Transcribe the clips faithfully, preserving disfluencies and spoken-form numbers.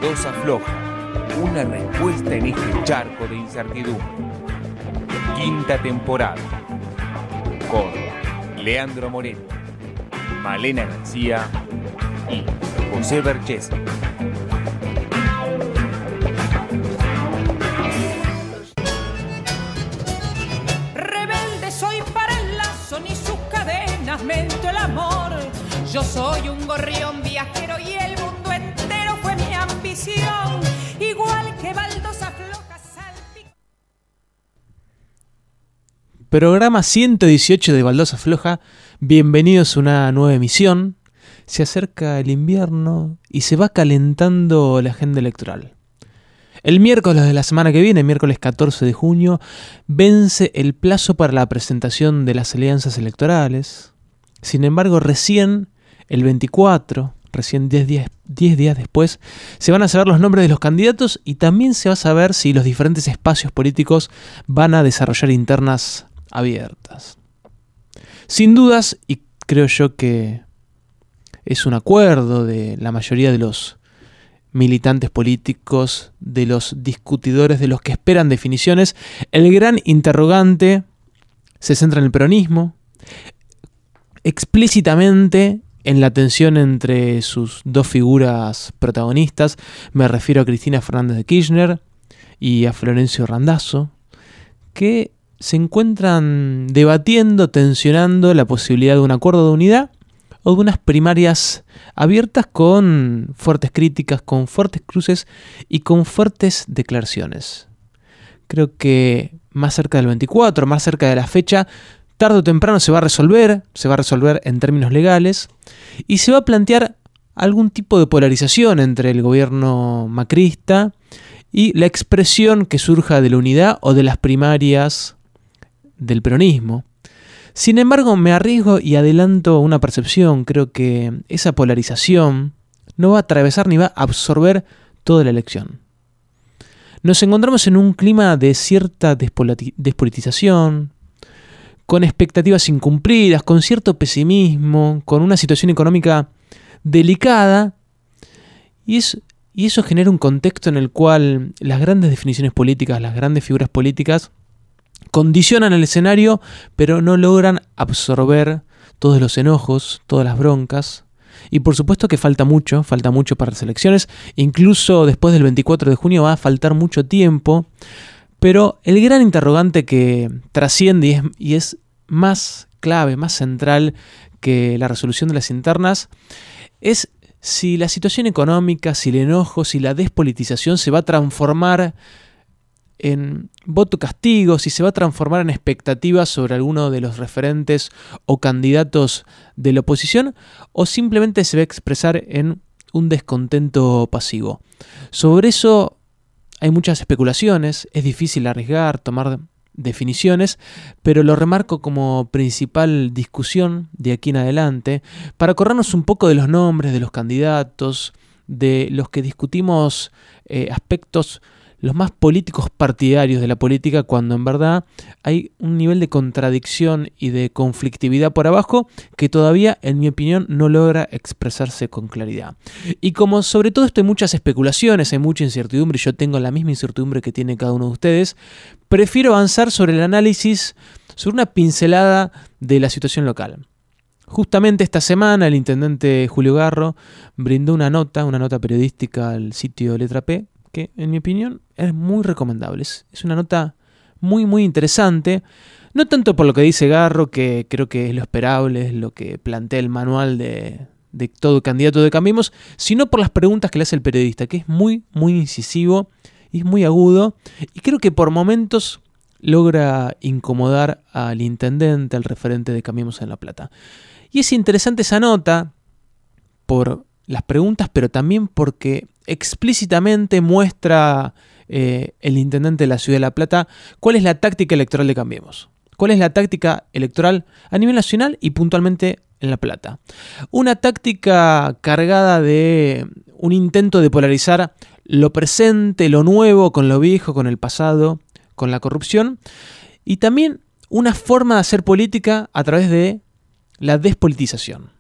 Baldosa Floja, una respuesta en este charco de incertidumbre. Quinta temporada, con Leandro Moreno, Malena García y José Berchesi. Rebelde soy para el lazo, ni sus cadenas mento el amor. Yo soy un gorrión viajero y el mundo entero fue mi ambición. Igual que baldosa floja salpic... Programa ciento dieciocho de Baldosa Floja. Bienvenidos a una nueva emisión. Se acerca el invierno y se va calentando la agenda electoral. El miércoles de la semana que viene, miércoles catorce de junio, vence el plazo para la presentación de las alianzas electorales. Sin embargo, recién el veinticuatro, recién diez días, diez días después, se van a saber los nombres de los candidatos y también se va a saber si los diferentes espacios políticos van a desarrollar internas abiertas. Sin dudas, y creo yo que es un acuerdo de la mayoría de los militantes políticos, de los discutidores, de los que esperan definiciones, el gran interrogante se centra en el peronismo, explícitamente en la tensión entre sus dos figuras protagonistas. Me refiero a Cristina Fernández de Kirchner y a Florencio Randazzo, que se encuentran debatiendo, tensionando la posibilidad de un acuerdo de unidad o de unas primarias abiertas con fuertes críticas, con fuertes cruces y con fuertes declaraciones. Creo que más cerca del veinticuatro, más cerca de la fecha, tarde o temprano se va a resolver, se va a resolver en términos legales y se va a plantear algún tipo de polarización entre el gobierno macrista y la expresión que surja de la unidad o de las primarias del peronismo. Sin embargo, me arriesgo y adelanto una percepción. Creo que esa polarización no va a atravesar ni va a absorber toda la elección. Nos encontramos en un clima de cierta despolati- despolitización, con expectativas incumplidas, con cierto pesimismo, con una situación económica delicada, y, es, y eso genera un contexto en el cual las grandes definiciones políticas, las grandes figuras políticas, condicionan el escenario, pero no logran absorber todos los enojos, todas las broncas. Y por supuesto que falta mucho, falta mucho para las elecciones. Incluso después del veinticuatro de junio va a faltar mucho tiempo. Pero el gran interrogante que trasciende y es, y es más clave, más central que la resolución de las internas, es si la situación económica, si el enojo, si la despolitización se va a transformar en voto castigo, si se va a transformar en expectativas sobre alguno de los referentes o candidatos de la oposición, o simplemente se va a expresar en un descontento pasivo. Sobre eso hay muchas especulaciones, es difícil arriesgar, tomar definiciones, pero lo remarco como principal discusión de aquí en adelante, para corrernos un poco de los nombres de los candidatos, de los que discutimos eh, aspectos los más políticos partidarios de la política, cuando en verdad hay un nivel de contradicción y de conflictividad por abajo que todavía, en mi opinión, no logra expresarse con claridad. Y como sobre todo esto hay muchas especulaciones, hay mucha incertidumbre, y yo tengo la misma incertidumbre que tiene cada uno de ustedes, prefiero avanzar sobre el análisis, sobre una pincelada de la situación local. Justamente esta semana el intendente Julio Garro brindó una nota, una nota periodística al sitio Letra P, que en mi opinión es muy recomendable. Es una nota muy muy interesante, no tanto por lo que dice Garro, que creo que es lo esperable, es lo que plantea el manual de, de todo candidato de Cambiemos, sino por las preguntas que le hace el periodista, que es muy muy incisivo y es muy agudo, y creo que por momentos logra incomodar al intendente, al referente de Cambiemos en La Plata. Y es interesante esa nota por las preguntas, pero también porque explícitamente muestra eh, el intendente de la Ciudad de La Plata cuál es la táctica electoral de Cambiemos. Cuál es la táctica electoral a nivel nacional y puntualmente en La Plata. Una táctica cargada de un intento de polarizar lo presente, lo nuevo, con lo viejo, con el pasado, con la corrupción. Y también una forma de hacer política a través de la despolitización.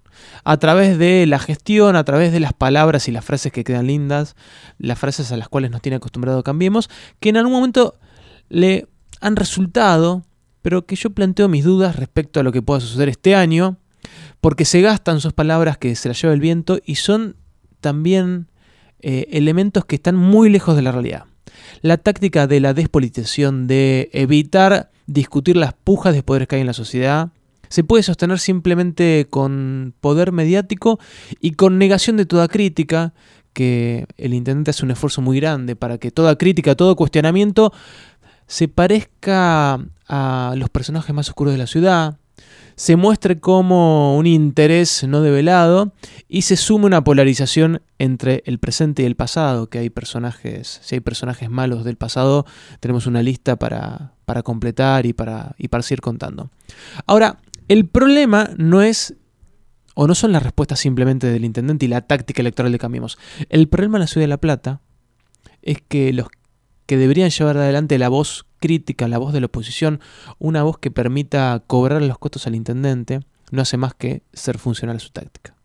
a través de la gestión, a través de las palabras y las frases que quedan lindas, las frases a las cuales nos tiene acostumbrado Cambiemos, que en algún momento le han resultado, pero que yo planteo mis dudas respecto a lo que pueda suceder este año, porque se gastan sus palabras que se las lleva el viento y son también eh, elementos que están muy lejos de la realidad. La táctica de la despolitización, de evitar discutir las pujas de poderes que hay en la sociedad, se puede sostener simplemente con poder mediático y con negación de toda crítica, que el intendente hace un esfuerzo muy grande para que toda crítica, todo cuestionamiento se parezca a los personajes más oscuros de la ciudad, se muestre como un interés no develado y se sume una polarización entre el presente y el pasado, que hay personajes, si hay personajes malos del pasado, tenemos una lista para, para completar y para, y para seguir contando. Ahora, el problema no es, o no son las respuestas simplemente del intendente y la táctica electoral de Cambiemos. El problema en la ciudad de La Plata es que los que deberían llevar adelante la voz crítica, la voz de la oposición, una voz que permita cobrar los costos al intendente, no hace más que ser funcional a su táctica.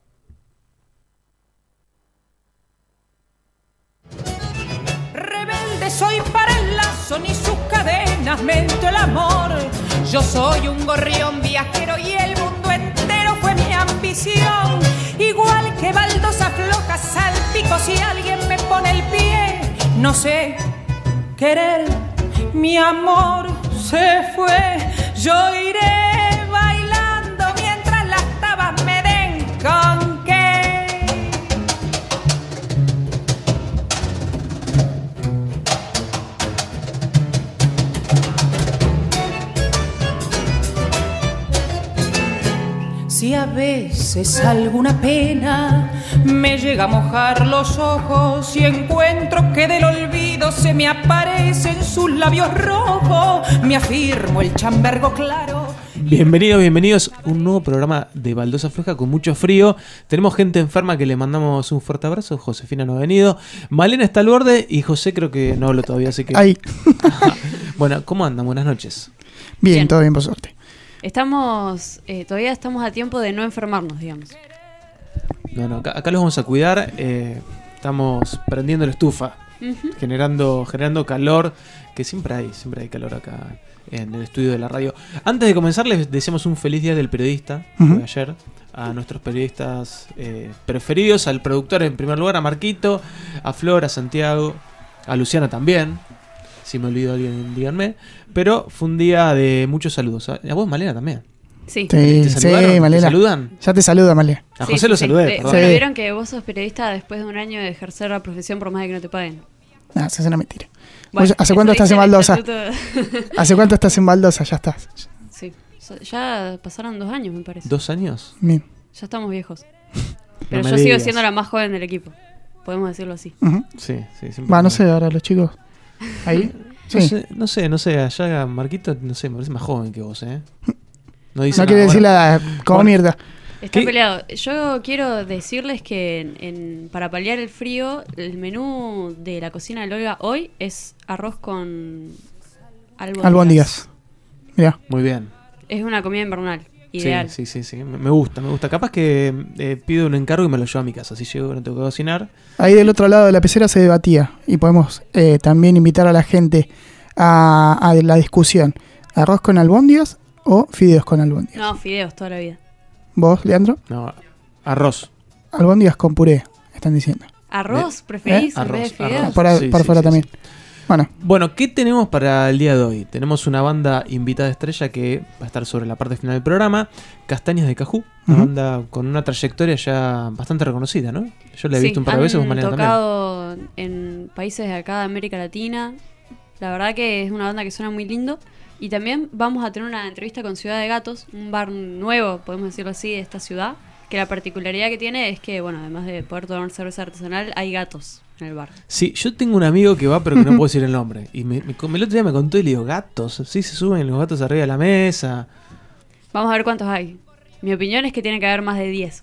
Rebelde soy para el lazo, ni sus cadenas mento el amor. Yo soy un gorrión viajero y el mundo entero fue mi ambición. Igual que baldosas flojas salpico si alguien me pone el pie. No sé querer, mi amor se fue. Yo iré bailando mientras las tabas me den con qué. Si a veces alguna pena me llega a mojar los ojos y encuentro que del olvido se me aparecen sus labios rojos, me afirmo el chambergo claro. Bienvenidos, bienvenidos a un nuevo programa de Baldosa Floja con mucho frío. Tenemos gente enferma que le mandamos un fuerte abrazo. Josefina no ha venido. Malena está al borde y José creo que no habló todavía, así que... Ahí. Bueno, ¿cómo andan? Buenas noches. Bien, Bien. todo bien, por suerte. Estamos, eh, todavía estamos a tiempo de no enfermarnos, digamos. No, no, acá, acá los vamos a cuidar. Eh, estamos prendiendo la estufa, Uh-huh. generando, generando calor, que siempre hay, siempre hay calor acá en el estudio de la radio. Antes de comenzar, les deseamos un feliz día del periodista, Ujú. fue ayer, a nuestros periodistas eh, preferidos, al productor en primer lugar, a Marquito, a Flor, a Santiago, a Luciana también. Si me olvido alguien, díganme. Pero fue un día de muchos saludos. A a vos, Malena, también. Sí. Sí, ¿Te sí, saludaron? ¿Te Malena. saludan? Ya te saluda, Malena. A Sí, José sí, lo sí. saludé, De- perdón. Bueno, Sí. vieron que vos sos periodista después de un año de ejercer la profesión por más de que no te paguen. No, eso es una mentira. Bueno, Oye, ¿hace eso cuánto estás dice en el Baldosa? estatuto. ¿Hace cuánto estás en Baldosa? Ya estás. Sí. So- Ya pasaron dos años, me parece. ¿Dos años? Bien. Ya estamos viejos. No Pero me yo sigo digas. siendo la más joven del equipo. Podemos decirlo así. Ujú. Sí, sí. siempre- Va, no sé, ahora los chicos. Ahí. No Sí. sé, no sé, no sé, allá Marquito, no sé, me parece más joven que vos, ¿eh? No dice No nada. quiere decir Bueno, la como Bueno. mierda. Está ¿Qué? peleado. Yo quiero decirles que en, en- para paliar el frío, el menú de la cocina de Olga hoy es arroz con albóndigas. Albóndigas. Mirá. Muy bien. Es una comida invernal, ideal. Sí, sí, sí, sí. Me me gusta, me gusta. Capaz que eh, pido un encargo y me lo llevo a mi casa. Si llego no tengo que cocinar. Ahí del otro lado de la pecera se debatía. Y podemos eh, también invitar a la gente a, a la discusión. ¿Arroz con albóndigas o fideos con albóndigas? No, fideos toda la vida. ¿Vos, Leandro? No, arroz. Albóndigas con puré, están diciendo. ¿Arroz preferís en Arroz, vez de fideos? arroz. Para, Sí, para sí, afuera sí, también. sí. Bueno, Bueno, ¿qué tenemos para el día de hoy? Tenemos una banda invitada estrella que va a estar sobre la parte final del programa, Castañas de Cajú, una Ujú. banda con una trayectoria ya bastante reconocida, ¿no? Yo la he Sí, visto un par de han veces, vos Malena también. tocado en países de acá de América Latina. La verdad que es una banda que suena muy lindo. Y también vamos a tener una entrevista con Ciudad de Gatos, un bar nuevo, podemos decirlo así, de esta ciudad. Que la particularidad que tiene es que, bueno, además de poder tomar cerveza artesanal, hay gatos en el bar. Sí, yo tengo un amigo que va, pero que no puedo decir el nombre. Y me, me- el otro día me contó y le digo, gatos. Sí, se suben los gatos arriba de la mesa. Vamos a ver cuántos hay. Mi opinión es que tiene que haber más de diez.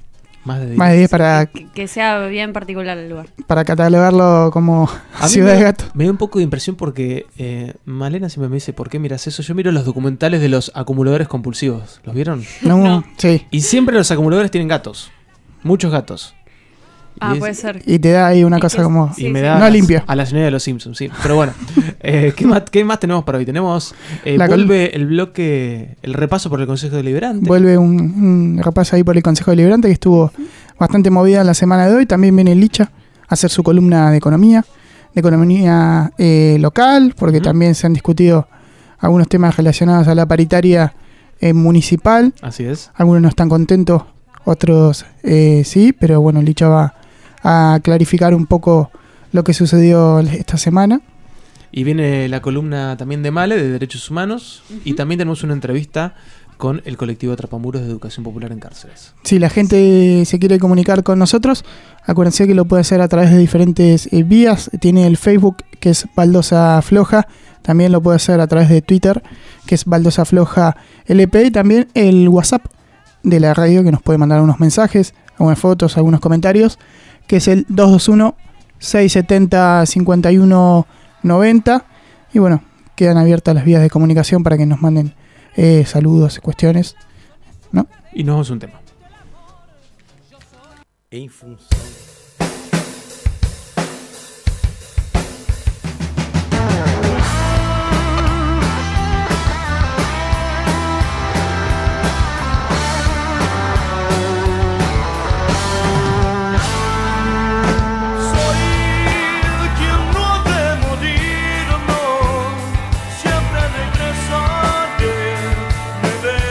Más de diez. Más de diez para, Que, que sea bien particular el lugar. para catalogarlo como A mí ciudad me, de gatos. me da un poco de impresión porque eh, Malena siempre me dice, ¿por qué miras eso? Yo miro los documentales de los acumuladores compulsivos. ¿Los vieron? No, No. sí. Y siempre los acumuladores tienen gatos. Muchos gatos. Ah, Y es- puede ser. Y te da ahí una Es cosa que- como... sí, y me sí. da No a las- limpio. a la señora de los Simpsons, sí. Pero bueno, eh, ¿qué, más, ¿qué más tenemos para hoy? Tenemos, eh, La col- vuelve el bloque, el repaso por el Consejo Deliberante. Vuelve un, un repaso ahí por el Consejo Deliberante que estuvo bastante movida en la semana de hoy. También viene Licha a hacer su columna de economía, de economía eh, local, porque Ujú. también se han discutido algunos temas relacionados a la paritaria eh, municipal. Así es. Algunos no están contentos, otros eh, sí, pero bueno, Licha va a clarificar un poco lo que sucedió esta semana. Y viene la columna también de Male, de Derechos Humanos. Y también tenemos una entrevista con el colectivo Atrapamuros de Educación Popular en Cárceles. Si la gente se quiere comunicar con nosotros, acuérdense que lo puede hacer a través de diferentes eh, vías. Tiene el Facebook, que es Baldosa Floja. También lo puede hacer a través de Twitter, que es Baldosa Floja L P. Y también el WhatsApp de la radio, que nos puede mandar unos mensajes, algunas fotos, algunos comentarios, que es el dos dos uno, seis siete cero, cinco uno nueve cero. Y bueno, quedan abiertas las vías de comunicación para que nos manden eh, saludos, cuestiones. Y nos vamos a un tema. Em função. Soy quien no ha de morir, no, siempre regresaré, me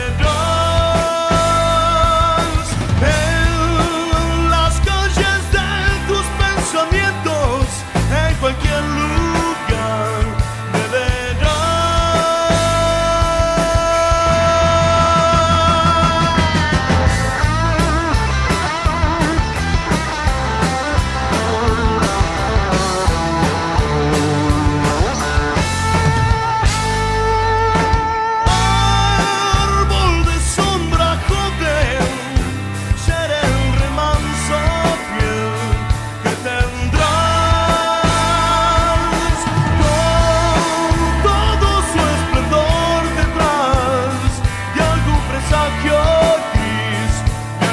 verás en las calles de tus pensamientos, en cualquier lugar, me Árbol de sombra joven, seré el remanso fiel que tendrás, con todo su esplendor detrás de algún presagio gris me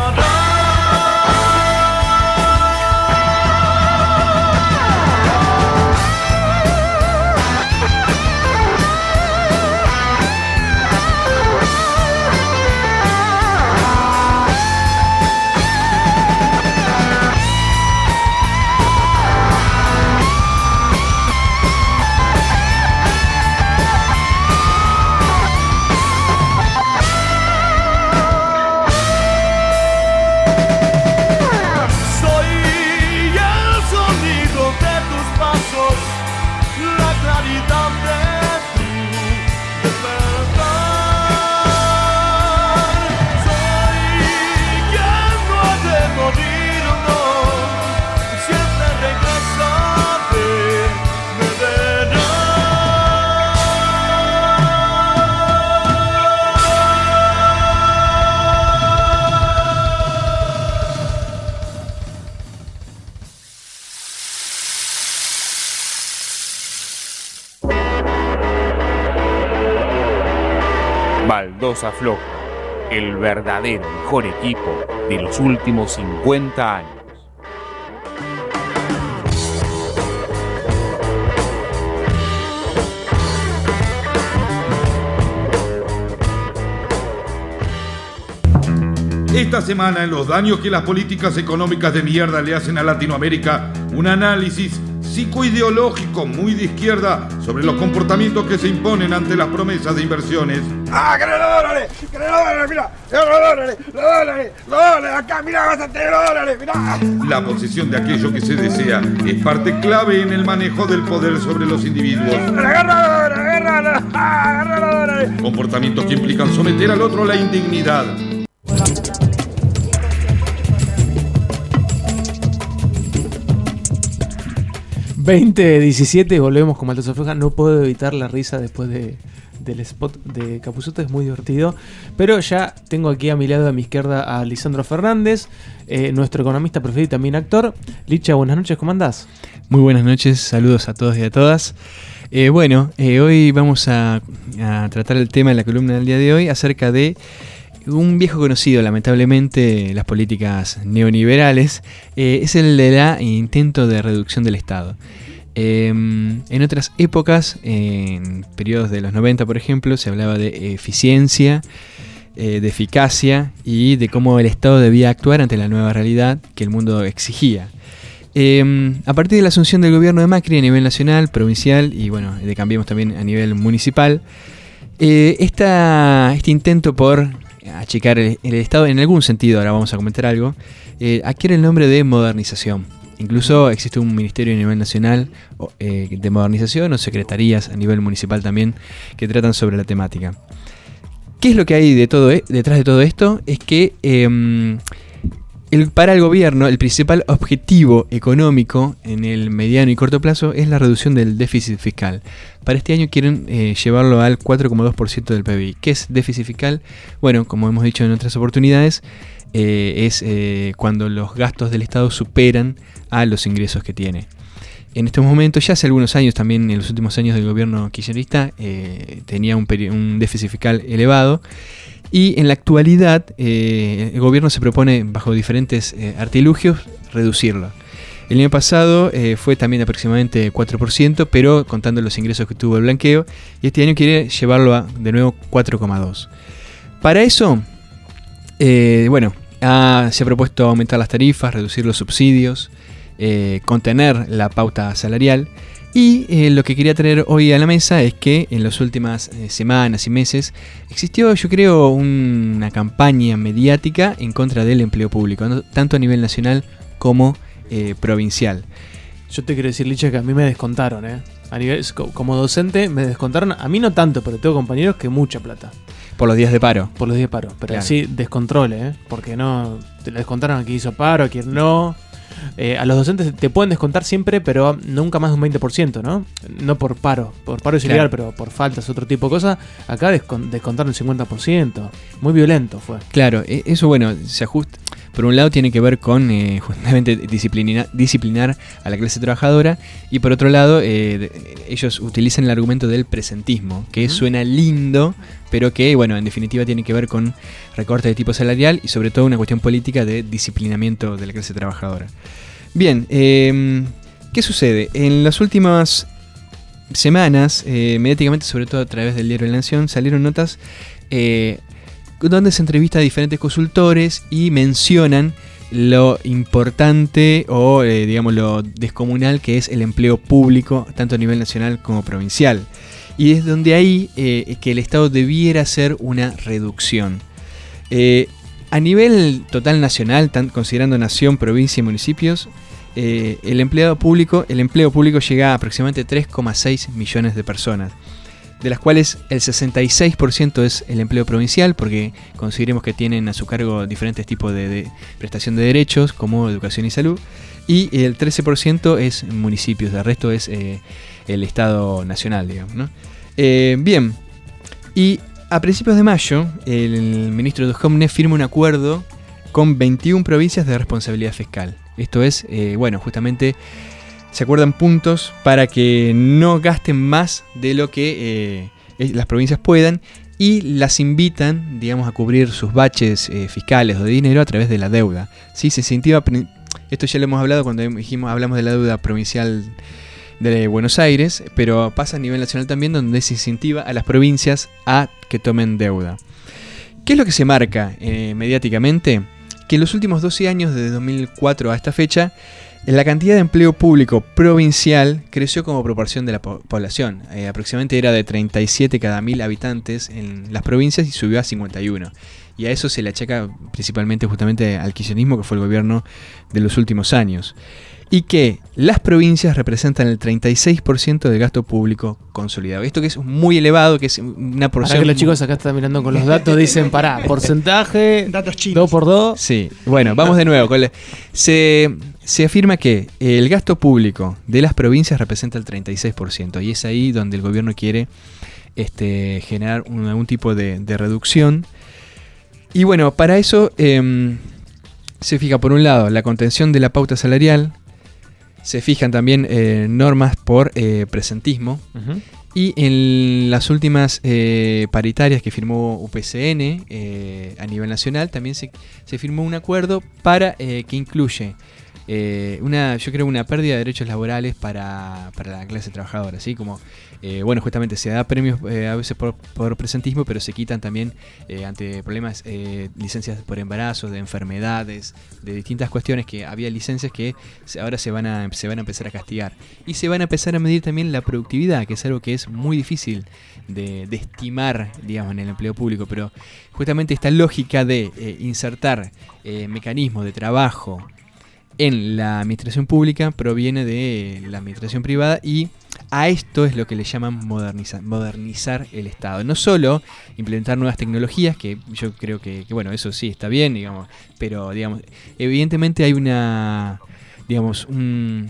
Soy el sonido de tus pasos, la claridad de tu despertar. Soy quien no ha de morir, no, siempre regresaré, me Baldosa Floja, el verdadero mejor equipo de los últimos cincuenta años. Esta semana, en los daños que las políticas económicas de mierda le hacen a Latinoamérica, un análisis psicoideológico muy de izquierda sobre los comportamientos que se imponen ante las promesas de inversiones. ¡Ah, que los dólares! ¡Que los dólares! ¡Mira! ¡Los dólares! ¡Los dólares! ¡Los dólares! ¡Acá! ¡Mira! ¡Vas a tener los dólares! ¡Mira! La posesión de aquello que se desea es parte clave en el manejo del poder sobre los individuos. ¡Agarra los dólares! ¡Agarra los ¡Ah, agarra los dólares! Comportamientos que implican someter al otro a la indignidad. veinte diecisiete, volvemos con Baldosa Floja. No puedo evitar la risa después de, del spot de Capusotto es muy divertido. Pero ya tengo aquí a mi lado, a mi izquierda, a Lisandro Fernández, eh, nuestro economista preferido y también actor. Licha, buenas noches, ¿cómo andás? Muy buenas noches, saludos a todos y a todas. Eh, bueno, eh, hoy vamos a, a tratar el tema de la columna del día de hoy acerca de un viejo conocido, lamentablemente, las políticas neoliberales, eh, es el de la intento de reducción del Estado. Eh, en otras épocas, en periodos de los noventa, por ejemplo, se hablaba de eficiencia, eh, de eficacia y de cómo el Estado debía actuar ante la nueva realidad que el mundo exigía. Eh, a partir de la asunción del gobierno de Macri a nivel nacional, provincial y bueno, de Cambiemos también a nivel municipal, eh, esta, este intento por achicar el, el Estado, en algún sentido, ahora vamos a comentar algo, eh, adquiere el nombre de modernización. Incluso existe un ministerio a nivel nacional eh, de modernización o secretarías a nivel municipal también que tratan sobre la temática. ¿Qué es lo que hay de todo, detrás de todo esto? Es que eh, el, para el gobierno el principal objetivo económico en el mediano y corto plazo es la reducción del déficit fiscal. Para este año quieren eh, llevarlo al cuatro coma dos por ciento del P B I. ¿Qué es déficit fiscal? Bueno, como hemos dicho en otras oportunidades, eh, es eh, cuando los gastos del Estado superan a los ingresos que tiene. En estos momentos, ya hace algunos años también, en los últimos años del gobierno kirchnerista, eh, tenía un, un déficit fiscal elevado. Y en la actualidad, eh, el gobierno se propone, bajo diferentes eh, artilugios, reducirlo. El año pasado eh, fue también de aproximadamente cuatro por ciento, pero contando los ingresos que tuvo el blanqueo, y este año quiere llevarlo a, de nuevo, cuatro coma dos. Para eso, eh, bueno, ha, se ha propuesto aumentar las tarifas, reducir los subsidios, eh, contener la pauta salarial. Y eh, lo que quería traer hoy a la mesa es que en las últimas eh, semanas y meses existió, yo creo, un, una campaña mediática en contra del empleo público, ¿no? Tanto a nivel nacional como eh, provincial. Yo te quiero decir, Licha, que a mí me descontaron, ¿eh? A nivel, como docente me descontaron, a mí no tanto, pero tengo compañeros que mucha plata. Por los días de paro. Por los días de paro, pero Claro. sí descontrole, ¿eh? Porque no, te le descontaron a quien hizo paro, a quien no. Eh, a los docentes te pueden descontar siempre, pero nunca más de un veinte por ciento, ¿no? No por paro. Por paro es ilegal, Claro. pero por faltas, otro tipo de cosas. Acá descon- descontaron el cincuenta por ciento. Muy violento fue. Claro, e- eso bueno, se ajusta. Por un lado tiene que ver con eh, justamente disciplina, disciplinar a la clase trabajadora y por otro lado eh, de, ellos utilizan el argumento del presentismo, que uh-huh. suena lindo, pero que bueno, en definitiva tiene que ver con recorte de tipo salarial y sobre todo una cuestión política de disciplinamiento de la clase trabajadora. Bien, eh, ¿qué sucede? En las últimas semanas, eh, mediáticamente, sobre todo a través del diario La Nación, salieron notas eh, donde se entrevista a diferentes consultores y mencionan lo importante o eh, digamos lo descomunal que es el empleo público, tanto a nivel nacional como provincial. Y es donde ahí eh, que el Estado debiera hacer una reducción. Eh, a nivel total nacional, tan, considerando nación, provincia y municipios, eh, el empleado público, el empleo público llega a aproximadamente tres coma seis millones de personas, de las cuales el sesenta y seis por ciento es el empleo provincial, porque consideremos que tienen a su cargo diferentes tipos de, de prestación de derechos, como educación y salud, y el trece por ciento es municipios, el resto es eh, el Estado nacional, digamos, ¿no? Eh, bien, y a principios de mayo, el ministro de Comne firma un acuerdo con veintiuna provincias de responsabilidad fiscal. Esto es, eh, bueno, justamente se acuerdan puntos para que no gasten más de lo que eh, las provincias puedan y las invitan, digamos, a cubrir sus baches eh, fiscales o de dinero a través de la deuda. ¿Sí? Se incentiva, esto ya lo hemos hablado cuando dijimos, hablamos de la deuda provincial de Buenos Aires, pero pasa a nivel nacional también, donde se incentiva a las provincias a que tomen deuda. ¿Qué es lo que se marca eh, mediáticamente? Que en los últimos doce años, desde dos mil cuatro a esta fecha, la cantidad de empleo público provincial creció como proporción de la po- población. Eh, aproximadamente era de treinta y siete cada mil habitantes en las provincias y subió a cincuenta y uno. Y a eso se le achaca principalmente justamente al kirchnerismo, que fue el gobierno de los últimos años. Y que las provincias representan el treinta y seis por ciento del gasto público consolidado. Esto que es muy elevado, que es una porción... Para que los chicos acá están mirando con los datos, dicen, pará, porcentaje, Datos chinos. dos por dos. Sí, bueno, vamos de nuevo. Con la- se, se afirma que el gasto público de las provincias representa el treinta y seis por ciento y es ahí donde el gobierno quiere este, generar un, algún tipo de, de reducción. Y bueno, para eso eh, se fija por un lado la contención de la pauta salarial, se fijan también eh, normas por eh, presentismo. Ujú. Y en las últimas eh, paritarias que firmó U P C N eh, a nivel nacional también se, se firmó un acuerdo para eh, que incluye eh, una, yo creo, una pérdida de derechos laborales para, para la clase trabajadora, ¿sí? Como, eh, bueno, justamente se da premios eh, a veces por, por presentismo, pero se quitan también eh, ante problemas, eh, licencias por embarazo, de enfermedades, de distintas cuestiones, que había licencias que se- ahora se van, a, se van a empezar a castigar. Y se van a empezar a medir también la productividad, que es algo que es muy difícil de, de estimar, digamos, en el empleo público, pero justamente esta lógica de eh, insertar eh, mecanismos de trabajo en la administración pública proviene de la administración privada, y a esto es lo que le llaman moderniza- modernizar el Estado. No solo implementar nuevas tecnologías, que yo creo que, que, bueno, eso sí está bien, digamos, pero digamos, evidentemente hay una, digamos, un,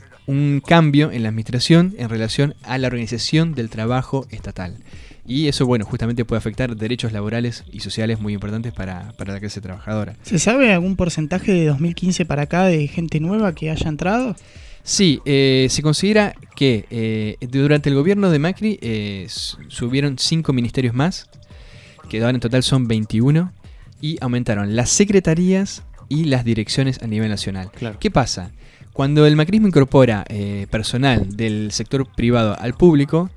un cambio en la administración en relación a la organización del trabajo estatal. Y eso, bueno, justamente puede afectar derechos laborales y sociales muy importantes para, para la clase trabajadora. ¿Se sabe algún porcentaje de dos mil quince para acá de gente nueva que haya entrado? Sí, eh, se considera que eh, durante el gobierno de Macri eh, s- subieron cinco ministerios más, que ahora en total son veintiuno, y aumentaron las secretarías y las direcciones a nivel nacional. Claro. ¿Qué pasa? Cuando el macrismo incorpora eh, personal del sector privado al público,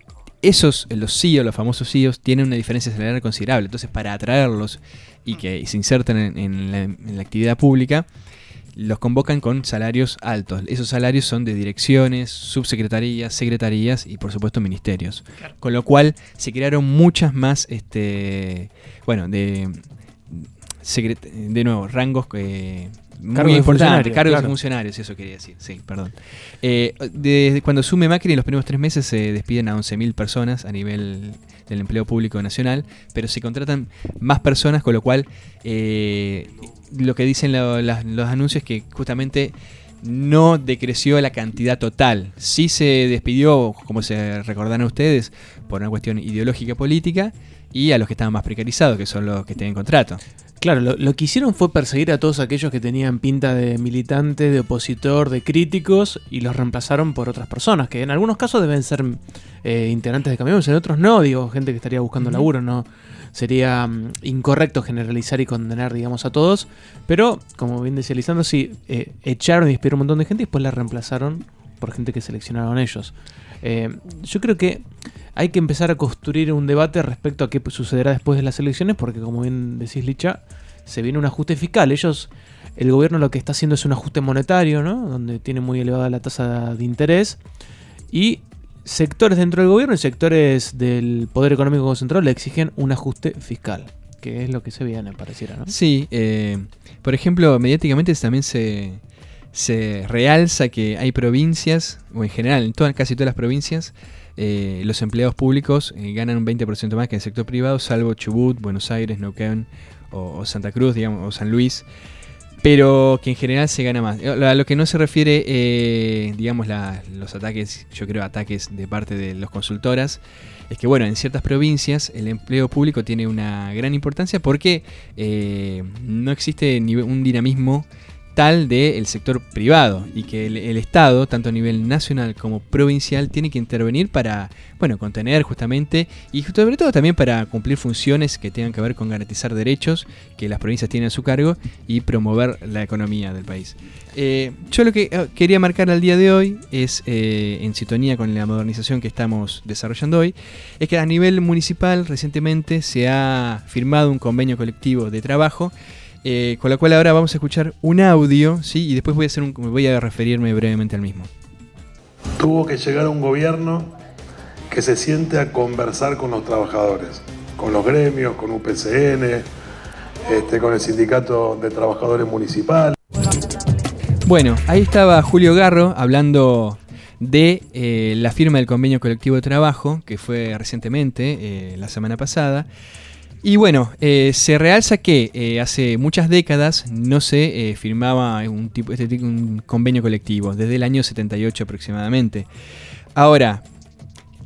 esos, los C E O, los famosos C E Os, tienen una diferencia salarial considerable. Entonces, para atraerlos y que se inserten en, en la, en la actividad pública, los convocan con salarios altos. Esos salarios son de direcciones, subsecretarías, secretarías y, por supuesto, ministerios. Con lo cual, se crearon muchas más, este, bueno, de, secret- de nuevo, rangos eh, muy Cargos de importantes, funcionarios, cargos claro. de funcionarios, eso quería decir, sí, perdón. Eh, desde cuando asume Macri, en los primeros tres meses se despiden a once mil personas a nivel del empleo público nacional, pero se contratan más personas, con lo cual eh, lo que dicen lo- las- los anuncios es que justamente no decreció la cantidad total. Sí se despidió, como se recordarán ustedes, por una cuestión ideológica política, y a los que estaban más precarizados, que son los que tienen contrato. Claro, lo, lo que hicieron fue perseguir a todos aquellos que tenían pinta de militante, de opositor, de críticos, y los reemplazaron por otras personas, que en algunos casos deben ser eh, integrantes de Cambiemos, en otros no, digo, gente que estaría buscando Ujú. laburo, no sería mm, incorrecto generalizar y condenar, digamos, a todos, pero, como bien decía Lisandro, sí, eh, echaron y despidieron un montón de gente y después la reemplazaron por gente que seleccionaron ellos. Eh, yo creo que hay que empezar a construir un debate respecto a qué sucederá después de las elecciones, porque como bien decís, Licha, se viene un ajuste fiscal. Ellos, el gobierno lo que está haciendo es un ajuste monetario, ¿no? Donde tiene muy elevada la tasa de interés, y sectores dentro del gobierno y sectores del poder económico concentrado le exigen un ajuste fiscal, que es lo que se viene, pareciera, ¿no? Sí, eh, por ejemplo, mediáticamente también se, se realza que hay provincias, o en general, en todas, casi todas las provincias, eh, los empleados públicos eh, ganan un veinte por ciento más que en el sector privado, salvo Chubut, Buenos Aires, Neuquén o, o Santa Cruz, digamos, o San Luis, pero que en general se gana más. A lo que no se refiere, eh, digamos, la- los ataques, yo creo ataques de parte de los consultoras, es que, bueno, en ciertas provincias el empleo público tiene una gran importancia porque eh, no existe ni- un dinamismo tal del sector privado, y que el, el Estado, tanto a nivel nacional como provincial, tiene que intervenir para, bueno, contener justamente, y sobre todo también para cumplir funciones que tengan que ver con garantizar derechos que las provincias tienen a su cargo y promover la economía del país. Eh, yo lo que eh, quería marcar al día de hoy es, eh, en sintonía con la modernización que estamos desarrollando hoy, es que a nivel municipal recientemente se ha firmado un convenio colectivo de trabajo, eh, con la cual ahora vamos a escuchar un audio, ¿sí? Y después voy a, hacer un, voy a referirme brevemente al mismo. Tuvo que llegar un gobierno que se siente a conversar con los trabajadores, con los gremios, con U P C N, este, con el sindicato de trabajadores municipales. Bueno, ahí estaba Julio Garro hablando de eh, la firma del convenio colectivo de trabajo, que fue recientemente, eh, la semana pasada. Y bueno, eh, se realza que eh, hace muchas décadas no se eh, firmaba un, tipo, este tipo, un convenio colectivo, desde el año setenta y ocho aproximadamente. Ahora, ¿qué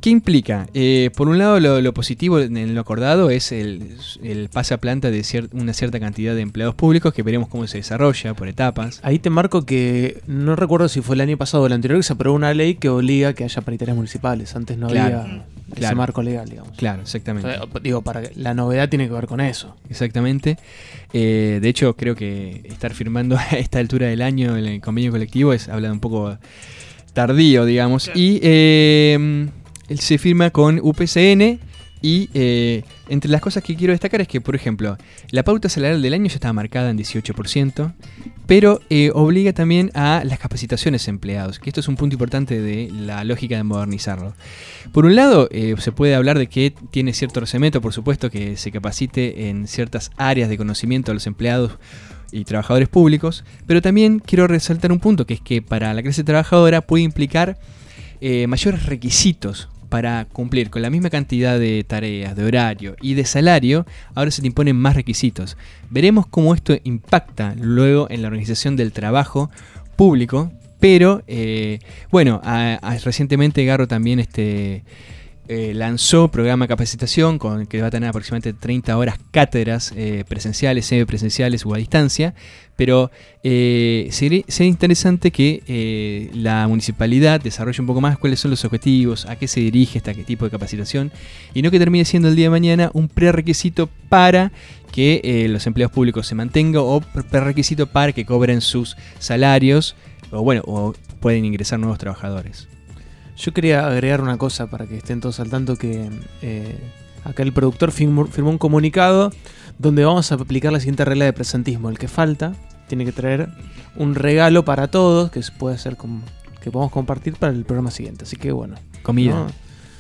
¿Qué implica? Eh, por un lado, lo, lo positivo en lo acordado es el, el pase a planta de cier- una cierta cantidad de empleados públicos, que veremos cómo se desarrolla por etapas. Ahí te marco que no recuerdo si fue el año pasado o el anterior que se aprobó una ley que obliga a que haya paritarias municipales. Antes no Claro, había ese claro. marco legal, digamos. Claro, exactamente. O sea, digo, para que- la novedad tiene que ver con eso. Exactamente. Eh, de hecho, creo que estar firmando a esta altura del año el convenio colectivo es habla un poco tardío, digamos. Y eh, él se firma con U P C N y eh, entre las cosas que quiero destacar es que, por ejemplo, la pauta salarial del año ya estaba marcada en dieciocho por ciento, pero eh, obliga también a las capacitaciones a empleados, que esto es un punto importante de la lógica de modernizarlo. Por un lado, eh, se puede hablar de que tiene cierto recemento, por supuesto, que se capacite en ciertas áreas de conocimiento a los empleados y trabajadores públicos, pero también quiero resaltar un punto, que es que para la clase trabajadora puede implicar eh, mayores requisitos para cumplir con la misma cantidad de tareas, de horario y de salario. Ahora se te imponen más requisitos. Veremos cómo esto impacta luego en la organización del trabajo público, pero eh, bueno, a, a, recientemente Garro también este, eh, lanzó programa de capacitación con, que va a tener aproximadamente treinta horas cátedras eh, presenciales, semipresenciales o a distancia, pero eh, sería, sería interesante que eh, la municipalidad desarrolle un poco más cuáles son los objetivos, a qué se dirige este tipo de capacitación, y no que termine siendo el día de mañana un prerequisito para que eh, los empleados públicos se mantengan o prerequisito para que cobren sus salarios o bueno, o pueden ingresar nuevos trabajadores. Yo quería agregar una cosa para que estén todos al tanto, que eh, acá el productor firmó, firmó un comunicado donde vamos a aplicar la siguiente regla de presentismo. El que falta tiene que traer un regalo para todos que se puede hacer con, que podamos compartir para el programa siguiente. Así que bueno. Comida. ¿no?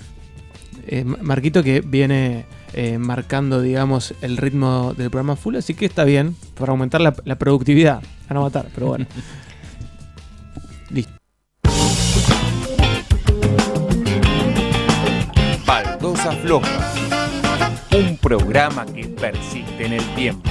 Eh, Marquito que viene eh, marcando, digamos, el ritmo del programa full, así que está bien para aumentar la, la productividad. A no matar, pero bueno. Listo. Baldosa Floja, un programa que persiste en el tiempo.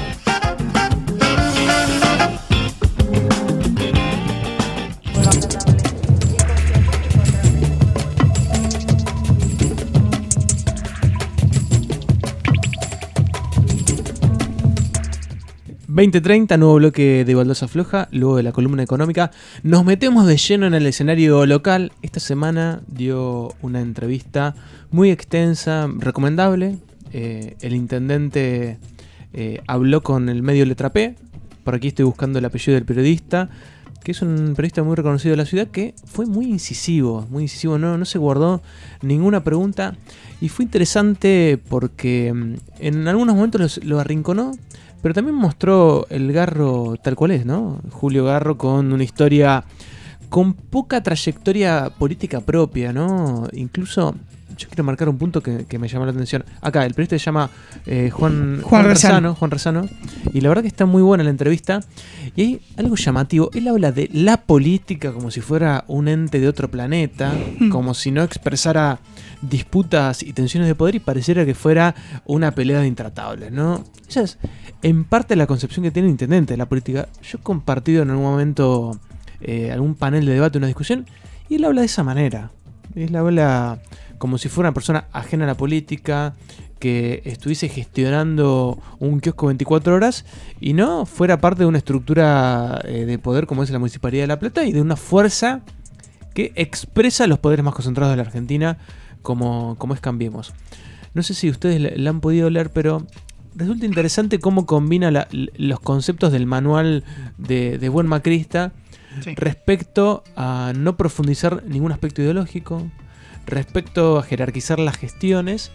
veinte treinta, nuevo bloque de Baldosa Floja, luego de la columna económica. Nos metemos de lleno en el escenario local. Esta semana dio una entrevista muy extensa, recomendable. Eh, el intendente eh, habló con el medio Letra P. Por aquí estoy buscando el apellido del periodista, que es un periodista muy reconocido de la ciudad, que fue muy incisivo, muy incisivo, no, no se guardó ninguna pregunta. Y fue interesante porque en algunos momentos lo arrinconó, pero también mostró el Garro tal cual es, ¿no? Julio Garro con una historia con poca trayectoria política propia, ¿no? Incluso, yo quiero marcar un punto que, que me llamó la atención. Acá, el periodista se llama eh, Juan, Juan, Juan Rezano. Rezano, Juan Rezano, y la verdad que está muy buena la entrevista. Y hay algo llamativo, él habla de la política como si fuera un ente de otro planeta, como si no expresara disputas y tensiones de poder y pareciera que fuera una pelea de intratables, ¿no? Esa es en parte la concepción que tiene el intendente de la política. Yo he compartido en algún momento eh, algún panel de debate, una discusión, y él habla de esa manera. Él habla como si fuera una persona ajena a la política, que estuviese gestionando un kiosco veinticuatro horas y no fuera parte de una estructura eh, de poder como es la Municipalidad de La Plata y de una fuerza que expresa los poderes más concentrados de la Argentina, como, como es Cambiemos. No sé si ustedes la, la han podido leer, pero resulta interesante cómo combina la, los conceptos del manual de, de buen macrista, sí, respecto a no profundizar ningún aspecto ideológico, respecto a jerarquizar las gestiones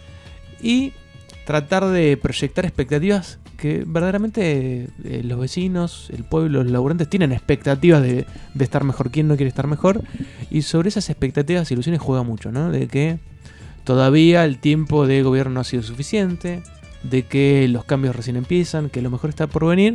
y tratar de proyectar expectativas que verdaderamente eh, los vecinos, el pueblo, los laburantes tienen expectativas de, de estar mejor. ¿Quién no quiere estar mejor? Y sobre esas expectativas e ilusiones juega mucho, ¿no? De que todavía el tiempo de gobierno no ha sido suficiente, de que los cambios recién empiezan, que lo mejor está por venir.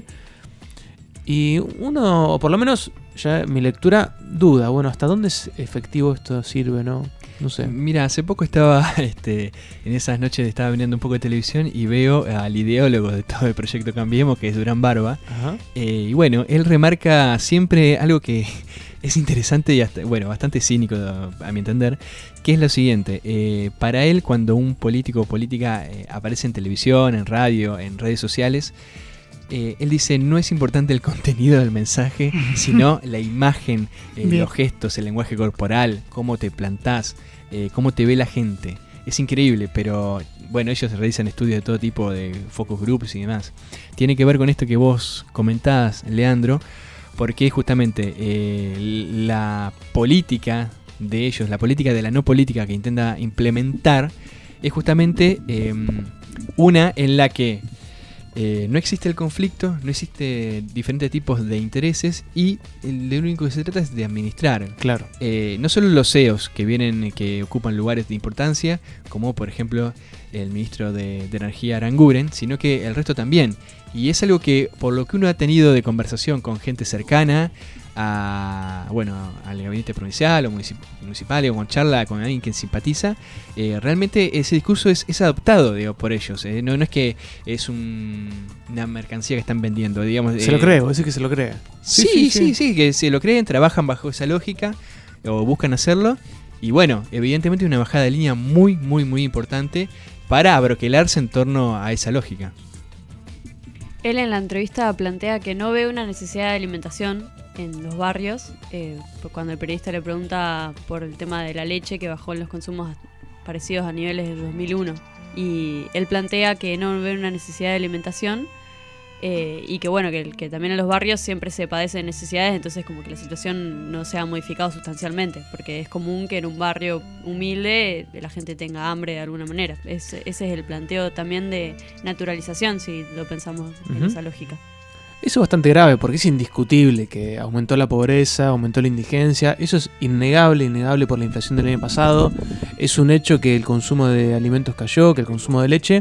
Y uno, o por lo menos ya mi lectura, duda, bueno, ¿hasta dónde es efectivo esto sirve, no? No sé. Mira, hace poco estaba este, en esas noches estaba viendo un poco de televisión y veo al ideólogo de todo el proyecto Cambiemos, que es Durán Barba. Eh, y bueno, él remarca siempre algo que es interesante y hasta, bueno, bastante cínico a mi entender, que es lo siguiente. Eh, para él, cuando un político o política eh, aparece en televisión, en radio, en redes sociales, eh, él dice, no es importante el contenido del mensaje, sino la imagen, eh, los gestos, el lenguaje corporal, cómo te plantás, eh, cómo te ve la gente. Es increíble, pero bueno, ellos realizan estudios de todo tipo, de focus groups y demás. Tiene que ver con esto que vos comentabas, Leandro, porque justamente eh, la política de ellos, la política de la no política que intenta implementar, es justamente eh, una en la que eh, no existe el conflicto, no existe diferentes tipos de intereses y lo único que se trata es de administrar. Claro. Eh, no solo los C E Os que vienen, que ocupan lugares de importancia, como por ejemplo el ministro de, de Energía Aranguren, sino que el resto también. Y es algo que, por lo que uno ha tenido de conversación con gente cercana a, bueno, al gabinete provincial o municip- municipal o con charla con alguien que simpatiza, eh, realmente ese discurso es, es adoptado, digo, por ellos. Eh. No, no es que es un, una mercancía que están vendiendo, digamos. Se eh, lo cree, vos decís que se lo cree. Sí sí, sí, sí, sí, que se lo creen, trabajan bajo esa lógica o buscan hacerlo. Y bueno, evidentemente una bajada de línea muy, muy, muy importante para abroquelarse en torno a esa lógica. Él en la entrevista plantea que no ve una necesidad de alimentación en los barrios. Eh, cuando el periodista le pregunta por el tema de la leche, que bajó en los consumos parecidos a niveles de dos mil uno. Y él plantea que no ve una necesidad de alimentación eh, y que bueno, que, que también en los barrios siempre se padece de necesidades, entonces como que la situación no se ha modificado sustancialmente, porque es común que en un barrio humilde la gente tenga hambre de alguna manera. Es, ese es el planteo también de naturalización, si lo pensamos en Ujú. esa lógica. Eso es bastante grave porque es indiscutible que aumentó la pobreza, aumentó la indigencia. Eso es innegable, innegable por la inflación del año pasado. Es un hecho que el consumo de alimentos cayó, que el consumo de leche.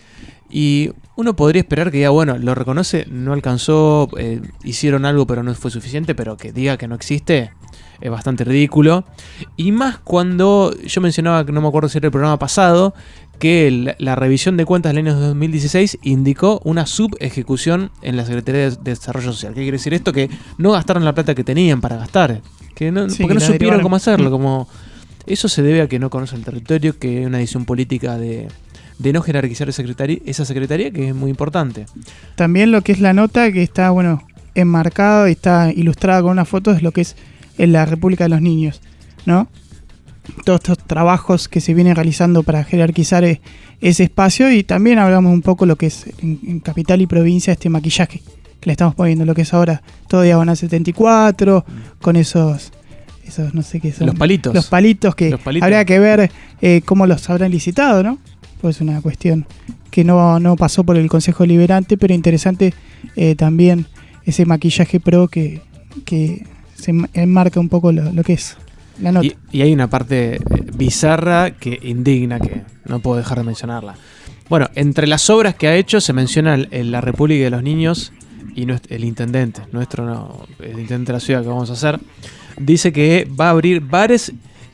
Y uno podría esperar que diga, bueno, lo reconoce, no alcanzó, eh, hicieron algo pero no fue suficiente, pero que diga que no existe es bastante ridículo. Y más cuando yo mencionaba, que no me acuerdo si era el programa pasado, que la, la revisión de cuentas del año dos mil dieciséis indicó una subejecución en la Secretaría de Desarrollo Social. ¿Qué quiere decir esto? Que no gastaron la plata que tenían para gastar. Que no, Sí, porque que no la supieron derivaron. cómo hacerlo. Como eso se debe a que no conocen el territorio, que hay una decisión política de, de no jerarquizar esa secretaría, esa secretaría, que es muy importante. También lo que es la nota, que está, bueno, enmarcado y está ilustrada con una foto, es lo que es en la República de los Niños, ¿no? Todos estos trabajos que se vienen realizando para jerarquizar eh, ese espacio, y también hablamos un poco lo que es en, en capital y provincia este maquillaje que le estamos poniendo, lo que es ahora todo diagonal setenta y cuatro, con esos, esos no sé qué son. Los palitos. Los palitos que Los palitos. habría que ver eh, cómo los habrán licitado, ¿no? Pues es una cuestión que no, no pasó por el Consejo Deliberante, pero interesante eh, también ese maquillaje pro que, que se enmarca un poco lo, lo que es la nota. Y, y hay una parte eh, bizarra que indigna, que no puedo dejar de mencionarla. Bueno, entre las obras que ha hecho se menciona el, el la República de los Niños y nuest- el intendente, nuestro no, el intendente de la ciudad que vamos a hacer, dice que va a abrir bares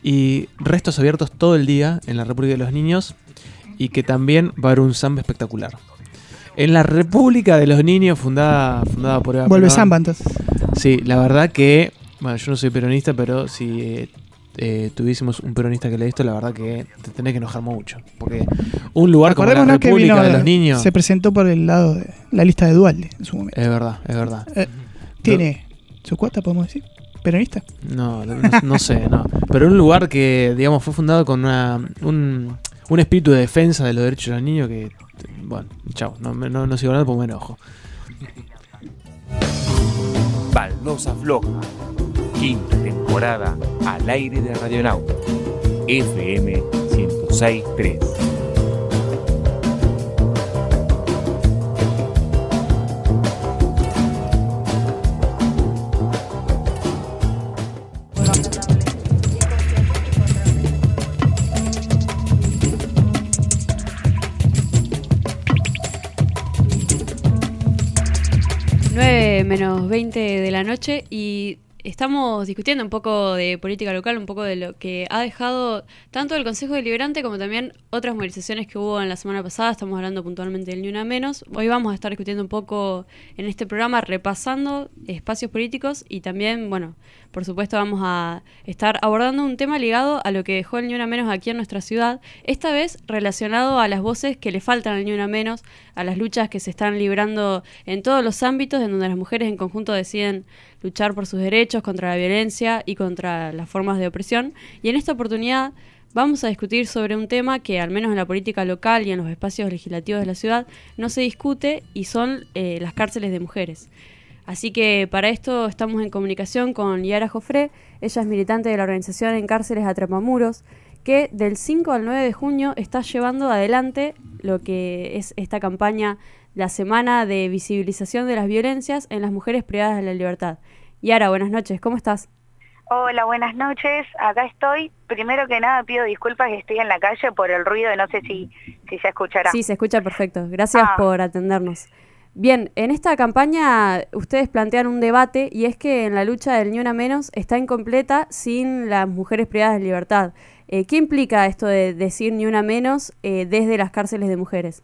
y restos abiertos todo el día en la República de los Niños y que también va a haber un samba espectacular. En la República de los Niños, fundada, fundada por Eva Vuelve Perón. samba entonces. Sí, la verdad que, bueno, yo no soy peronista, pero si eh, eh, tuviésemos un peronista que lea esto, la verdad que te tenés que enojar mucho. Porque un lugar como la Acordémonos que República vino, de los Niños... se presentó por el lado de la lista de Dualde en su momento. Es verdad, es verdad. Eh, ¿Tiene su cuota, podemos decir? ¿Peronista? No, no, no sé, no. Pero un lugar que, digamos, fue fundado con una, un, un espíritu de defensa de los derechos de los niños que, bueno, chao, no, no, no sigo hablando porque me enojo. Baldosa Floja, quinta temporada al aire de Radionauta, F M ciento seis punto tres. nueve menos veinte de la noche y estamos discutiendo un poco de política local, un poco de lo que ha dejado tanto el Consejo Deliberante como también otras movilizaciones que hubo en la semana pasada. Estamos hablando puntualmente del Ni Una Menos. Hoy vamos a estar discutiendo un poco en este programa, repasando espacios políticos y también, bueno, por supuesto vamos a estar abordando un tema ligado a lo que dejó el Ni Una Menos aquí en nuestra ciudad, esta vez relacionado a las voces que le faltan al Ni Una Menos, a las luchas que se están librando en todos los ámbitos en donde las mujeres en conjunto deciden luchar por sus derechos, contra la violencia y contra las formas de opresión. Y en esta oportunidad vamos a discutir sobre un tema que al menos en la política local y en los espacios legislativos de la ciudad no se discute, y son eh, las cárceles de mujeres. Así que para esto estamos en comunicación con Yara Jofré. Ella es militante de la organización Encárceles Atrapamuros, que del cinco al nueve de junio está llevando adelante lo que es esta campaña, la Semana de Visibilización de las Violencias en las Mujeres Privadas de la Libertad. Yara, buenas noches, ¿cómo estás? Hola, buenas noches, acá estoy. Primero que nada pido disculpas que estoy en la calle por el ruido, no sé si, si se escuchará. Sí, se escucha perfecto, gracias ah. por atendernos. Bien, en esta campaña ustedes plantean un debate, y es que en la lucha del Ni Una Menos está incompleta sin las mujeres privadas de libertad. Eh, ¿Qué implica esto de decir Ni Una Menos eh, desde las cárceles de mujeres?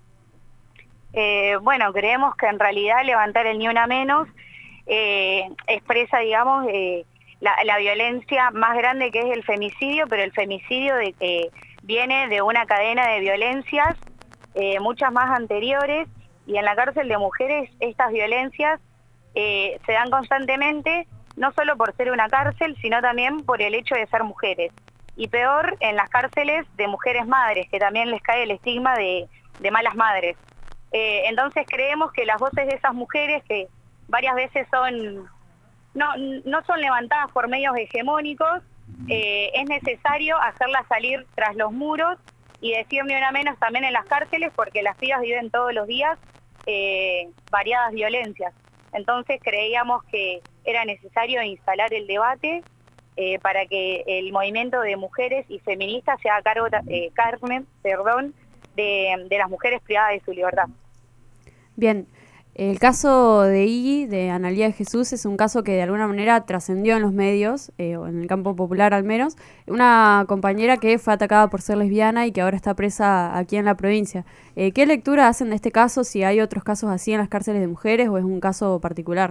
Eh, bueno, creemos que en realidad levantar el Ni Una Menos eh, expresa, digamos, eh, la, la violencia más grande, que es el femicidio, pero el femicidio de, eh, viene de una cadena de violencias, eh, muchas más anteriores, y en la cárcel de mujeres estas violencias eh, se dan constantemente, no solo por ser una cárcel, sino también por el hecho de ser mujeres. Y peor en las cárceles de mujeres madres, que también les cae el estigma de, de malas madres. Eh, entonces creemos que las voces de esas mujeres, que varias veces son no, no son levantadas por medios hegemónicos, eh, es necesario hacerlas salir tras los muros y decir Ni Una Menos también en las cárceles, porque las pibas viven todos los días eh, variadas violencias. Entonces creíamos que era necesario instalar el debate eh, para que el movimiento de mujeres y feministas se haga cargo, eh, Carmen, perdón, de, de las mujeres privadas de su libertad. Bien, el caso de Iggy, de Analía de Jesús, es un caso que de alguna manera trascendió en los medios, eh, o en el campo popular al menos. Una compañera que fue atacada por ser lesbiana y que ahora está presa aquí en la provincia. Eh, ¿Qué lectura hacen de este caso? Si hay otros casos así en las cárceles de mujeres o es un caso particular.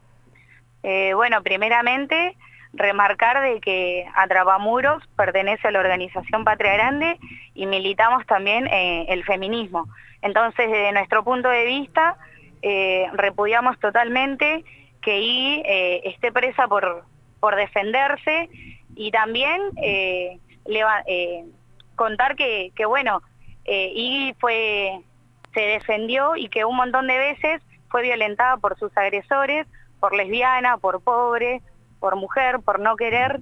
Eh, bueno, primeramente remarcar de que Atrapamuros pertenece a la organización Patria Grande y militamos también eh, el feminismo. Entonces, desde nuestro punto de vista, eh, repudiamos totalmente que Iggy eh, esté presa por, por defenderse, y también eh, le va, eh, contar que, que bueno, eh, Iggy fue, se defendió y que un montón de veces fue violentada por sus agresores, por lesbiana, por pobre, por mujer, por no querer.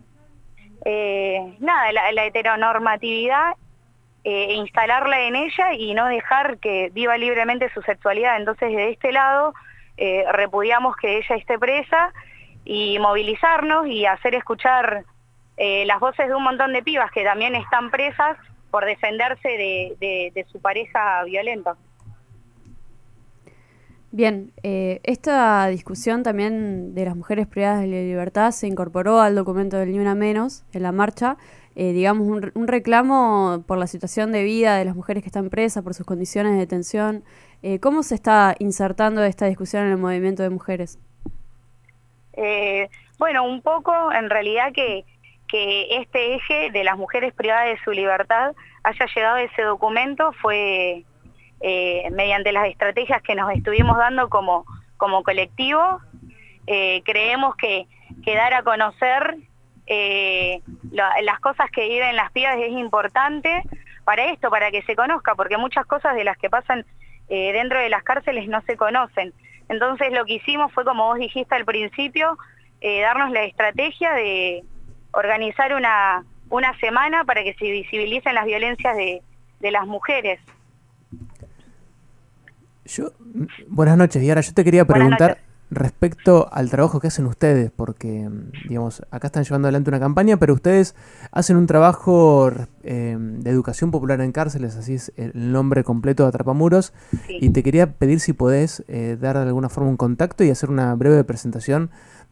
Eh, nada, la, la heteronormatividad, eh, instalarla en ella y no dejar que viva libremente su sexualidad. Entonces, de este lado, eh, repudiamos que ella esté presa, y movilizarnos y hacer escuchar eh, las voces de un montón de pibas que también están presas por defenderse de, de, de su pareja violenta. Bien, eh, esta discusión también de las mujeres privadas de la libertad se incorporó al documento del Ni Una Menos en la marcha, eh, digamos un, un reclamo por la situación de vida de las mujeres que están presas, por sus condiciones de detención. Eh, ¿Cómo se está insertando esta discusión en el movimiento de mujeres? Eh, bueno, un poco en realidad que, que este eje de las mujeres privadas de su libertad haya llegado a ese documento fue... Eh, mediante las estrategias que nos estuvimos dando como, como colectivo. Eh, creemos que, que dar a conocer eh, la, las cosas que viven las pibas es importante para esto, para que se conozca, porque muchas cosas de las que pasan eh, dentro de las cárceles no se conocen. Entonces lo que hicimos fue, como vos dijiste al principio, eh, darnos la estrategia de organizar una, una semana para que se visibilicen las violencias de, de las mujeres. Yo, buenas noches, Yara. Yo te quería preguntar respecto al trabajo que hacen ustedes, porque, digamos, acá están llevando adelante una campaña, pero ustedes hacen un trabajo eh, de educación popular en cárceles, así es el nombre completo de Atrapamuros, sí. Y te quería pedir si podés eh, dar de alguna forma un contacto y hacer una breve presentación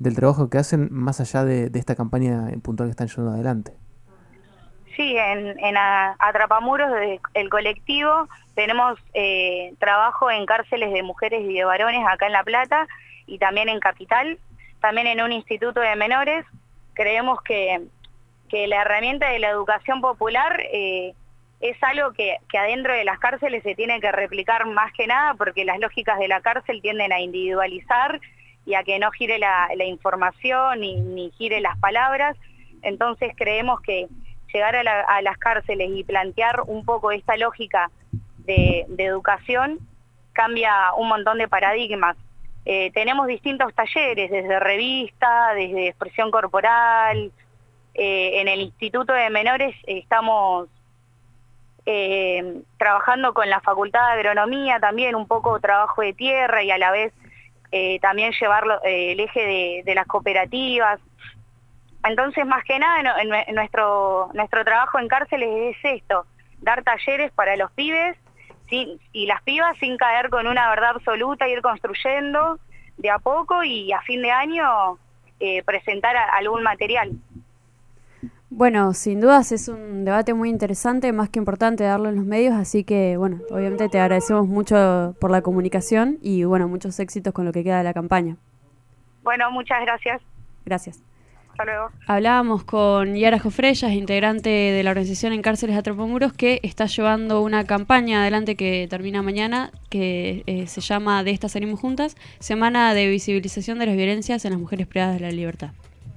del trabajo que hacen más allá de, de esta campaña puntual que están llevando adelante. Sí, en, en a, Atrapamuros, el colectivo, tenemos eh, trabajo en cárceles de mujeres y de varones acá en La Plata y también en Capital, también en un instituto de menores. Creemos que, que la herramienta de la educación popular eh, es algo que, que adentro de las cárceles se tiene que replicar más que nada, porque las lógicas de la cárcel tienden a individualizar y a que no gire la, la información ni, ni gire las palabras. Entonces creemos que llegar a, la, a las cárceles y plantear un poco esta lógica de, de educación cambia un montón de paradigmas. Eh, tenemos distintos talleres, desde revista, desde expresión corporal. Eh, en el Instituto de Menores estamos eh, trabajando con la Facultad de Agronomía también, un poco trabajo de tierra y a la vez eh, también llevar eh, el eje de, de las cooperativas. Entonces, más que nada, en nuestro, nuestro trabajo en cárceles es esto, dar talleres para los pibes sin, y las pibas sin caer con una verdad absoluta, ir construyendo de a poco y a fin de año eh, presentar a, algún material. Bueno, sin dudas es un debate muy interesante, más que importante darlo en los medios, así que, bueno, obviamente te agradecemos mucho por la comunicación y, bueno, muchos éxitos con lo que queda de la campaña. Bueno, muchas gracias. Gracias. Hasta luego. Hablábamos con Yara Jofrellas, integrante de la organización En Cárceles Atrapamuros, que está llevando una campaña adelante que termina mañana, que eh, se llama De Estas Salimos Juntas, Semana de Visibilización de las Violencias en las Mujeres Privadas de la Libertad.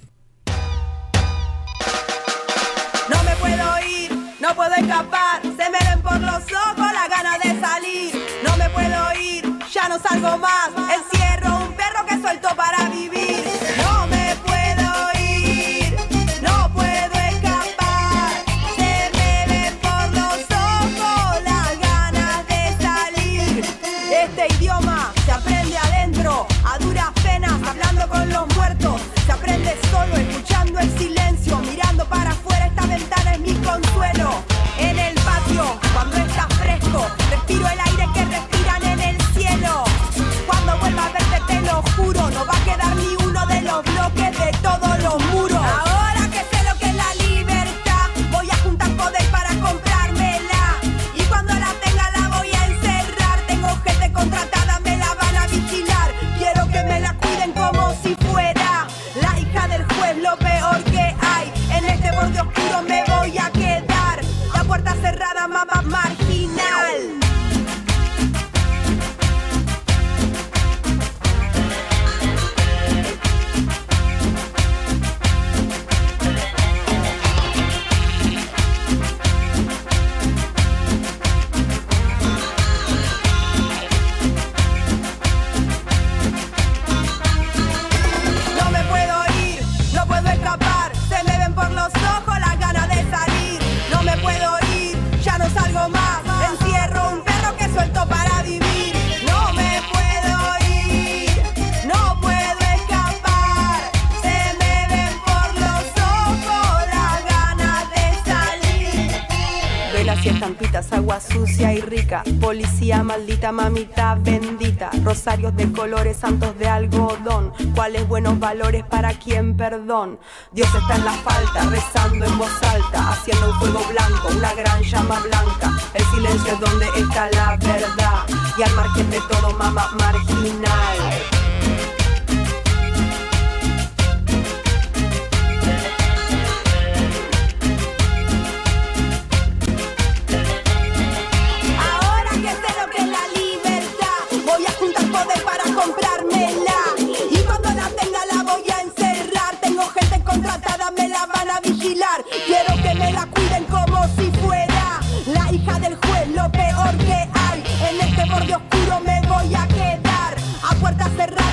No me puedo ir, no puedo escapar, se me ven por los ojos las ganas de salir. No me puedo ir, ya no salgo más, encierro un perro que suelto para vivir. No me puedo ir, no puedo escapar, se me ven por los ojos las ganas de salir. Este idioma se aprende adentro, a duras penas, hablando con los muertos. Se aprende solo, escuchando el silencio, mirando para afuera, esta ventana es mi consuelo. En el patio, cuando está fresco, respiro el aire que respiran en el cielo. Cuando vuelva a verte te lo juro, no va a quedar ni uno de los bloques de todos los muros. Ahora que sé lo que es la libertad, voy a juntar poder para comprármela. Y cuando la tenga la voy a encerrar, tengo gente contratada, me la van a vigilar. Quiero que me la cuiden como si fuera la hija del juez, lo peor que hay. En este borde oscuro me voy a quedar, la puerta cerrada, mamá marginal. No me puedo ir, no puedo escapar, se me ven por los ojos las ganas de salir. No me puedo ir, ya no salgo más, encierro un perro que suelto para vivir. No me puedo ir, no puedo escapar, se me ven por los ojos las ganas de salir. Velas y estampitas, agua sucia y rica, policía maldita, mamita bendita, rosarios de colores, santos de algodón, cuáles buenos valores para quien perdón. Dios está en la falta, rezando en voz alta, haciendo un fuego blanco, una gran llama blanca. El silencio es donde está la verdad, y al margen de todo, mamá marginal. Ahora que sé lo que es la libertad, voy a juntar poder para comprármela. Y cuando la tenga la voy a encerrar, tengo gente contratada, me la van a vigilar. Quiero que me la cuiden como si fuera la hija del juez, lo peor que hay. En este borde oscuro me voy a quedar, a puerta cerrada.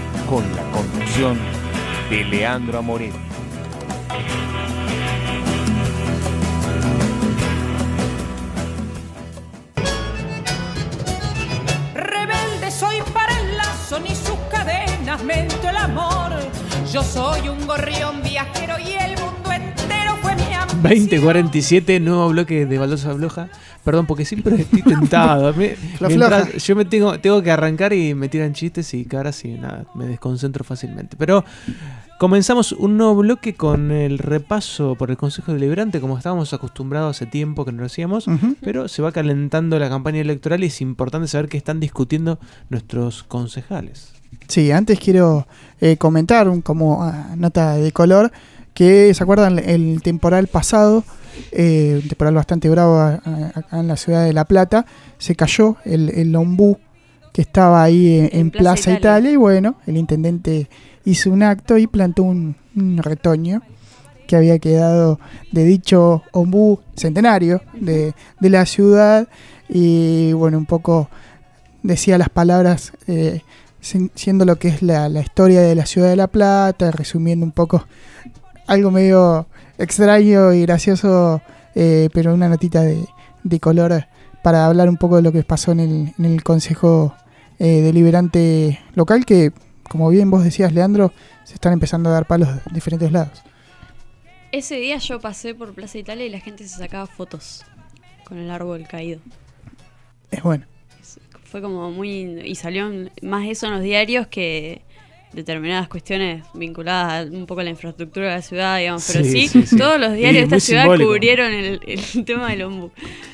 con la conducción de Leandro Amoretti. Rebelde soy para el lazo ni sus cadenas, mento el amor. Yo soy un gorrión viajero y el mundo entero fue mi ambición. veinte cuarenta y siete, nuevo bloque de Baldosa Floja. Perdón, porque siempre estoy tentado. Me, mientras yo me tengo, tengo que arrancar y me tiran chistes y que ahora sí, nada, me desconcentro fácilmente. Pero comenzamos un nuevo bloque con el repaso por el Consejo Deliberante, como estábamos acostumbrados hace tiempo que no lo hacíamos, uh-huh. Pero se va calentando la campaña electoral y es importante saber qué están discutiendo nuestros concejales. Sí, antes quiero eh, comentar un, como uh, nota de color que, ¿se acuerdan? El temporal pasado, eh, un temporal bastante bravo a, a, acá en la ciudad de La Plata, se cayó el, el ombú que estaba ahí en, en, en Plaza, Plaza Italia. Italia y bueno, el intendente hizo un acto y plantó un, un retoño que había quedado de dicho ombú centenario de, de la ciudad y bueno, un poco decía las palabras eh, siendo lo que es la, la historia de la ciudad de La Plata, resumiendo un poco algo medio extraño y gracioso, eh, pero una notita de, de color para hablar un poco de lo que pasó en el, en el Consejo eh, Deliberante local, que como bien vos decías, Leandro, se están empezando a dar palos de diferentes lados. Ese día yo pasé por Plaza Italia y la gente se sacaba fotos con el árbol caído. Es bueno. Fue como muy... Y salió más eso en los diarios que determinadas cuestiones vinculadas a un poco a la infraestructura de la ciudad, digamos. Pero sí, sí, sí, sí. Todos los diarios de esta ciudad simbólico. Cubrieron el, el tema del ombú.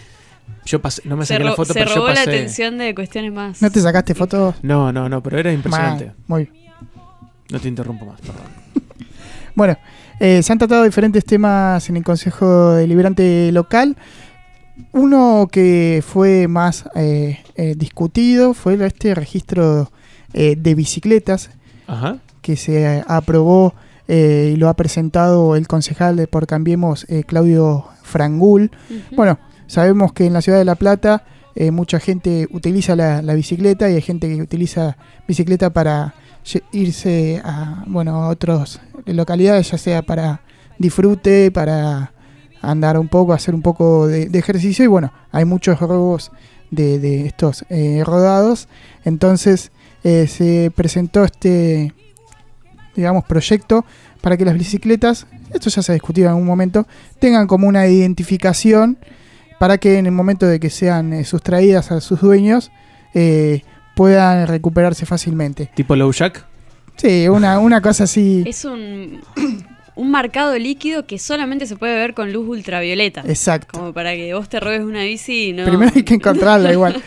Yo pasé, no me se saqué ro- la foto, se pero robó yo pasé... la atención de cuestiones más... ¿No te sacaste fotos? No, no, no, pero era impresionante. Ma, muy bien. No te interrumpo más, perdón. Bueno, eh, se han tratado diferentes temas en el Consejo Deliberante local. Uno que fue más eh, eh, discutido fue este registro eh, de bicicletas. Ajá. Que se aprobó eh, y lo ha presentado el concejal de Por Cambiemos, eh, Claudio Frangul. Uh-huh. Bueno, sabemos que en la ciudad de La Plata eh, mucha gente utiliza la, la bicicleta y hay gente que utiliza bicicleta para irse a, bueno, a otras localidades, ya sea para disfrute, para andar un poco, hacer un poco de, de ejercicio y bueno, hay muchos robos de, de estos eh, rodados. Entonces eh, se presentó este, digamos, proyecto para que las bicicletas, esto ya se ha discutido en algún momento, tengan como una identificación para que en el momento de que sean eh, sustraídas a sus dueños eh, puedan recuperarse fácilmente. ¿Tipo low jack? Sí, una, una cosa así. Es un, un marcado líquido que solamente se puede ver con luz ultravioleta. Exacto. Como para que vos te robes una bici y no... Primero hay que encontrarla igual.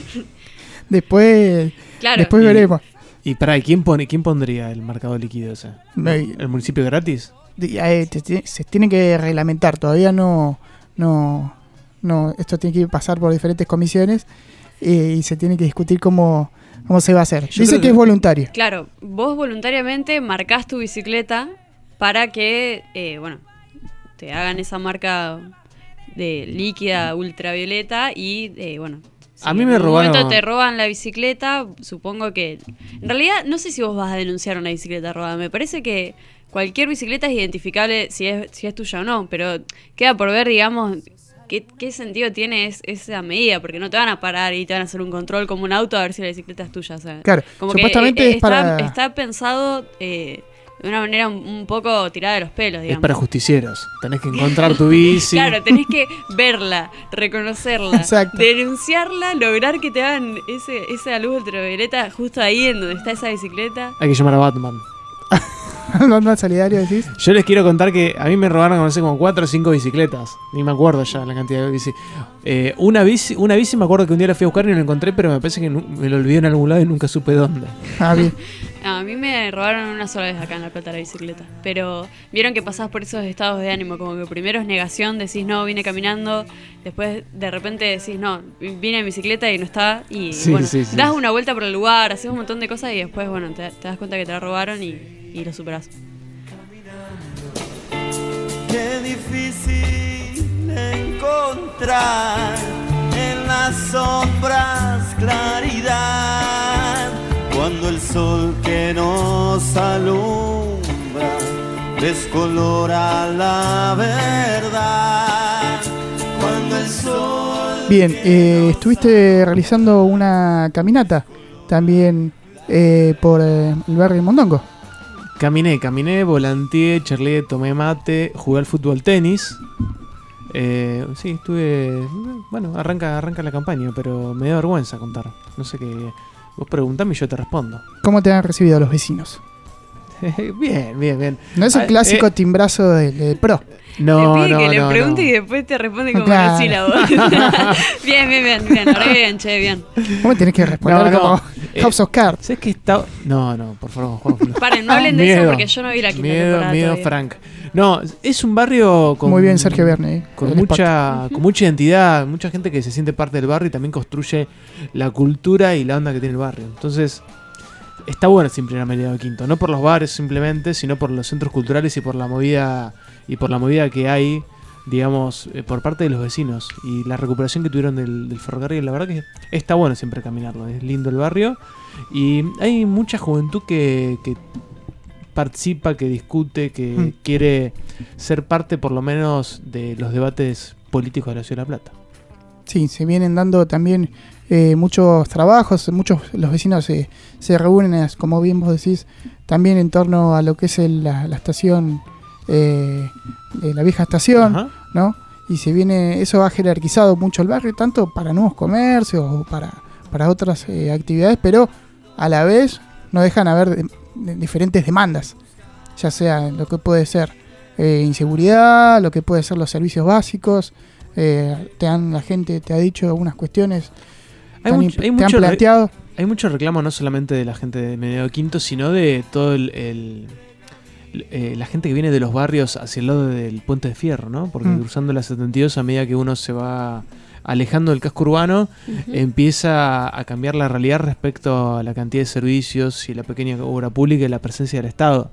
Después, claro. después y, veremos. Y pará, ¿quién, pone, ¿quién pondría el marcado líquido ese? No, ¿el municipio gratis? Se tiene que reglamentar, todavía no, no, no, esto tiene que pasar por diferentes comisiones eh, y se tiene que discutir cómo, cómo se va a hacer. Yo Dice que, que es voluntario. Claro, vos voluntariamente marcás tu bicicleta para que, eh, bueno, te hagan esa marca de líquida ultravioleta y, eh, bueno... Si a mí me robaron. En un momento te roban la bicicleta, supongo que... En realidad, no sé si vos vas a denunciar una bicicleta robada. Me parece que cualquier bicicleta es identificable si es, si es tuya o no, pero queda por ver, digamos, qué, qué sentido tiene es, esa medida, porque no te van a parar y te van a hacer un control como un auto a ver si la bicicleta es tuya. O sea, claro, como supuestamente que, eh, es está, para... está pensado... Eh, de una manera un, un poco tirada de los pelos, digamos. Es para justicieros. Tenés que encontrar tu bici. Claro, tenés que verla, reconocerla, exacto. Denunciarla, lograr que te hagan ese, esa luz ultravioleta justo ahí en donde está esa bicicleta. Hay que llamar a Batman. ¿Batman solidario decís? Yo les quiero contar que a mí me robaron, no sé, como cuatro o cinco bicicletas. Ni me acuerdo ya la cantidad de bici. Eh, una bici. Una bici me acuerdo que un día la fui a buscar y no la encontré, pero me parece que me lo olvidé en algún lado y nunca supe dónde. Ah, bien. A mí me robaron una sola vez acá en La Plata la bicicleta. Pero vieron que pasás por esos estados de ánimo, como que primero es negación, decís no, vine caminando, después de repente decís no, vine en bicicleta y no está, y sí, bueno, sí, sí. das una vuelta por el lugar, haces un montón de cosas y después bueno, te, te das cuenta que te la robaron y, y lo superás. Qué difícil encontrar en las sombras claridad cuando el sol que nos nos alumbra descolora la verdad. Cuando el sol... Bien, eh, estuviste realizando una caminata también eh, por eh, el barrio Mondongo. Caminé, caminé, volanteé, charlé, tomé mate, jugué al fútbol tenis. Eh, sí, estuve... Bueno, arranca, arranca la campaña, pero me da vergüenza contar. No sé qué... Vos preguntame y yo te respondo. ¿Cómo te han recibido los vecinos? Bien, bien, bien. No es el clásico eh, timbrazo del de pro. No, le pide no, que no, le pregunte no. y después te responde como Claro. monosílabo. Bien, bien, bien, bien. Ahora bien, che, bien. ¿Cómo me tenés que responder No, no. como Eh, House of Cards? ¿Sabes que está...? No, no, por favor, Juan. Paren, no hablen de Miedo. eso porque yo no vi la quinta Miedo, temporada miedo, todavía. Frank. No, es un barrio con... Muy bien, Sergio Verne. eh, Con el mucha, con mucha identidad, mucha gente que se siente parte del barrio y también construye la cultura y la onda que tiene el barrio. Entonces, está bueno siempre ir a Mediado Quinto. No por los bares simplemente, sino por los centros culturales y por la movida y por la movida que hay, digamos, eh, por parte de los vecinos. Y la recuperación que tuvieron del, del ferrocarril. La verdad que está bueno siempre caminarlo. Es lindo el barrio. Y hay mucha juventud que... que participa, que discute, que Mm. quiere ser parte por lo menos de los debates políticos de la Ciudad de La Plata. Sí, se vienen dando también eh, muchos trabajos, muchos los vecinos se, se reúnen, es, como bien vos decís, también en torno a lo que es el- la, la estación, eh, eh, la vieja estación, Ajá. ¿no? Y se viene, eso ha jerarquizado mucho el barrio, tanto para nuevos comercios o para, para otras eh, actividades, pero a la vez no dejan haber de- de diferentes demandas, ya sea lo que puede ser eh, inseguridad, lo que puede ser los servicios básicos. Eh, te han, la gente te ha dicho algunas cuestiones, te Hay, han, mucho, hay, te han mucho re- planteado. hay mucho reclamo no solamente de la gente de Mediado Quinto, sino de todo el, el- el- eh, la gente que viene de los barrios hacia el lado del Puente de Fierro, ¿no? Porque Mm. cruzando la setenta y dos, a medida que uno se va alejando del casco urbano, Ujú. empieza a cambiar la realidad respecto a la cantidad de servicios y la pequeña obra pública y la presencia del Estado.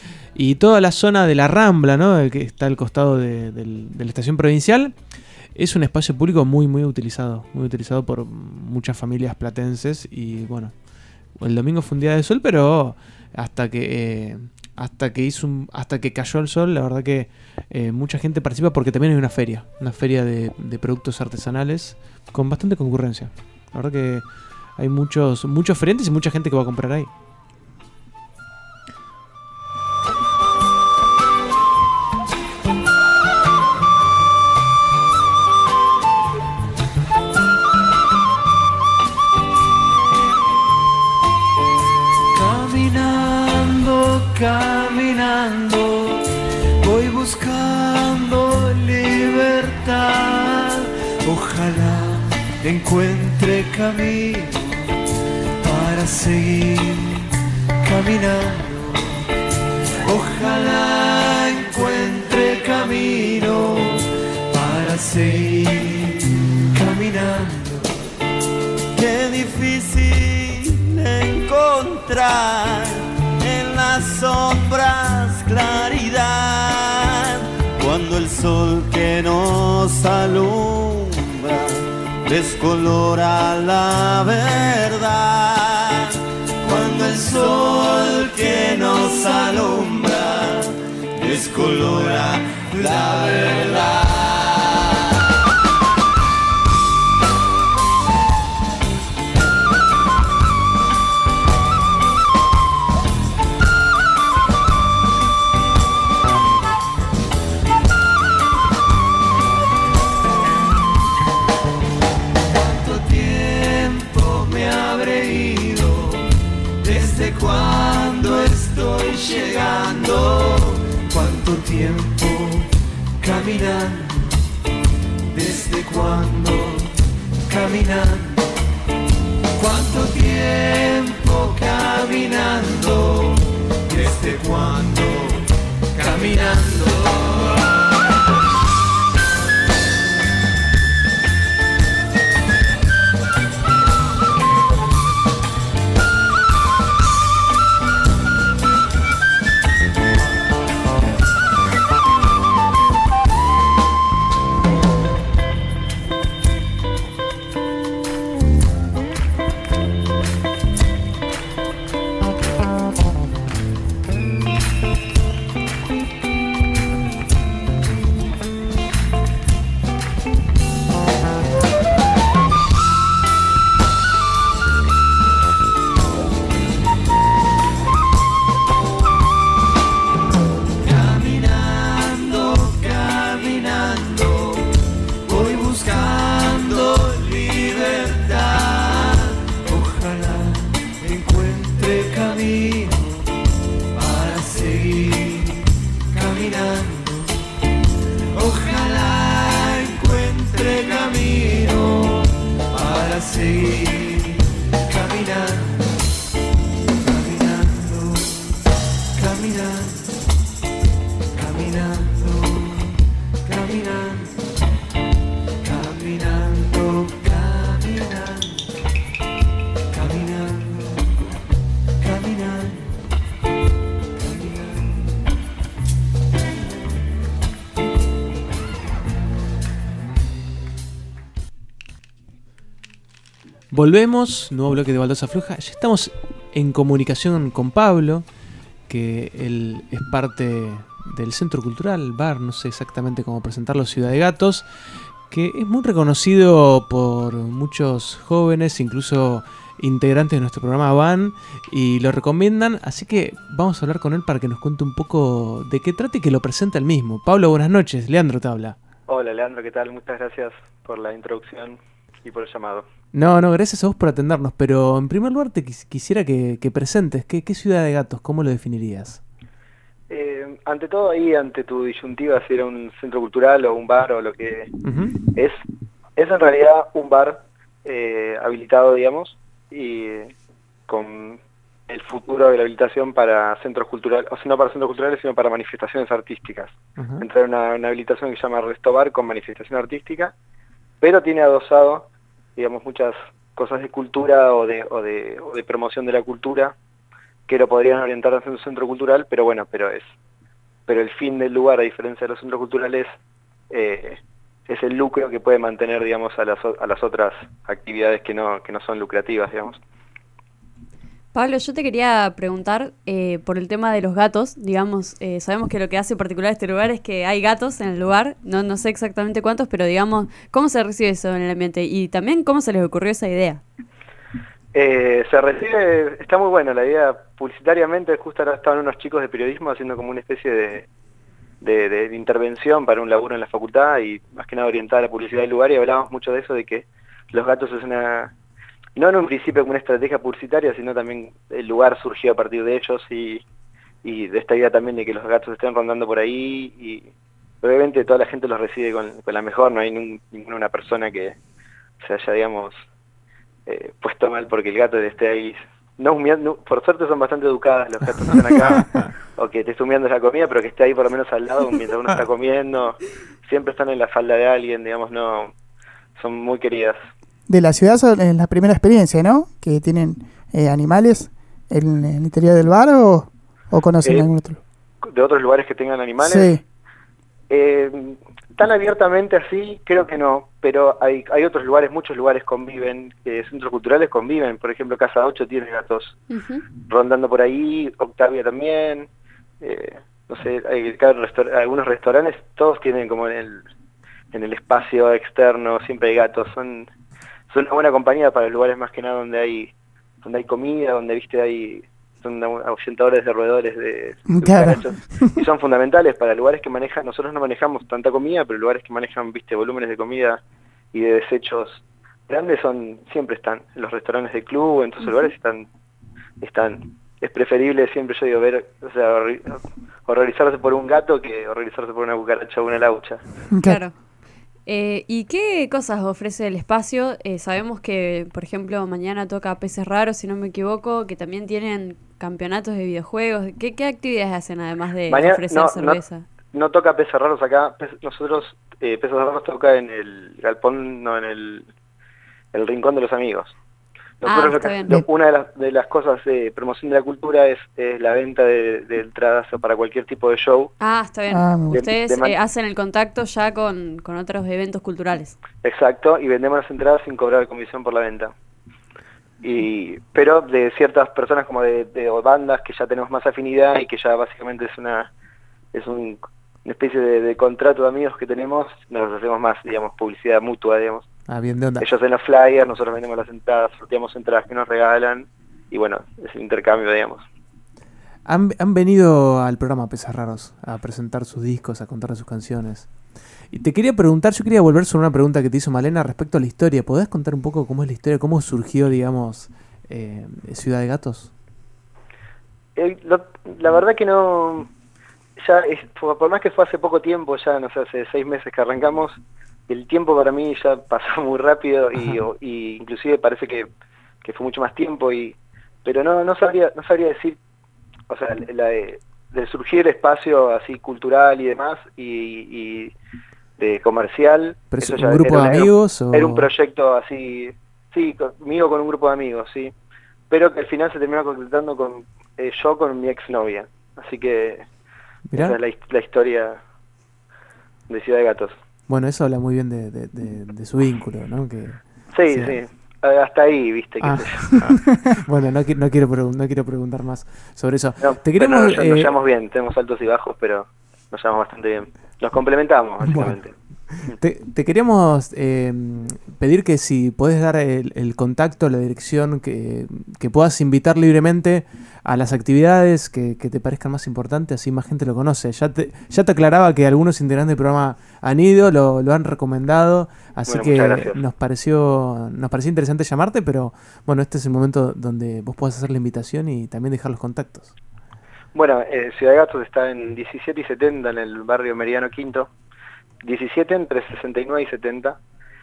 Y toda la zona de la Rambla, ¿no? El que está al costado de, del- de la estación provincial, es un espacio público muy, muy utilizado. Muy utilizado por muchas familias platenses. Y bueno, el domingo fue un día de sol, pero hasta que eh, hasta que hizo un, hasta que cayó el sol, la verdad que eh, mucha gente participa porque también hay una feria, una feria de, de productos artesanales con bastante concurrencia. La verdad que hay muchos, muchos feriantes y mucha gente que va a comprar ahí. Caminando, caminando, voy buscando libertad. Ojalá encuentre camino para seguir caminando. Ojalá encuentre camino para seguir caminando. Qué difícil encontrar en las sombras claridad, cuando el sol que nos alumbra descolora la verdad. Cuando el sol que nos alumbra descolora la verdad. ¿Desde cuándo estoy llegando? ¿Cuánto tiempo caminando? ¿Desde cuándo caminando? ¿Cuánto tiempo caminando? ¿Desde cuándo caminando? caminando, caminando, caminando, caminando, caminando, caminando, Volvemos, nuevo bloque de Baldosa Floja. Ya estamos en comunicación con Pablo, que él es parte del Centro Cultural, bar, no sé exactamente cómo presentarlo, Ciudad de Gatos, que es muy reconocido por muchos jóvenes, incluso integrantes de nuestro programa van y lo recomiendan, así que vamos a hablar con él para que nos cuente un poco de qué trata y que lo presente él mismo. Pablo, buenas noches, Leandro te habla. Hola Leandro, ¿qué tal? Muchas gracias por la introducción y por el llamado. No, no, gracias a vos por atendernos, pero en primer lugar te quis- quisiera que, que presentes, ¿qué, ¿qué Ciudad de Gatos? ¿Cómo lo definirías? Eh, ante todo ahí, ante tu disyuntiva, si era un centro cultural o un bar o lo que Uh-huh. es, es en realidad un bar eh, habilitado, digamos, y eh, con el futuro de la habilitación para centros culturales, o sea, no para centros culturales, sino para manifestaciones artísticas. Uh-huh. Entrar en una, una habilitación que se llama Resto Bar con manifestación artística, pero tiene adosado, digamos, muchas cosas de cultura o de, o de, o de promoción de la cultura que lo podrían orientar hacia un centro cultural, pero bueno, pero es pero el fin del lugar, a diferencia de los centros culturales, eh, es el lucro que puede mantener, digamos, a las, o- a las otras actividades que no, que no son lucrativas, digamos. Pablo, yo te quería preguntar eh, por el tema de los gatos, digamos, eh, sabemos que lo que hace particular este lugar es que hay gatos en el lugar, no, no sé exactamente cuántos, pero digamos, ¿cómo se recibe eso en el ambiente? Y también, ¿cómo se les ocurrió esa idea? Eh, se recibe, está muy buena la idea. Publicitariamente, justo ahora estaban unos chicos de periodismo haciendo como una especie de, de, de- de intervención para un laburo en la facultad y más que nada orientada a la publicidad del lugar, y hablábamos mucho de eso, de que los gatos es una, no en un principio como una estrategia publicitaria, sino también el lugar surgió a partir de ellos y, y de esta idea también de que los gatos estén rondando por ahí, y obviamente toda la gente los recibe con, con la mejor, no hay nun- ninguna persona que se haya, digamos, eh, puesto mal porque el gato esté ahí. No, humeando, por suerte son bastante educadas los gatos que están acá, o que te esté humeando la comida, pero que esté ahí por lo menos al lado mientras uno está comiendo. Siempre están en la falda de alguien, digamos, no, son muy queridas. De la ciudad es la primera experiencia, ¿no? Que tienen eh, animales en el interior del bar, o, o conocen Eh, algún otro. De otros lugares que tengan animales. Sí. Eh, tan abiertamente así, creo que no, pero hay hay otros lugares, muchos lugares conviven, eh, centros culturales conviven, por ejemplo Casa ocho tiene gatos rondando por ahí, Octavia también, eh, no sé, hay, cada restaur- algunos restaurantes, todos tienen como en el, en el espacio externo, siempre hay gatos, son, son una buena compañía para los lugares más que nada donde hay, donde hay comida, donde viste hay, son ahuyentadores de roedores de, de Claro. cucarachas, y son fundamentales para lugares que manejan, nosotros no manejamos tanta comida, pero lugares que manejan, viste, volúmenes de comida y de desechos grandes son, siempre están, en los restaurantes de club, en todos esos lugares están, están, es preferible siempre yo digo ver, o sea, horri- horrorizarse por un gato que horrorizarse por una cucaracha o una laucha. Claro. Eh, ¿Y qué cosas ofrece el espacio? Eh, sabemos que, por ejemplo, mañana toca Peces Raros, si no me equivoco, que también tienen campeonatos de videojuegos. ¿Qué, qué actividades hacen además de Mañana- ofrecer no, cerveza? No, no toca Peces Raros acá, Pez- nosotros, eh, Peces Raros toca en el galpón, no, en el, el rincón de los amigos. Nosotros Ah, lo está que- bien. lo- una de las, de las cosas de promoción de la cultura es, es la venta de, de entradas para cualquier tipo de show. Ah, está bien. Ah, me gusta. Ustedes De- de man- eh, hacen el contacto ya con, con otros eventos culturales. Exacto, y vendemos las entradas sin cobrar comisión por la venta. Y pero de ciertas personas como de, de bandas que ya tenemos más afinidad y que ya básicamente es una es un, una especie de, de contrato de amigos que tenemos, nos hacemos más, digamos, publicidad mutua, digamos. Ah, bien de onda. Ellos en los flyers, nosotros vendemos las entradas, sorteamos entradas que nos regalan y bueno, es el intercambio, digamos. Han, han venido al programa Peces Raros a presentar sus discos, a contar sus canciones. Y te quería preguntar, yo quería volver sobre una pregunta que te hizo Malena respecto a la historia. ¿Podés contar un poco cómo es la historia, cómo surgió, digamos, eh, Ciudad de Gatos? Eh, lo- la verdad que no, ya es- por por más que fue hace poco tiempo, ya no sé, hace seis meses que arrancamos, el tiempo para mí ya pasó muy rápido y, o- y inclusive parece que, que fue mucho más tiempo, y pero no no sabría no sabría decir, o sea, la, eh, de surgir espacio así cultural y demás, y, y de comercial. ¿Pero es Eso un ya grupo era- de era- amigos o...? Era un proyecto así, sí, conmigo con un grupo de amigos, sí. Pero que al final se terminó concretando con eh, yo con mi exnovia. Así que Mirá. esa es la, his- la historia de Ciudad de Gatos. Bueno, eso habla muy bien de, de- de- de su vínculo, ¿no? Que, Sí, sea- sí. Eh, Hasta ahí, viste, qué Ah. sé yo. Bueno, no, qui- no quiero pregun- no quiero preguntar más sobre eso. No, Te queremos... bueno, nos, nos eh, llevamos bien, tenemos altos y bajos, pero nos llevamos bastante bien. Nos complementamos, básicamente. Te, te queríamos eh, pedir que si podés dar el, el contacto, la dirección, que, que puedas invitar libremente a las actividades que, que te parezcan más importantes, así más gente lo conoce. Ya te, ya te aclaraba que algunos integrantes del programa han ido, lo, lo han recomendado, así Bueno, muchas que gracias. nos pareció, nos pareció interesante llamarte, pero bueno, este es el momento donde vos podés hacer la invitación y también dejar los contactos. Bueno, eh, Ciudad de Gatos está en diecisiete y setenta, en el barrio Meridiano Quinto. diecisiete entre sesenta y nueve y setenta.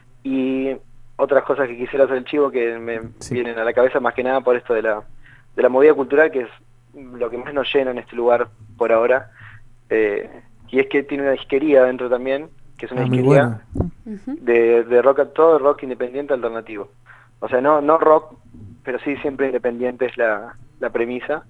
Y otras cosas que quisiera hacer el chivo que me vienen a la cabeza más que nada por esto de la, de la movida cultural, que es lo que más nos llena en este lugar por ahora. Eh, y es que tiene una disquería adentro también, que es una Ah, muy disquería bueno. de, de rock, todo rock independiente alternativo. O sea, no, no rock, pero sí siempre independiente es la, la premisa.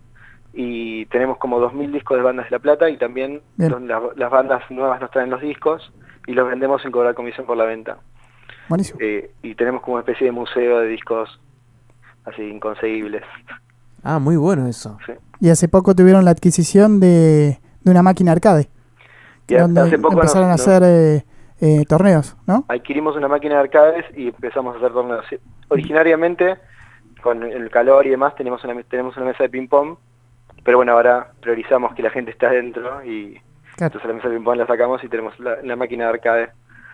Y tenemos como dos mil discos de bandas de La Plata y también Bien. los- la- las bandas nuevas nos traen los discos y los vendemos sin cobrar comisión por la venta. Buenísimo. Eh, y tenemos como una especie de museo de discos así inconseguibles. Ah, muy bueno eso. Sí. Y hace poco tuvieron la adquisición de, de una máquina arcade. Y hasta donde hace poco empezaron nos- a hacer eh, eh, torneos, ¿no? Adquirimos una máquina de arcades y empezamos a hacer torneos. Sí. Originariamente, con el calor y demás, tenemos una, tenemos una mesa de ping-pong, pero bueno, ahora priorizamos que la gente esté adentro y Claro. entonces la mesa de ping-pong la sacamos y tenemos la, la máquina de arcade.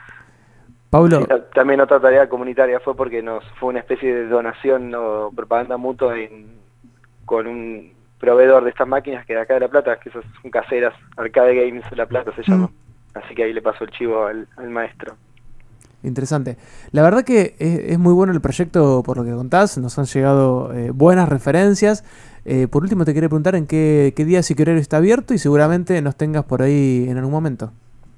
Pablo, Sí, ta- también otra tarea comunitaria fue porque nos fue una especie de donación o propaganda mutua en- con un proveedor de estas máquinas que de acá de La Plata, que son caseras, Arcade Games de La Plata se llama. Así que ahí le paso el chivo al, al maestro. interesante. La verdad que es, es muy bueno el proyecto por lo que contás, nos han llegado eh, buenas referencias. Eh, por último te quería preguntar en qué, qué días y qué horario está abierto y seguramente nos tengas por ahí en algún momento.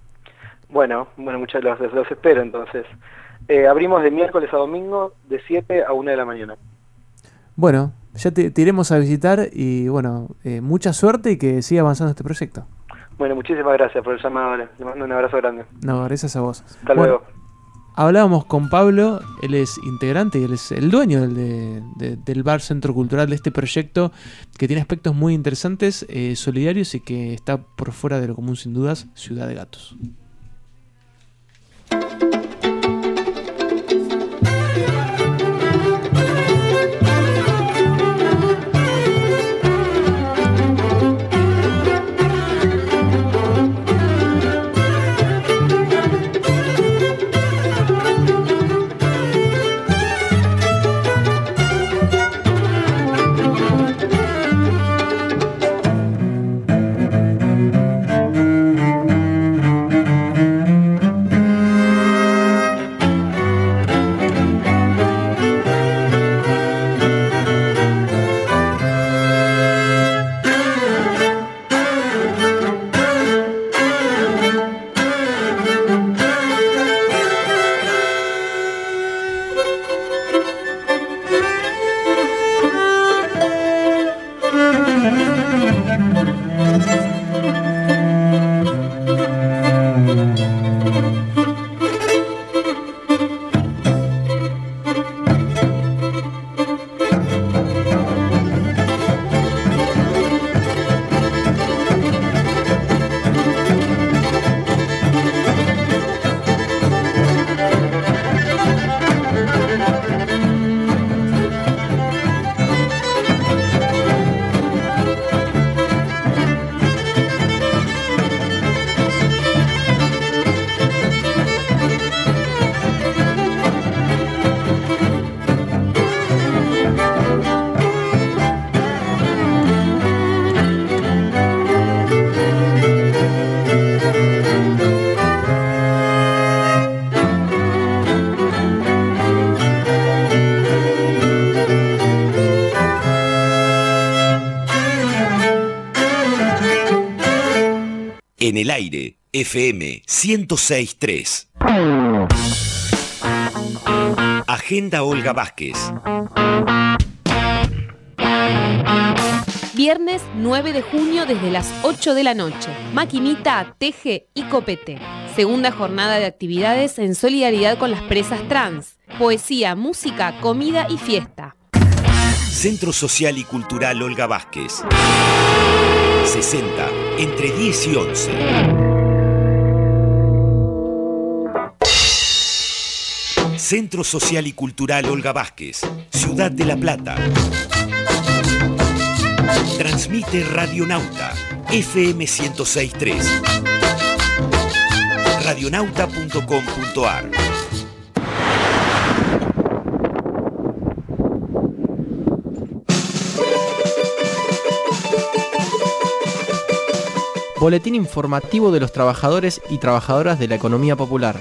Bueno, bueno, muchos los, los espero entonces. Eh, abrimos de miércoles a domingo de siete a una de la mañana. Bueno, ya te, te iremos a visitar y bueno, eh, mucha suerte y que siga avanzando este proyecto. Bueno, muchísimas gracias por el llamado. Le mando un abrazo grande. No, gracias a vos. Hasta Bueno, luego. hablábamos con Pablo, él es integrante y él es el dueño del, de- de- del bar Centro Cultural de este proyecto que tiene aspectos muy interesantes, eh, solidarios y que está por fuera de lo común sin dudas, Ciudad de Gatos. En el aire, F M ciento seis punto tres. Agenda Olga Vázquez. Viernes nueve de junio desde las ocho de la noche. Maquinita, teje y copete. Segunda jornada de actividades en solidaridad con las presas trans. Poesía, música, comida y fiesta. Centro Social y Cultural Olga Vázquez. sesenta, entre diez y once. Centro Social y Cultural Olga Vázquez, Ciudad de La Plata. Transmite Radionauta, F M ciento seis punto tres. radionauta punto com punto a r. Boletín informativo de los trabajadores y trabajadoras de la economía popular.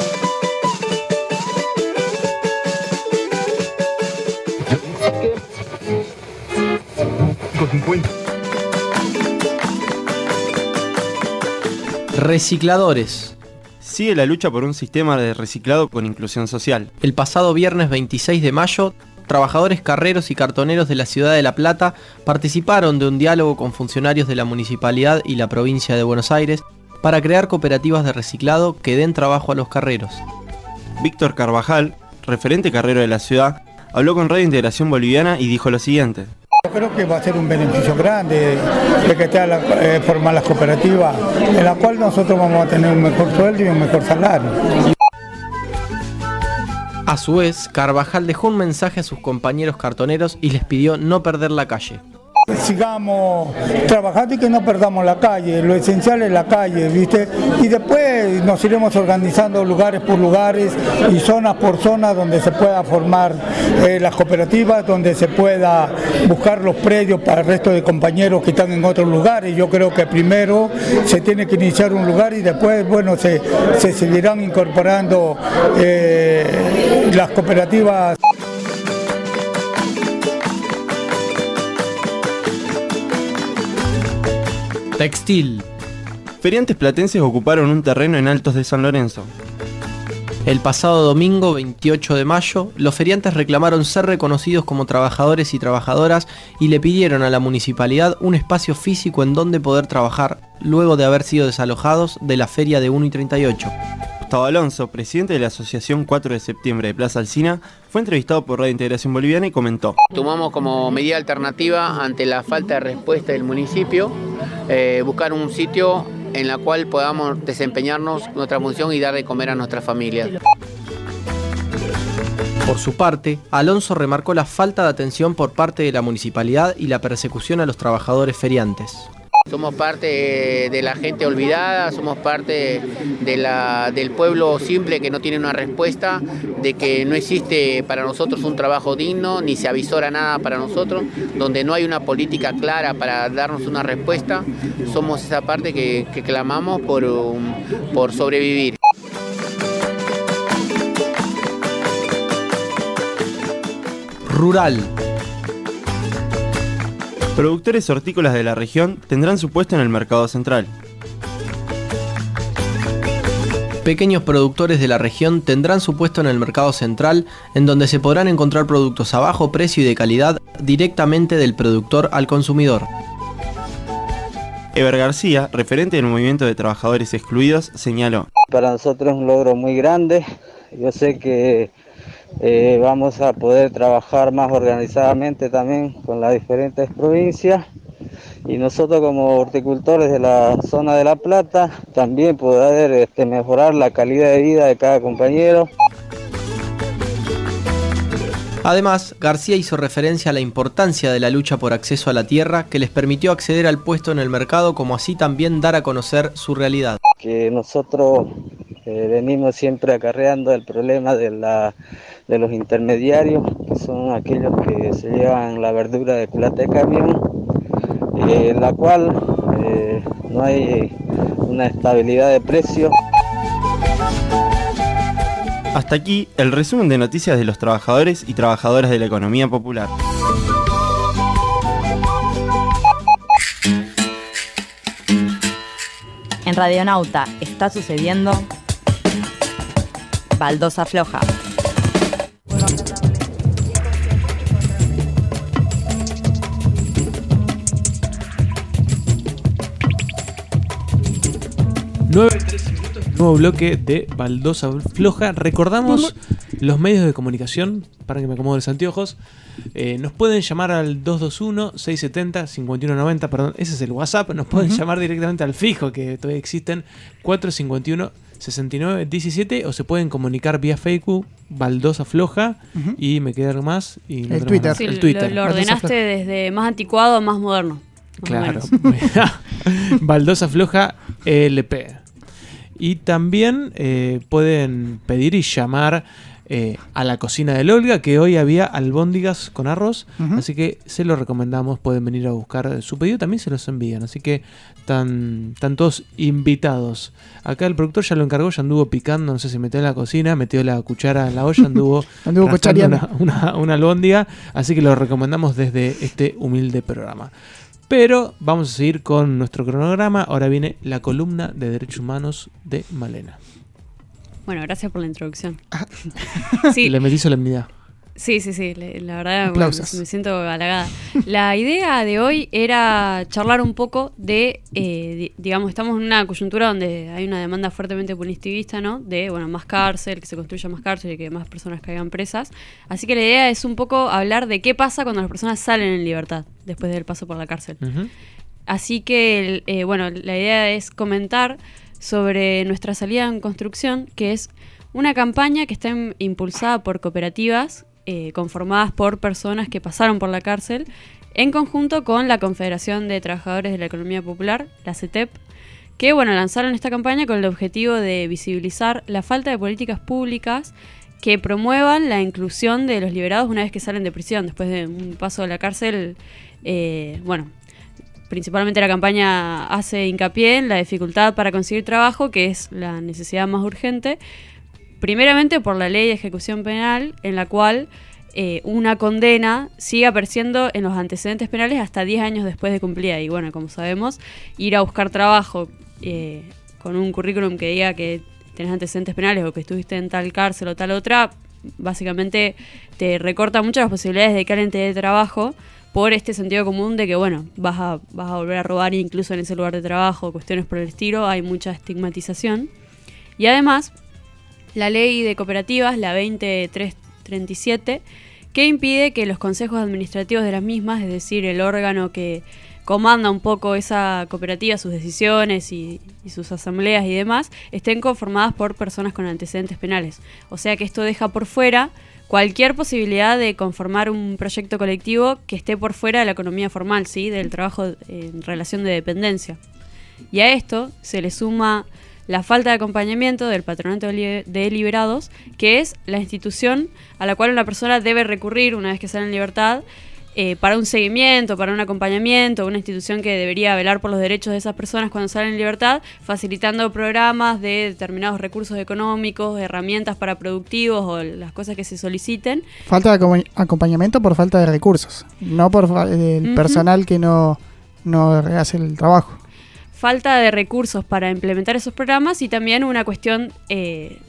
Recicladores. Sigue la lucha por un sistema de reciclado con inclusión social. El pasado viernes veintiséis de mayo, trabajadores carreros y cartoneros de la ciudad de La Plata participaron de un diálogo con funcionarios de la municipalidad y la provincia de Buenos Aires para crear cooperativas de reciclado que den trabajo a los carreros. Víctor Carvajal, referente carrero de la ciudad, habló con Radio Integración Boliviana y dijo lo siguiente. Yo creo que va a ser un beneficio grande de que esté la, eh, formar las cooperativas, en la cual nosotros vamos a tener un mejor sueldo y un mejor salario. A su vez, Carvajal dejó un mensaje a sus compañeros cartoneros y les pidió no perder la calle. Sigamos trabajando y que no perdamos la calle, lo esencial es la calle, ¿viste? Y después nos iremos organizando lugares por lugares y zonas por zonas donde se pueda formar eh, las cooperativas, donde se pueda buscar los predios para el resto de compañeros que están en otros lugares. Yo creo que primero se tiene que iniciar un lugar y después, bueno, se, se seguirán incorporando eh, las cooperativas. Textil. Feriantes platenses ocuparon un terreno en Altos de San Lorenzo. El pasado domingo veintiocho de mayo, los feriantes reclamaron ser reconocidos como trabajadores y trabajadoras y le pidieron a la municipalidad un espacio físico en donde poder trabajar, luego de haber sido desalojados de la feria de uno y treinta y ocho. Gustavo Alonso, presidente de la Asociación cuatro de septiembre de Plaza Alsina, fue entrevistado por Radio Integración Boliviana y comentó. Tomamos como medida alternativa ante la falta de respuesta del municipio, eh, buscar un sitio en la cual podamos desempeñarnos nuestra función y dar de comer a nuestras familias. Por su parte, Alonso remarcó la falta de atención por parte de la municipalidad y la persecución a los trabajadores feriantes. Somos parte de la gente olvidada, somos parte de la, del pueblo simple que no tiene una respuesta, de que no existe para nosotros un trabajo digno, ni se avisora nada para nosotros, donde no hay una política clara para darnos una respuesta. Somos esa parte que, que clamamos por, um, por sobrevivir. Rural. Productores hortícolas de la región tendrán su puesto en el mercado central. Pequeños productores de la región tendrán su puesto en el mercado central, en donde se podrán encontrar productos a bajo precio y de calidad directamente del productor al consumidor. Eber García, referente del movimiento de trabajadores excluidos, señaló. Para nosotros es un logro muy grande. Yo sé que Eh, vamos a poder trabajar más organizadamente también con las diferentes provincias y nosotros como horticultores de la zona de La Plata también poder este, mejorar la calidad de vida de cada compañero. Además, García hizo referencia a la importancia de la lucha por acceso a la tierra que les permitió acceder al puesto en el mercado, como así también dar a conocer su realidad. Que nosotros eh, venimos siempre acarreando el problema de, la, de los intermediarios, que son aquellos que se llevan la verdura de plata de camión, eh, en la cual eh, no hay una estabilidad de precio. Hasta aquí el resumen de noticias de los trabajadores y trabajadoras de la economía popular. En Radionauta está sucediendo Baldosa Floja. nueve trece minutos, nuevo bloque de Baldosa Floja. Recordamos los medios de comunicación, para que me acomode los anteojos. Eh, nos pueden llamar al dos dos uno, seis siete cero, cinco uno nueve cero, perdón, ese es el WhatsApp. Nos pueden uh-huh. llamar directamente al fijo, que todavía existen, cuatro cinco uno, seis nueve uno siete, o se pueden comunicar vía Facebook, Baldosa Floja, uh-huh. y me queda algo más. Y el, Twitter. Sí, el Twitter. Lo, lo ordenaste desde más anticuado a más moderno. Claro. Baldosa Floja L P. Y también eh, pueden pedir y llamar eh, a la cocina del Olga, que hoy había albóndigas con arroz, uh-huh. así que se lo recomendamos. Pueden venir a buscar su pedido, también se los envían, así que están, están todos invitados. Acá el productor ya lo encargó, ya anduvo picando, no sé si metió en la cocina, metió la cuchara en la olla, anduvo, anduvo una, una, una albóndiga, así que lo recomendamos desde este humilde programa. Pero vamos a seguir con nuestro cronograma. Ahora viene la columna de Derechos Humanos de Malena. Bueno, gracias por la introducción. Sí. Le metí solemnidad. Sí, sí, sí. La verdad, bueno, me siento halagada. La idea de hoy era charlar un poco de, eh, digamos, estamos en una coyuntura donde hay una demanda fuertemente punitivista, ¿no? De, bueno, más cárcel, que se construya más cárcel y que más personas caigan presas. Así que la idea es un poco hablar de qué pasa cuando las personas salen en libertad después del paso por la cárcel. Uh-huh. Así que, eh, bueno, la idea es comentar sobre nuestra salida en construcción, que es una campaña que está impulsada por cooperativas Eh, conformadas por personas que pasaron por la cárcel, en conjunto con la Confederación de Trabajadores de la Economía Popular, la C E T E P, que bueno, lanzaron esta campaña con el objetivo de visibilizar la falta de políticas públicas que promuevan la inclusión de los liberados una vez que salen de prisión, después de un paso a la cárcel. Eh, bueno, principalmente la campaña hace hincapié en la dificultad para conseguir trabajo, que es la necesidad más urgente, primeramente por la ley de ejecución penal, en la cual eh, una condena sigue apareciendo en los antecedentes penales hasta diez años después de cumplida. Y bueno, como sabemos, ir a buscar trabajo eh, con un currículum que diga que tenés antecedentes penales o que estuviste en tal cárcel o tal otra, básicamente te recorta mucho las posibilidades de que alguien te dé trabajo, por este sentido común de que, bueno, vas a, vas a volver a robar incluso en ese lugar de trabajo, cuestiones por el estilo. Hay mucha estigmatización. Y además, la ley de cooperativas, la veinte trescientos treinta y siete, que impide que los consejos administrativos de las mismas, es decir, el órgano que comanda un poco esa cooperativa, sus decisiones y, y sus asambleas y demás, estén conformadas por personas con antecedentes penales. O sea que esto deja por fuera cualquier posibilidad de conformar un proyecto colectivo que esté por fuera de la economía formal, ¿sí? Del trabajo en relación de dependencia. Y a esto se le suma la falta de acompañamiento del Patronato de Liberados, que es la institución a la cual una persona debe recurrir una vez que sale en libertad eh, para un seguimiento, para un acompañamiento, una institución que debería velar por los derechos de esas personas cuando salen en libertad, facilitando programas de determinados recursos económicos, herramientas para productivos o las cosas que se soliciten. Falta de acompañamiento por falta de recursos, no por el uh-huh. personal que no, no hace el trabajo. Falta de recursos para implementar esos programas y también una cuestión eh,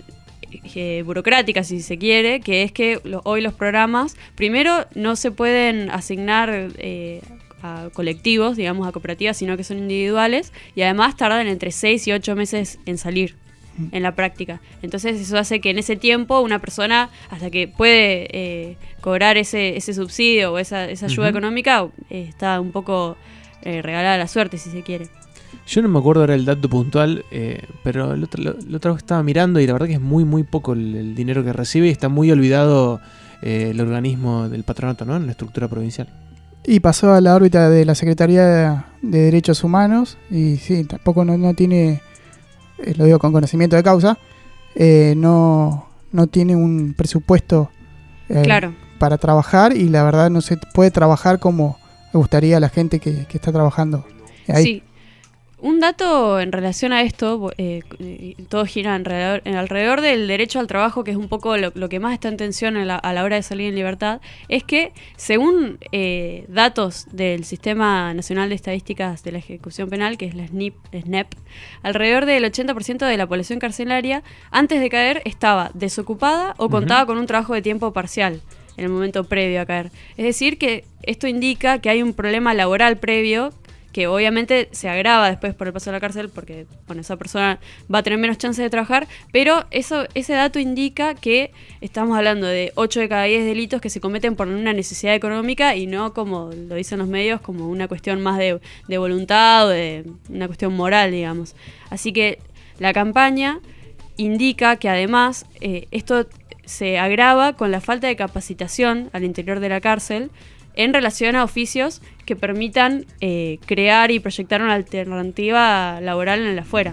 eh, burocrática, si se quiere, que es que lo, hoy los programas, primero, no se pueden asignar eh, a colectivos, digamos, a cooperativas, sino que son individuales, y además tardan entre seis y ocho meses en salir en la práctica. Entonces eso hace que en ese tiempo una persona, hasta que puede eh, cobrar ese, ese subsidio o esa, esa ayuda uh-huh. económica, eh, está un poco eh, regalada a la suerte, si se quiere. Yo no me acuerdo ahora el dato puntual, eh, pero el otro, lo, lo otro estaba mirando y la verdad que es muy muy poco el, el dinero que recibe y está muy olvidado eh, el organismo del patronato, ¿no? En la estructura provincial. Y pasó a la órbita de la Secretaría de, de Derechos Humanos y sí, tampoco no, no tiene, eh, lo digo con conocimiento de causa, eh, no, no tiene un presupuesto eh, claro. para trabajar y la verdad no se puede trabajar como le gustaría a la gente que, que está trabajando ahí. Sí. Un dato en relación a esto, eh, todo gira alrededor, alrededor del derecho al trabajo, que es un poco lo, lo que más está en tensión a la, a la hora de salir en libertad, es que según eh, datos del Sistema Nacional de Estadísticas de la Ejecución Penal, que es la S N I P, S N E P, alrededor del ochenta por ciento de la población carcelaria, antes de caer, estaba desocupada o contaba uh-huh. con un trabajo de tiempo parcial en el momento previo a caer. Es decir, que esto indica que hay un problema laboral previo que obviamente se agrava después por el paso de la cárcel porque bueno, esa persona va a tener menos chances de trabajar, pero eso, ese dato indica que estamos hablando de ocho de cada diez delitos que se cometen por una necesidad económica y no, como lo dicen los medios, como una cuestión más de, de voluntad o de una cuestión moral, digamos. Así que la campaña indica que además eh, esto se agrava con la falta de capacitación al interior de la cárcel en relación a oficios que permitan eh, crear y proyectar una alternativa laboral en el afuera.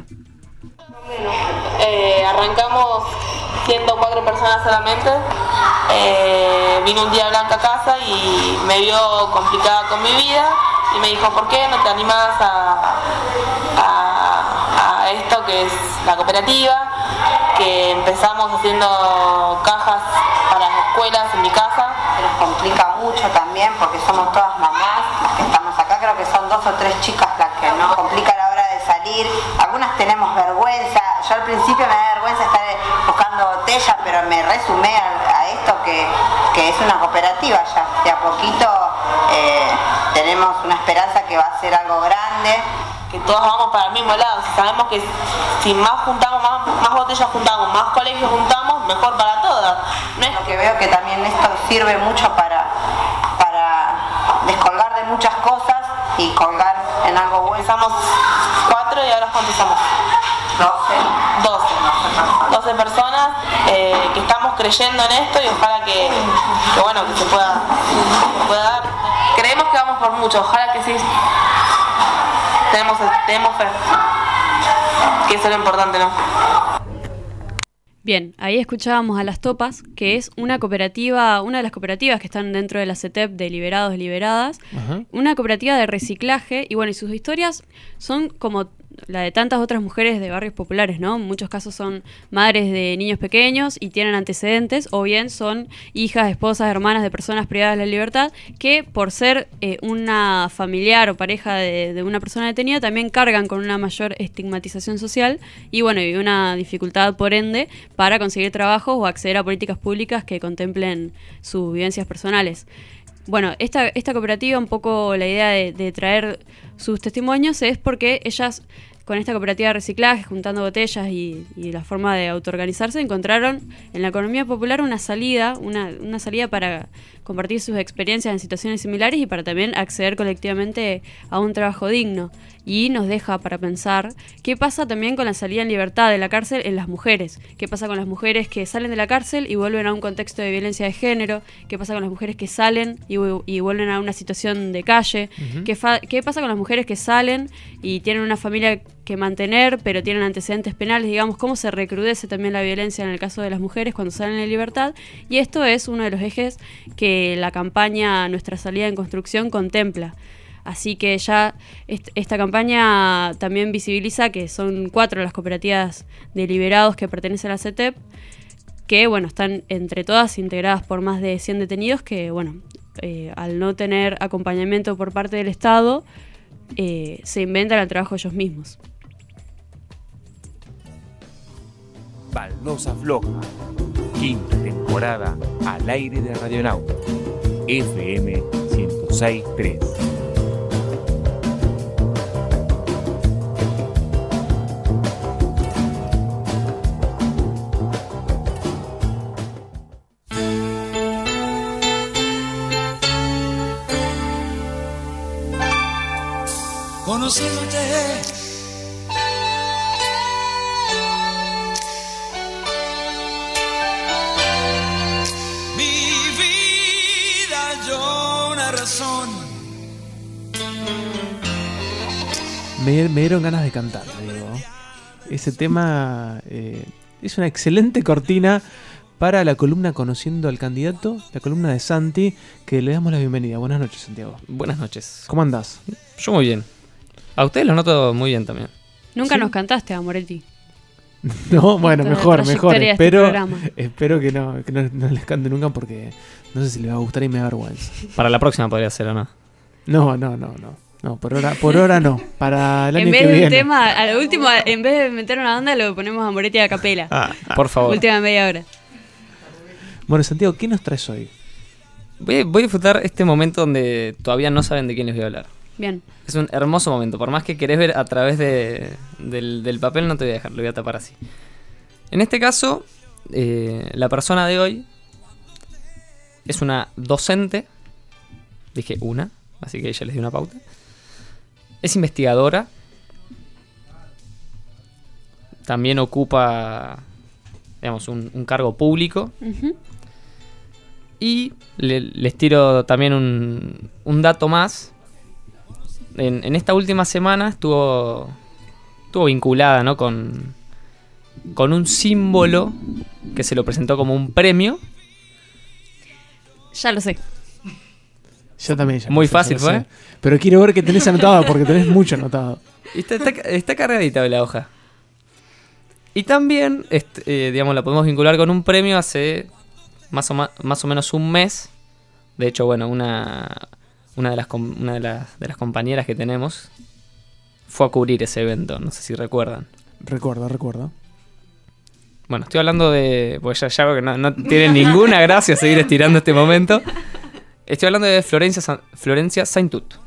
Eh, arrancamos siendo cuatro personas solamente. Eh, vino un día Blanca a casa y me vio complicada con mi vida y me dijo, ¿por qué no te animas a, a, a esto que es la cooperativa? Que empezamos haciendo cajas para las escuelas en mi casa. Se nos complica mucho también porque somos todas mamás las que estamos acá, creo que son dos o tres chicas las que nos complica a la hora de salir. Algunas tenemos vergüenza, yo al principio me da vergüenza estar buscando botella, pero me resumé a, a esto que, que es una cooperativa ya. De a poquito eh, tenemos una esperanza que va a ser algo grande. Que todos vamos para el mismo lado, si sabemos que si más juntamos, más, más botellas juntamos, más colegios juntamos, mejor para todas. No es... Lo que veo que también esto sirve mucho para, para descolgar de muchas cosas y colgar en algo bueno. Empezamos cuatro y ahora ¿cuántos somos? Doce. Doce. Doce personas eh, que estamos creyendo en esto y ojalá que, que bueno, que se pueda, se pueda dar. Creemos que vamos por mucho, ojalá que sí. Tenemos, tenemos fe, que eso es lo importante, ¿no? Bien, ahí escuchábamos a Las Topas, que es una cooperativa, una de las cooperativas que están dentro de la C E T E P de Liberados y Liberadas, uh-huh. una cooperativa de reciclaje, y bueno, y sus historias son como la de tantas otras mujeres de barrios populares, ¿no? En muchos casos son madres de niños pequeños y tienen antecedentes, o bien son hijas, esposas, hermanas de personas privadas de la libertad, que por ser eh, una familiar o pareja de, de una persona detenida, también cargan con una mayor estigmatización social y, bueno, y una dificultad, por ende, para conseguir trabajos o acceder a políticas públicas que contemplen sus vivencias personales. Bueno, esta, esta cooperativa, un poco la idea de, de traer sus testimonios es porque ellas, con esta cooperativa de reciclaje, juntando botellas y, y la forma de autoorganizarse, encontraron en la economía popular una salida, una, una salida para compartir sus experiencias en situaciones similares y para también acceder colectivamente a un trabajo digno. Y nos deja para pensar qué pasa también con la salida en libertad de la cárcel en las mujeres. Qué pasa con las mujeres que salen de la cárcel y vuelven a un contexto de violencia de género. Qué pasa con las mujeres que salen y, y vuelven a una situación de calle. Uh-huh. ¿Qué, fa- qué pasa con las mujeres que salen y tienen una familia que mantener, pero tienen antecedentes penales? Digamos, cómo se recrudece también la violencia en el caso de las mujeres cuando salen en libertad. Y esto es uno de los ejes que la campaña Nuestra Salida en Construcción contempla. Así que ya est- esta campaña también visibiliza que son cuatro las cooperativas de liberados que pertenecen a la C E T E P, que bueno, están entre todas integradas por más de cien detenidos que, bueno, eh, al no tener acompañamiento por parte del Estado, eh, se inventan el trabajo ellos mismos. Baldosa Floja, quinta temporada al aire de Radionauta, F M ciento seis punto tres. Conociéndote, mi vida yo una razón. Me, me dieron ganas de cantar, digo. Ese tema eh, es una excelente cortina para la columna Conociendo al Candidato, la columna de Santi, que le damos la bienvenida. Buenas noches, Santiago. Buenas noches. ¿Cómo andás? Yo muy bien. A ustedes los noto muy bien también. Nunca ¿Sí? nos cantaste, Amoretti. No, bueno, Toda mejor, la mejor. trayectoria de este Espero, programa. espero que, no, que no, no les cante nunca porque no sé si les va a gustar y me da vergüenza. Para la próxima podría ser o no. No, no, no, no. No, por ahora, por ahora no. Para el En año vez que de un viene. tema, a lo último, en vez de meter una onda, lo ponemos a Amoretti a capela. Ah, por favor. Última media hora. Bueno, Santiago, ¿qué nos traes hoy? Voy, voy a disfrutar este momento donde todavía no saben de quién les voy a hablar. Bien. Es un hermoso momento. Por más que querés ver a través de, del, del papel, no te voy a dejar, lo voy a tapar así. En este caso, eh, la persona de hoy es una docente. Dije una, así que ella les dio una pauta. Es investigadora. También ocupa, digamos, un, un cargo público. Ujú. Y le- les tiro también un, un dato más. En, en esta última semana estuvo, estuvo vinculada, ¿no? con, con un símbolo que se lo presentó como un premio. Ya lo sé. Yo también. Ya Muy lo sé, fácil ya lo fue. sé. Pero quiero ver qué tenés anotado porque tenés mucho anotado. Y Está, está, está cargadita la hoja. Y también, este, eh, digamos, la podemos vincular con un premio hace más o, ma- más o menos un mes. De hecho, bueno, una, una, de, las, com- una de, las, de las compañeras que tenemos fue a cubrir ese evento, no sé si recuerdan. Recuerdo, recuerdo. Bueno, estoy hablando de... Pues ya, ya veo que no, no tiene ninguna gracia seguir estirando este momento. Estoy hablando de Florencia, Sa- Florencia Saintut.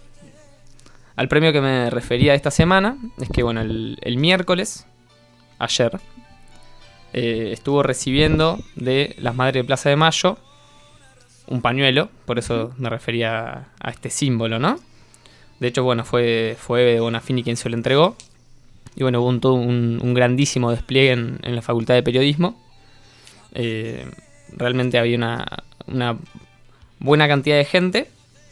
Al premio que me refería esta semana es que, bueno, el, el miércoles, ayer, eh, estuvo recibiendo de las Madres de Plaza de Mayo un pañuelo, por eso me refería a este símbolo, ¿no? De hecho, bueno, fue, fue Bonafini quien se lo entregó. Y bueno, hubo un, todo un, un grandísimo despliegue en, en la Facultad de Periodismo. Eh, realmente había una, una buena cantidad de gente.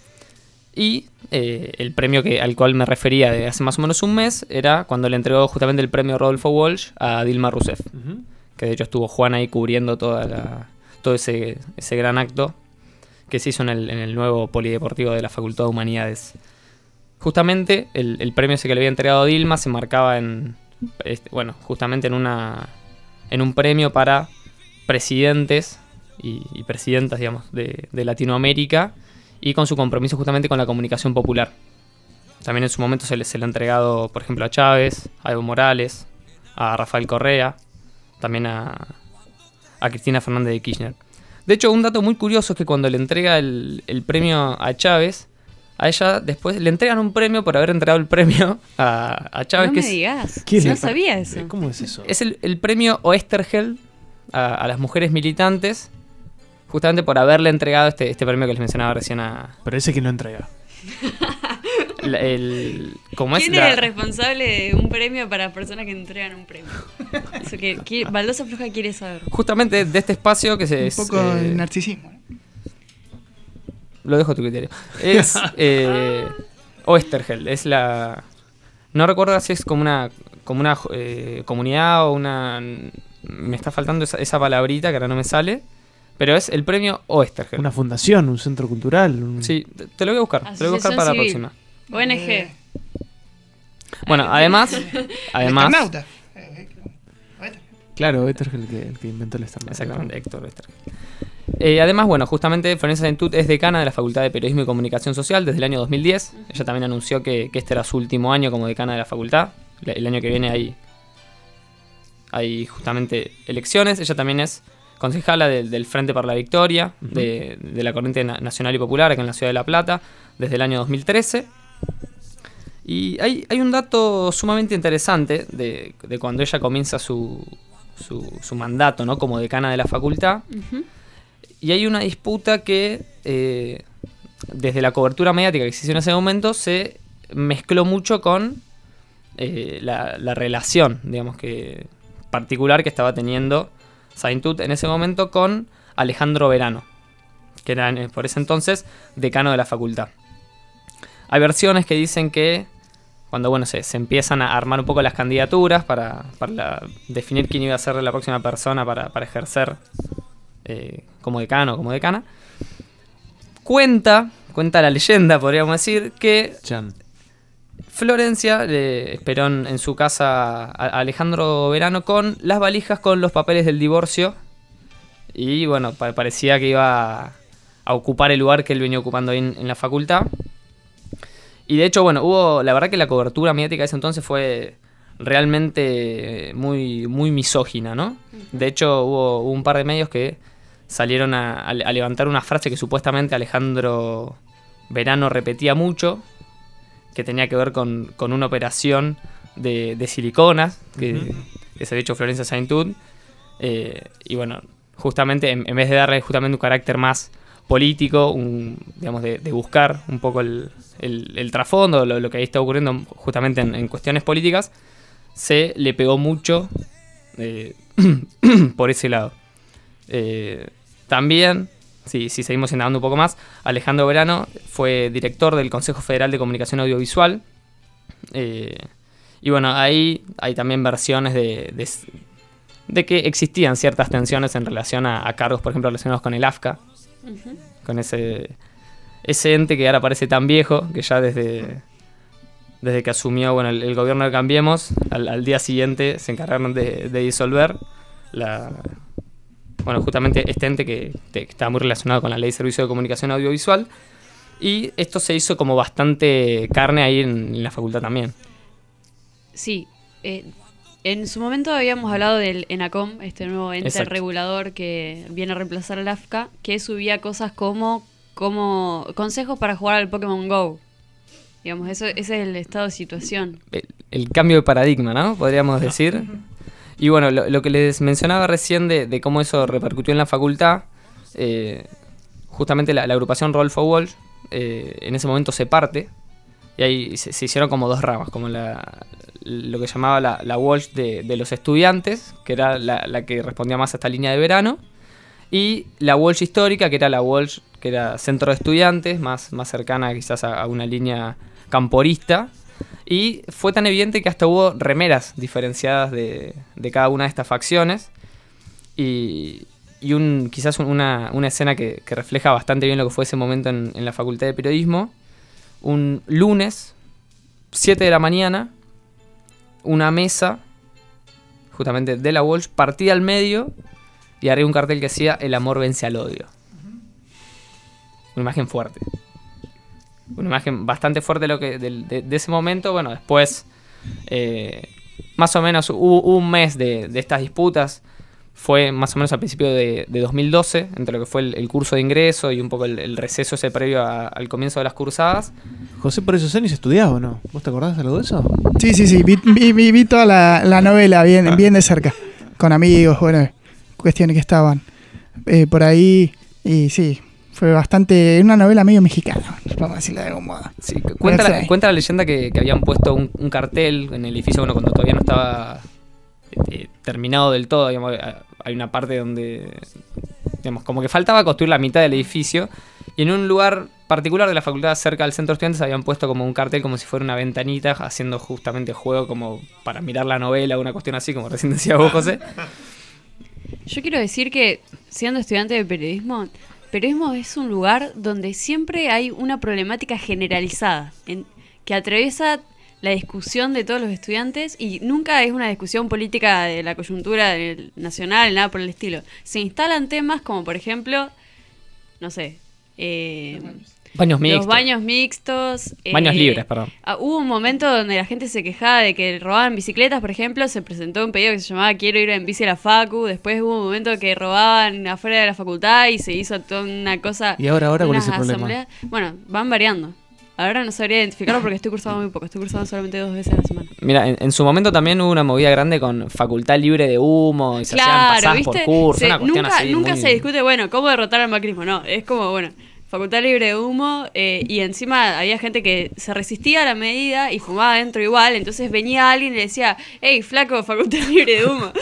Y eh, el premio que, al cual me refería de hace más o menos un mes era cuando le entregó justamente el premio Rodolfo Walsh a Dilma Rousseff. Ujú. Que de hecho estuvo Juan ahí cubriendo toda la, todo ese, ese gran acto que se hizo en el, en el nuevo polideportivo de la Facultad de Humanidades. Justamente el, el premio ese que le había entregado Dilma se marcaba en, este, bueno, justamente en una, en un premio para presidentes y, y presidentas, digamos, de, de Latinoamérica, y con su compromiso justamente con la comunicación popular. También en su momento se le, se le ha entregado, por ejemplo, a Chávez, a Evo Morales, a Rafael Correa, también a, a Cristina Fernández de Kirchner. De hecho, un dato muy curioso es que cuando le entrega el, el premio a Chávez, a ella después le entregan un premio por haber entregado el premio a, a Chávez. No que me es, digas. ¿Quién No es? sabía eso. ¿Cómo es eso? Es el, el premio Oestergeld a, a las mujeres militantes, justamente por haberle entregado este, este premio que les mencionaba recién a... Pero ese que no entrega. la- el, ¿cómo es? ¿Quién La- es el responsable de un premio para personas que entregan un premio? Eso que, que Baldosa Floja quiere saber. Justamente de este espacio que se... Un es, poco eh, de narcisismo. Lo dejo a tu criterio. Es eh, Oestergeld, es la... No recuerdo si es como una, como una eh, comunidad o una... Me está faltando esa, esa palabrita que ahora no me sale. Pero es el premio Oestergeld. Una fundación, un centro cultural. Un... Sí, te, te lo voy a buscar. Te lo voy a buscar para la Asociación próxima. civil. O N G. Bueno, además... además Astronauta. Claro, Oestergeld, el que, el que inventó el Estado. Exactamente, Héctor Oestergeld. Eh, además, bueno, justamente Florencia Saintut es decana de la Facultad de Periodismo y Comunicación Social desde el año dos mil diez. Ella también anunció que, que este era su último año como decana de la facultad. El, el año que viene hay, hay justamente elecciones. Ella también es concejala del, del Frente para la Victoria, uh-huh. de, de la Corriente Na- Nacional y Popular acá en la Ciudad de La Plata, desde el año dos mil trece. Y hay, hay un dato sumamente interesante de, de cuando ella comienza su, su, su mandato, ¿no? Como decana de la facultad. Ujú. Y hay una disputa que, eh, desde la cobertura mediática que existió en ese momento, se mezcló mucho con eh, la, la relación, digamos, que particular que estaba teniendo Saintut en ese momento con Alejandro Verano, que era eh, por ese entonces decano de la facultad. Hay versiones que dicen que cuando bueno se, se empiezan a armar un poco las candidaturas para, para la- definir quién iba a ser la próxima persona para, para ejercer eh, como decano o como decana, cuenta, cuenta la leyenda, podríamos decir, que Chan. Florencia le esperó en, en su casa a, a Alejandro Verano con las valijas con los papeles del divorcio. Y bueno, pa- parecía que iba a, a ocupar el lugar que él venía ocupando ahí en, en la facultad. Y de hecho, bueno, hubo, la verdad que la cobertura mediática de ese entonces fue realmente muy, muy misógina, ¿no? De hecho, hubo, hubo un par de medios que salieron a, a, a levantar una frase que supuestamente Alejandro Verano repetía mucho, que tenía que ver con, con una operación de, de siliconas que, uh-huh. que se había hecho Florencia Saintud. Eh, y bueno, justamente en, en vez de darle justamente un carácter más político, un, digamos, de, de buscar un poco el, el, el trasfondo, lo, lo que ahí está ocurriendo justamente en, en cuestiones políticas, se le pegó mucho eh, por ese lado. Eh, también, si, si seguimos indagando un poco más, Alejandro Verano fue director del Consejo Federal de Comunicación Audiovisual. Eh, y bueno, ahí hay también versiones de, de, de que existían ciertas tensiones en relación a, a cargos, por ejemplo, relacionados con el A F C A, uh-huh. con ese, ese ente que ahora parece tan viejo, que ya desde... Desde que asumió bueno, el, el gobierno de Cambiemos, al, al día siguiente se encargaron de, de disolver la, bueno, justamente este ente que, que está muy relacionado con la Ley de Servicio de Comunicación Audiovisual. Y esto se hizo como bastante carne ahí en, en la facultad también. Sí. Eh, en su momento habíamos hablado del ENACOM, este nuevo ente Exacto. regulador que viene a reemplazar al A F C A, que subía cosas como, como consejos para jugar al Pokémon GO. Digamos, eso, ese es el estado de situación. El, el cambio de paradigma, ¿no? Podríamos decir. Y bueno, lo, lo que les mencionaba recién de, de cómo eso repercutió en la facultad, eh, justamente la, la agrupación Rodolfo Walsh eh, en ese momento se parte, y ahí se, se hicieron como dos ramas, como la, lo que llamaba la, la Walsh de, de los estudiantes, que era la, la que respondía más a esta línea de verano, y la Walsh histórica, que era la Walsh que era centro de estudiantes, más, más cercana quizás a, a una línea camporista, y fue tan evidente que hasta hubo remeras diferenciadas de, de cada una de estas facciones, y, y un, quizás una, una escena que, que refleja bastante bien lo que fue ese momento en, en la Facultad de Periodismo. Un lunes, siete de la mañana, una mesa, justamente de la Walsh, partida al medio, y arriba un cartel que decía "El amor vence al odio". Una imagen fuerte. Una imagen bastante fuerte de, lo que, de, de, de ese momento. Bueno, después, eh, más o menos, hubo, hubo un mes de, de estas disputas. Fue más o menos al principio de, de dos mil doce, entre lo que fue el, el curso de ingreso y un poco el, el receso ese previo a, al comienzo de las cursadas. José, por esos años estudiaba, ¿o no? ¿Vos te acordás de algo de eso? Sí, sí, sí. Vi, vi, vi, vi toda la, la novela bien, ah. bien de cerca. Con amigos, bueno, cuestiones que estaban eh, por ahí. Y sí... Fue bastante... Una novela medio mexicana, vamos a decirlo de algún modo. Sí, cuenta, la, cuenta la leyenda que, que habían puesto un, un cartel en el edificio, bueno, cuando todavía no estaba eh, terminado del todo, digamos, hay una parte donde, digamos, como que faltaba construir la mitad del edificio, y en un lugar particular de la facultad, cerca del centro de estudiantes, habían puesto como un cartel como si fuera una ventanita, haciendo justamente juego como para mirar la novela, una cuestión así, como recién decía vos, José. Yo quiero decir que, siendo estudiante de periodismo... Periodismo es un lugar donde siempre hay una problemática generalizada en, que atraviesa la discusión de todos los estudiantes, y nunca es una discusión política de la coyuntura del nacional, nada por el estilo. Se instalan temas como, por ejemplo, no sé, eh, baños mixtos. Los baños mixtos. Baños eh, libres, perdón. Uh, hubo un momento donde la gente se quejaba de que robaban bicicletas, por ejemplo. Se presentó un pedido que se llamaba "Quiero ir en bici a la facu". Después hubo un momento que robaban afuera de la facultad y se hizo toda una cosa. ¿Y ahora, ahora cuál es el problema? Bueno, van variando. Ahora no sabría identificarlo porque estoy cursando muy poco. Estoy cursando solamente dos veces a la semana. Mira, en, en su momento también hubo una movida grande con facultad libre de humo y se claro, hacían pasadas ¿viste? por curso. Se, una cuestión nunca así nunca muy... se discute, bueno, cómo derrotar al macrismo. No, es como, bueno, facultad libre de humo, eh, y encima había gente que se resistía a la medida y fumaba adentro igual. Entonces venía alguien y le decía, hey, flaco, facultad libre de humo.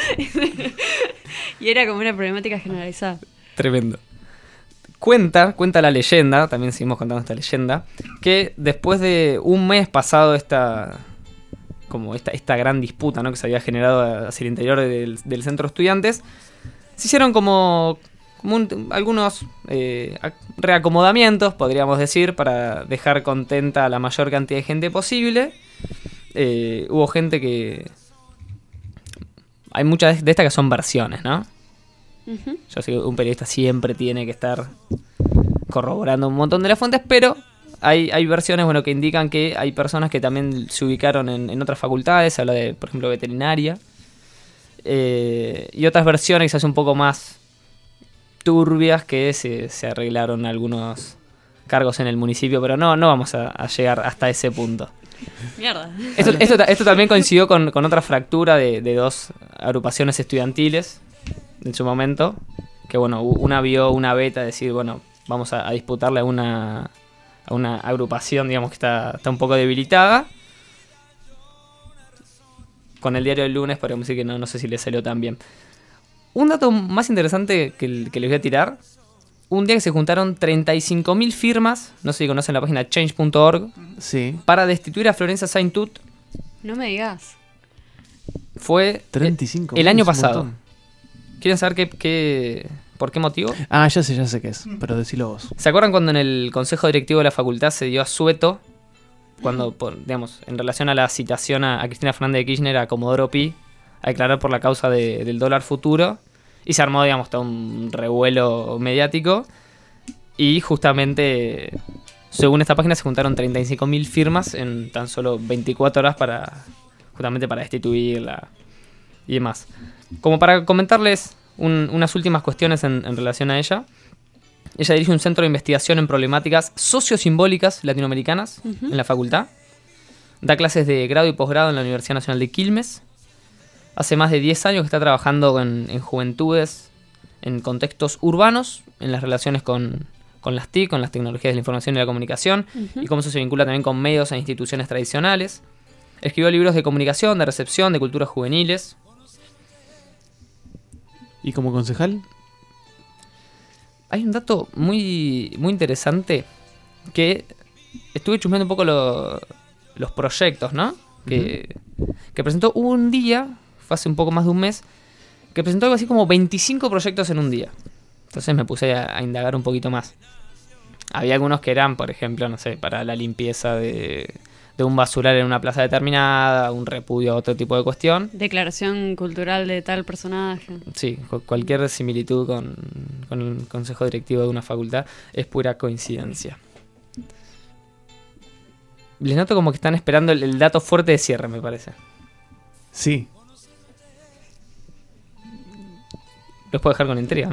Y era como una problemática generalizada. Tremendo. Cuenta, cuenta la leyenda, también seguimos contando esta leyenda, que después de un mes pasado esta, como esta, esta gran disputa, ¿no?, que se había generado hacia el interior del, del centro de estudiantes, se hicieron como, como un, algunos eh, reacomodamientos, podríamos decir, para dejar contenta a la mayor cantidad de gente posible. eh, hubo gente que... Hay muchas de estas que son versiones, ¿no? Uh-huh. Yo sé que un periodista siempre tiene que estar corroborando un montón de las fuentes, pero hay, hay versiones, bueno, que indican que hay personas que también se ubicaron en, en otras facultades. Se habla de, por ejemplo, veterinaria. Eh, y otras versiones quizás un poco más turbias, que se, se arreglaron algunos cargos en el municipio, pero no, no vamos a, a llegar hasta ese punto. Mierda. Esto, esto, esto también coincidió con, con otra fractura de, de dos agrupaciones estudiantiles en su momento, que bueno, una vio una beta decir, bueno, vamos a, a disputarle a una, a una agrupación, digamos, que está, está un poco debilitada. Con el diario del lunes podríamos decir que no, no sé si le salió tan bien. Un dato más interesante que, que les voy a tirar. Un día que se juntaron treinta y cinco mil firmas, no sé si conocen la página change punto org, sí, para destituir a Florencia Saintut. No me digas. Fue treinta y cinco, el año es un pasado. montón. ¿Quieren saber qué, qué, por qué motivo? Ah, ya sé, ya sé qué es, pero decilo vos. ¿Se acuerdan cuando en el consejo directivo de la facultad se dio asueto? Cuando, por, digamos, en relación a la citación a, a Cristina Fernández de Kirchner, a Comodoro Pi, a declarar por la causa de, del dólar futuro. Y se armó, digamos, todo un revuelo mediático. Y justamente, según esta página, se juntaron treinta y cinco mil firmas en tan solo veinticuatro horas para, justamente para destituirla y demás. Como para comentarles un, unas últimas cuestiones en, en relación a ella. Ella dirige un centro de investigación en problemáticas sociosimbólicas latinoamericanas uh-huh. en la facultad. Da clases de grado y posgrado en la Universidad Nacional de Quilmes. Hace más de diez años que está trabajando en, en juventudes, en contextos urbanos, en las relaciones con, con las T I C, con las tecnologías de la información y la comunicación, uh-huh. y cómo eso se vincula también con medios e instituciones tradicionales. Escribió libros de comunicación, de recepción, de culturas juveniles. ¿Y como concejal? Hay un dato muy, muy interesante que estuve chusmeando un poco lo, los proyectos, ¿no? Que, uh-huh. que presentó un día, fue hace un poco más de un mes, que presentó algo así como veinticinco proyectos en un día. Entonces me puse a, a indagar un poquito más. Había algunos que eran, por ejemplo, no sé, para la limpieza de, de un basural en una plaza determinada, un repudio a otro tipo de cuestión. Declaración cultural de tal personaje. Sí, cualquier similitud con, con el consejo directivo de una facultad es pura coincidencia. Les noto como que están esperando el, el dato fuerte de cierre, me parece. Sí. Los puedo dejar con intriga, ¿no?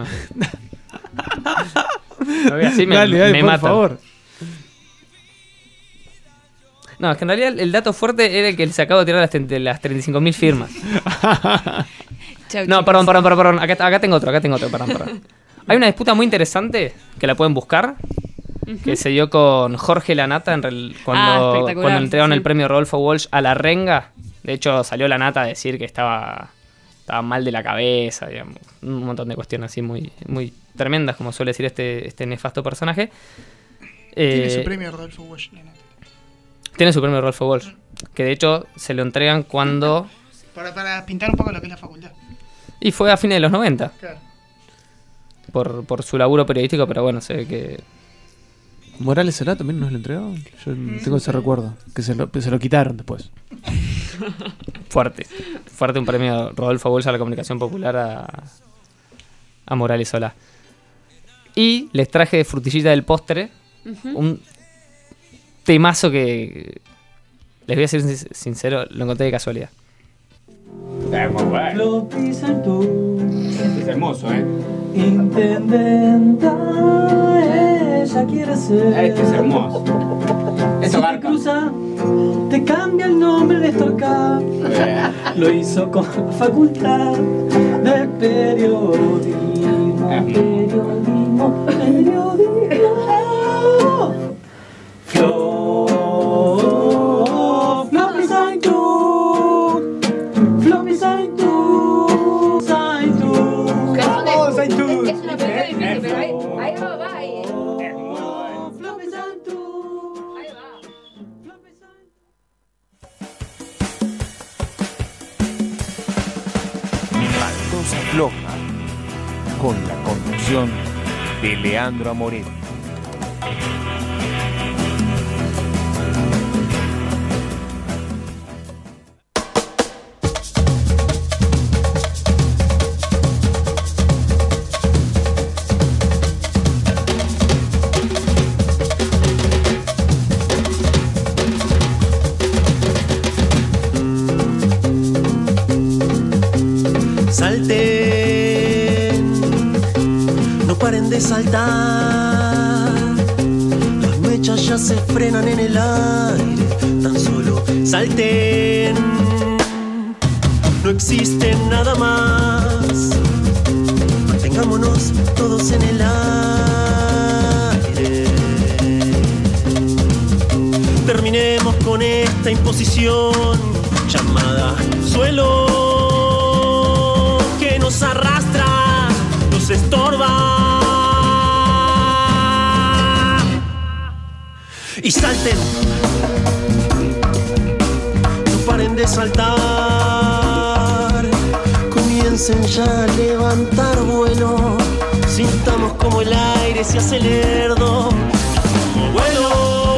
No voy así, me, dale, dale, me por matan. favor. No, es que en realidad el dato fuerte era el que se acabo de tirar las, las treinta y cinco mil firmas. Chau, no, chicos. perdón, perdón, perdón, perdón. Acá, acá tengo otro, acá tengo otro, perdón, perdón. Hay una disputa muy interesante que la pueden buscar, uh-huh. que se dio con Jorge Lanata en rel, cuando, ah, cuando entregaron sí. el premio Rodolfo Walsh a La Renga. De hecho, salió Lanata a decir que estaba, estaba mal de la cabeza, digamos, un montón de cuestiones así muy, muy tremendas, como suele decir este, este nefasto personaje. Tiene eh, su premio Rodolfo Walsh. Tiene su premio Rodolfo Walsh, que de hecho se lo entregan cuando... Para, para pintar un poco lo que es la facultad. Y fue a fines de los noventa. Claro. Por, por su laburo periodístico, pero bueno, se ve que... ¿Morales Solá también nos lo entregó? Yo mm, tengo ese recuerdo, que se lo, se lo quitaron después. Fuerte. Fuerte un premio Rodolfo Walsh a la comunicación popular a, a Morales Solá. Y les traje de frutillita del postre uh-huh. un temazo que, les voy a ser sincero, lo encontré de casualidad. Es muy bueno. Este es hermoso, ¿eh? Intendenta, ella quiere ser. Este es hermoso. Esto si te cruza, te cambia el nombre de Storca. Lo hizo con la facultad de periodismo. Periodismo, periodismo. Flo, Floppy Saintú, Floppy Saintú, Saintú. Oh, Saintú. Es una pregunta difícil, pero ahí, ahí va, va, ahí. Floppy Saintú, ahí va. Baldosa Floja, con la conducción de Leandro Amoretti. salten, no paren de saltar. Las mechas ya se frenan en el aire, tan solo salten. No existe nada más, mantengámonos todos en el aire. Terminemos con esta imposición llamada suelo, que nos arrastra, nos estorba. Y salten, no paren de saltar, comiencen ya a levantar vuelo, sintamos como el aire se hace lerdo, como vuelo.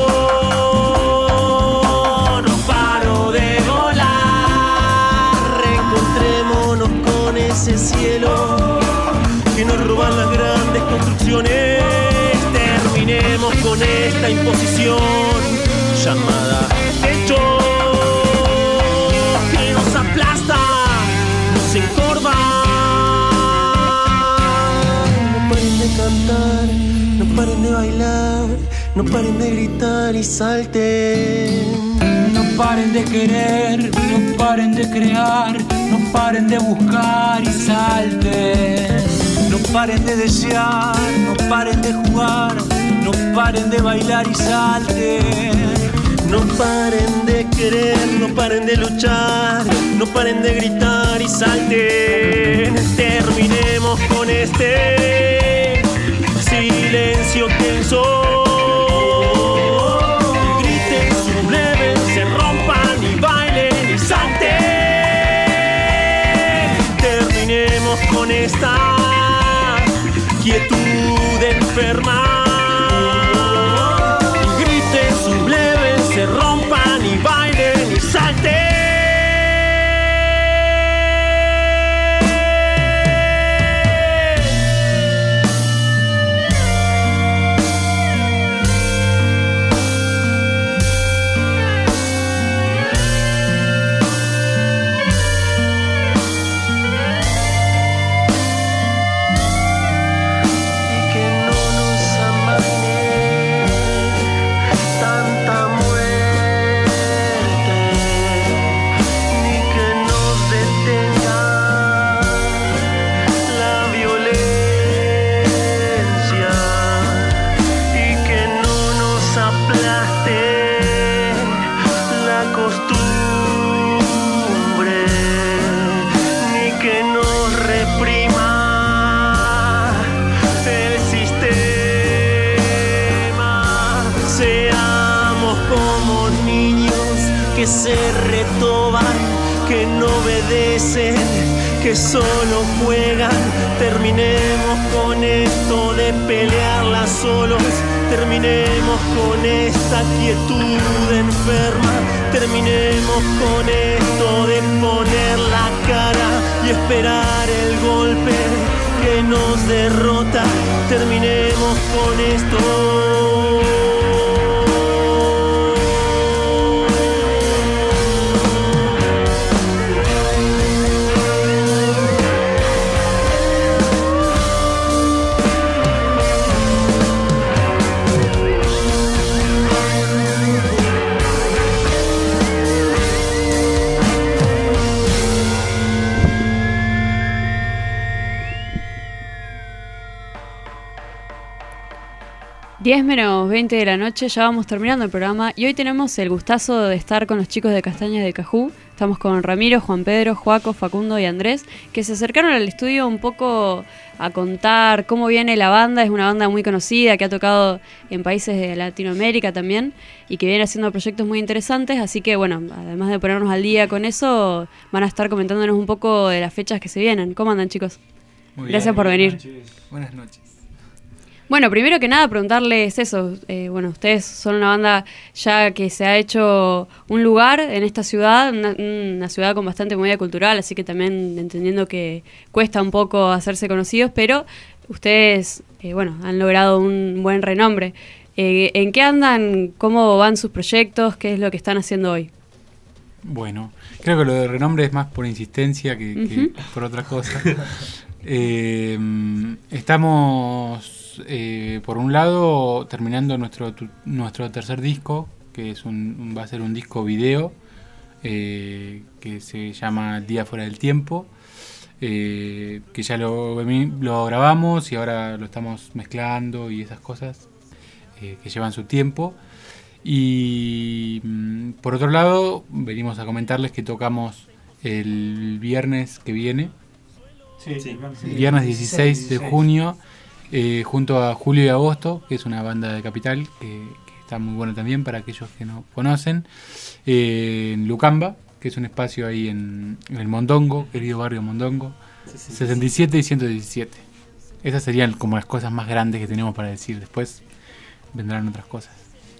No paro de volar, reencontrémonos con ese cielo que nos roban las grandes construcciones. Terminemos con esta imposición llamada techo, que nos aplasta, nos encorva. No paren de cantar, no paren de bailar, no paren de gritar y salten. No paren de querer, no paren de crear, no paren de buscar y salten. No paren de desear, no paren de jugar, no paren de bailar y salten. No paren de querer, no paren de luchar, no paren de gritar y salten. Terminemos con este silencio tenso. Griten, subleven, se rompan y bailen y salten. Terminemos con esta quietud enferma. Y griten, subleven, se rompan y bailen y salten. Se retoban, que no obedecen, que solo juegan. Terminemos con esto de pelearla solos, terminemos con esta quietud enferma, terminemos con esto de poner la cara y esperar el golpe que nos derrota. Terminemos con esto. diez menos veinte de la noche, ya vamos terminando el programa y hoy tenemos el gustazo de estar con los chicos de Castañas de Cajú. Estamos con Ramiro, Juan Pedro, Joaco, Facundo y Andrés, que se acercaron al estudio un poco a contar cómo viene la banda. Es una banda muy conocida que ha tocado en países de Latinoamérica también y que viene haciendo proyectos muy interesantes, así que bueno, además de ponernos al día con eso, van a estar comentándonos un poco de las fechas que se vienen. ¿Cómo andan, chicos? Muy Gracias bien, por venir. Noches. Buenas noches. Bueno, primero que nada preguntarles eso, eh, bueno, ustedes son una banda ya que se ha hecho un lugar en esta ciudad, una, una ciudad con bastante movida cultural, así que también entendiendo que cuesta un poco hacerse conocidos, pero ustedes, eh, bueno, han logrado un buen renombre. Eh, ¿En qué andan? ¿Cómo van sus proyectos? ¿Qué es lo que están haciendo hoy? Bueno, creo que lo de renombre es más por insistencia que, que Ujú. por otra cosa. Eh, estamos, eh, por un lado, terminando nuestro tu- nuestro tercer disco, que es un, va a ser un disco video, eh, que se llama El Día Fuera del Tiempo, eh, que ya lo, lo grabamos y ahora lo estamos mezclando y esas cosas eh, que llevan su tiempo. Y mm, por otro lado, venimos a comentarles que tocamos el viernes que viene, Sí, sí. el viernes dieciséis de junio, eh, junto a Julio y Agosto, que es una banda de Capital, que, que está muy buena también para aquellos que no conocen, eh, en Lucamba, que es un espacio ahí en, en el Mondongo, querido barrio Mondongo, sesenta y siete y ciento diecisiete. Esas serían como las cosas más grandes que tenemos para decir. Después vendrán otras cosas.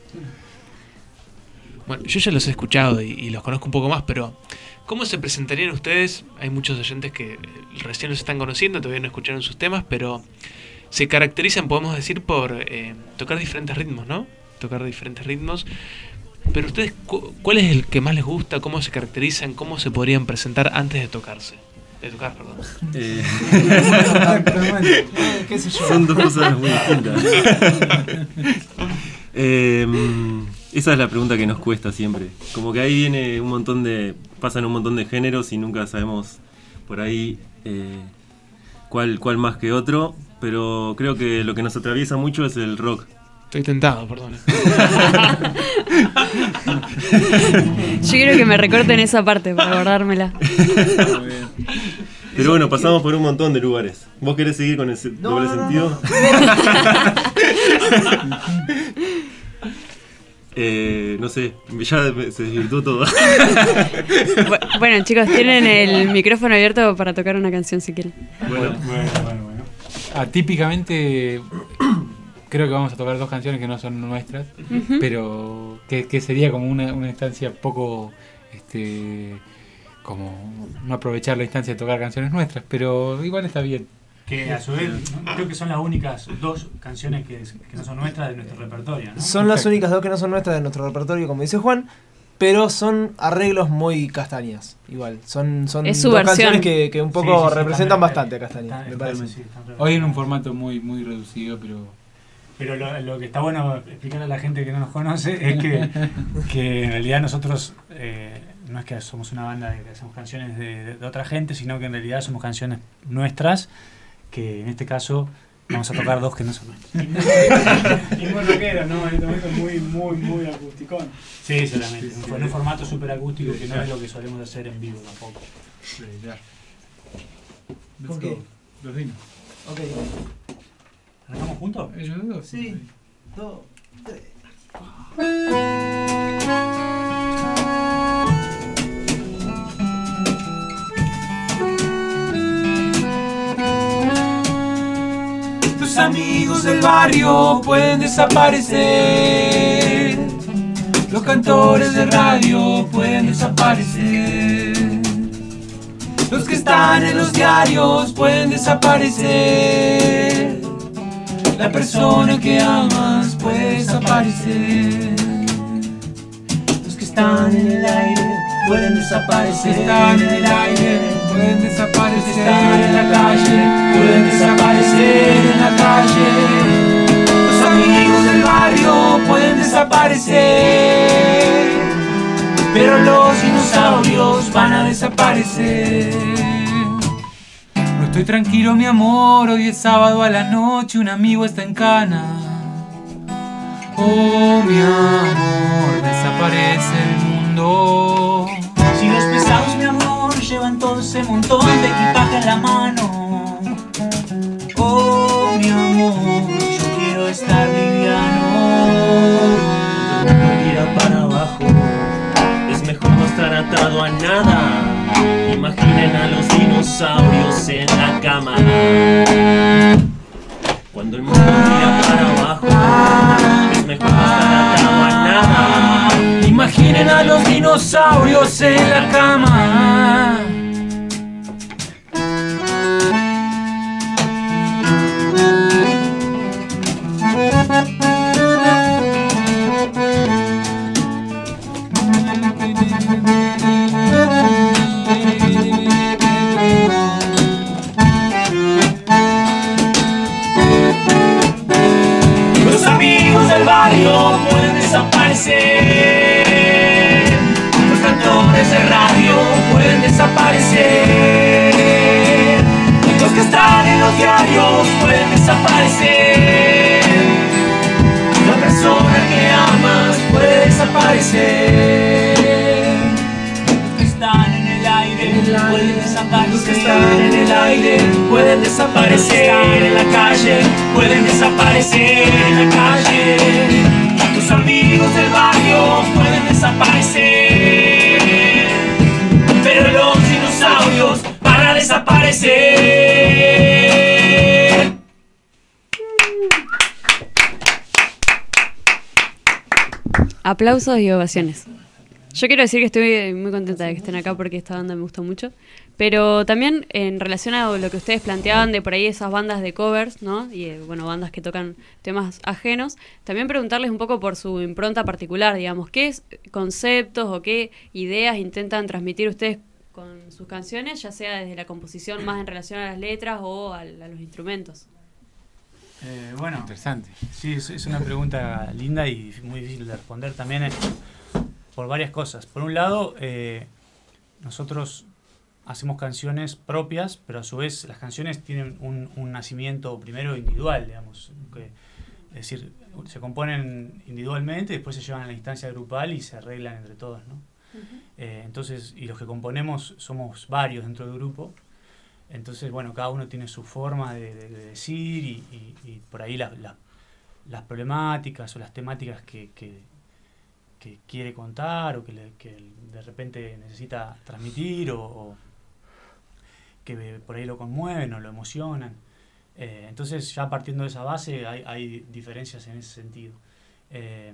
Bueno, yo ya los he escuchado y, y los conozco un poco más, pero ¿cómo se presentarían ustedes? Hay muchos oyentes que eh, recién los están conociendo, todavía no escucharon sus temas, pero se caracterizan, podemos decir, por eh, tocar diferentes ritmos, ¿no? Tocar diferentes ritmos. Pero ustedes, cu- ¿cuál es el que más les gusta? ¿Cómo se caracterizan? ¿Cómo se podrían presentar antes de tocarse? De tocar, perdón. Eh, ¿Qué sé yo? Son dos cosas muy distintas. Eh, esa es la pregunta que nos cuesta siempre. Como que ahí viene un montón de... Pasan un montón de géneros y nunca sabemos por ahí eh, cuál, cuál más que otro. Pero creo que lo que nos atraviesa mucho es el rock. Estoy tentado, perdón. Yo quiero que me recorten esa parte para guardármela. Pero bueno, pasamos por un montón de lugares. ¿Vos querés seguir con ese No, doble no, no, sentido? eh, no sé, ya se desvirtuó todo. Bu- Bueno, chicos, tienen el micrófono abierto para tocar una canción si quieren. Bueno, bueno, bueno, bueno. Atípicamente creo que vamos a tocar dos canciones que no son nuestras, Ujú. pero que, que sería como una, una instancia poco, este, como no aprovechar la instancia de tocar canciones nuestras, pero igual está bien. Que a su vez creo que son las únicas dos canciones que, que no son nuestras de nuestro repertorio, ¿no? Son las únicas dos que no son nuestras de nuestro repertorio, como dice Juan, pero son arreglos muy castañas. Igual, son, son Es su dos versión. canciones que, que un poco Sí, sí, sí, representan están- bastante a Castañas, están- me parece. sí, están- Hoy en un formato muy, muy reducido, pero... Pero lo, lo que está bueno explicarle a la gente que no nos conoce es que, que en realidad nosotros eh, no es que somos una banda de que hacemos canciones de, de- de otra gente, sino que en realidad somos canciones nuestras, que en este caso vamos a tocar dos que no son nuestras. Y muy rockero, ¿no? En este momento muy, muy, muy acusticón. Sí, solamente. En un formato súper acústico que no es lo que solemos hacer en vivo tampoco. ¿Con qué? Los dinos. Ok. ¿Arrancamos juntos? Ellos dos. Sí. Dos, tres. Tus amigos del barrio pueden desaparecer. Los cantores de radio pueden desaparecer. Los que están en los diarios pueden desaparecer. La persona que amas puede desaparecer. Los que están en el aire pueden desaparecer. Están en el aire pueden desaparecer. Están en la calle pueden desaparecer en la calle. Los amigos del barrio pueden desaparecer, pero los dinosaurios van a desaparecer. No estoy tranquilo, mi amor, hoy es sábado a la noche, un amigo está en cana. Oh, mi amor, desaparece el mundo. Si los pesados, mi amor, llevan todo ese montón de equipaje en la mano. Oh, mi amor, yo quiero estar liviano. No mira para abajo, es mejor no estar atado a nada. Imaginen a los dinosaurios en la cama. Cuando el mundo mira para abajo, es mejor no estar atado a nada. Imaginen a los dinosaurios en la cama. el aire, pueden desaparecer. Los que están en el aire pueden desaparecer en la calle, pueden desaparecer en la calle. Tus amigos del barrio pueden desaparecer, pero los dinosaurios van a desaparecer. Aplausos y ovaciones. Yo quiero decir que estoy muy contenta de que estén acá porque esta banda me gusta mucho. Pero también en relación a lo que ustedes planteaban de por ahí esas bandas de covers, ¿no? Y eh, bueno, bandas que tocan temas ajenos, también preguntarles un poco por su impronta particular, digamos, qué es, conceptos o qué ideas intentan transmitir ustedes con sus canciones, ya sea desde la composición más en relación a las letras o a, a los instrumentos. Eh, bueno, interesante. Sí, es, es una pregunta linda y muy difícil de responder también eh, por varias cosas. Por un lado, eh, nosotros hacemos canciones propias, pero a su vez las canciones tienen un, un nacimiento primero individual, digamos. Que, es decir, se componen individualmente, después se llevan a la instancia grupal y se arreglan entre todos, ¿no? Uh-huh. eh, entonces, y los que componemos somos varios dentro del grupo. Entonces, bueno, cada uno tiene su forma de, de, de decir y, y, y por ahí la, la, las problemáticas o las temáticas que, que, que quiere contar o que, le, que de repente necesita transmitir o, o que por ahí lo conmueven o lo emocionan. Eh, entonces, ya partiendo de esa base, hay, hay diferencias en ese sentido. Eh,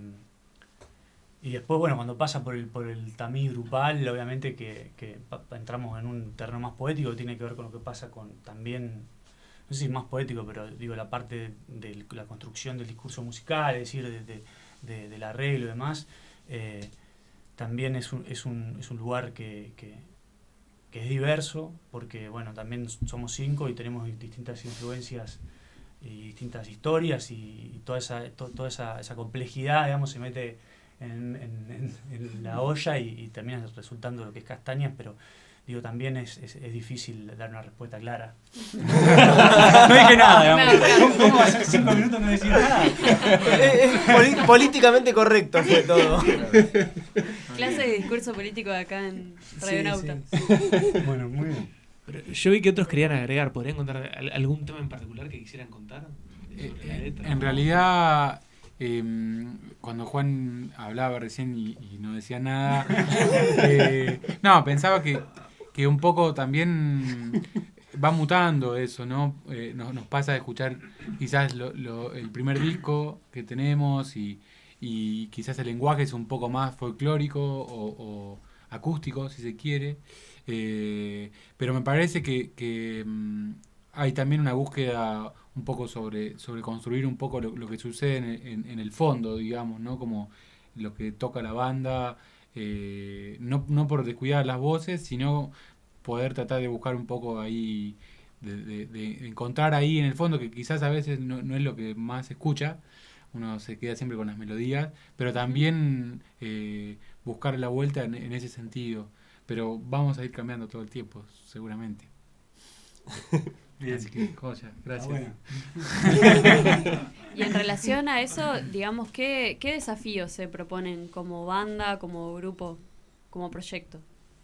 y después, bueno, cuando pasa por el, por el tamiz grupal, obviamente que, que entramos en un terreno más poético que tiene que ver con lo que pasa con también, no sé si más poético, pero digo, la parte de la construcción del discurso musical, es decir, de, de, de, del arreglo y demás, eh, también es un, es un, es un lugar que, que, que es diverso, porque, bueno, también somos cinco y tenemos distintas influencias y distintas historias y, y toda esa, to, toda esa, esa complejidad, digamos, se mete En, en, en la olla y, y termina resultando lo que es castañas, pero digo, también es, es, es difícil dar una respuesta clara. No dije nada, digamos. ¿Cómo, ¿Cómo hace cinco minutos no decir nada? Es políticamente correcto fue todo. Clase de discurso político acá en Radio Nauta. Sí, sí. Bueno, muy bien. Pero yo vi que otros querían agregar. ¿Podrían contar algún tema en particular que quisieran contar? Eh, eh, en realidad... Eh, cuando Juan hablaba recién y, y no decía nada, eh, no, pensaba que, que un poco también va mutando eso, ¿no? Eh, nos, nos pasa de escuchar quizás lo, lo, el primer disco que tenemos y, y quizás el lenguaje es un poco más folclórico o, o acústico, si se quiere, eh, pero me parece que, que um, hay también una búsqueda un poco sobre, sobre construir un poco lo, lo que sucede en, en, en el fondo, digamos, ¿no? Como lo que toca la banda, eh, no, no por descuidar las voces, sino poder tratar de buscar un poco ahí, de, de, de encontrar ahí en el fondo, que quizás a veces no, no es lo que más se escucha, uno se queda siempre con las melodías, pero también eh, buscar la vuelta en, en ese sentido. Pero vamos a ir cambiando todo el tiempo, seguramente. Bien. Así que, joya, gracias. Y en relación a eso, digamos, ¿qué, qué desafíos se proponen como banda, como grupo, como proyecto?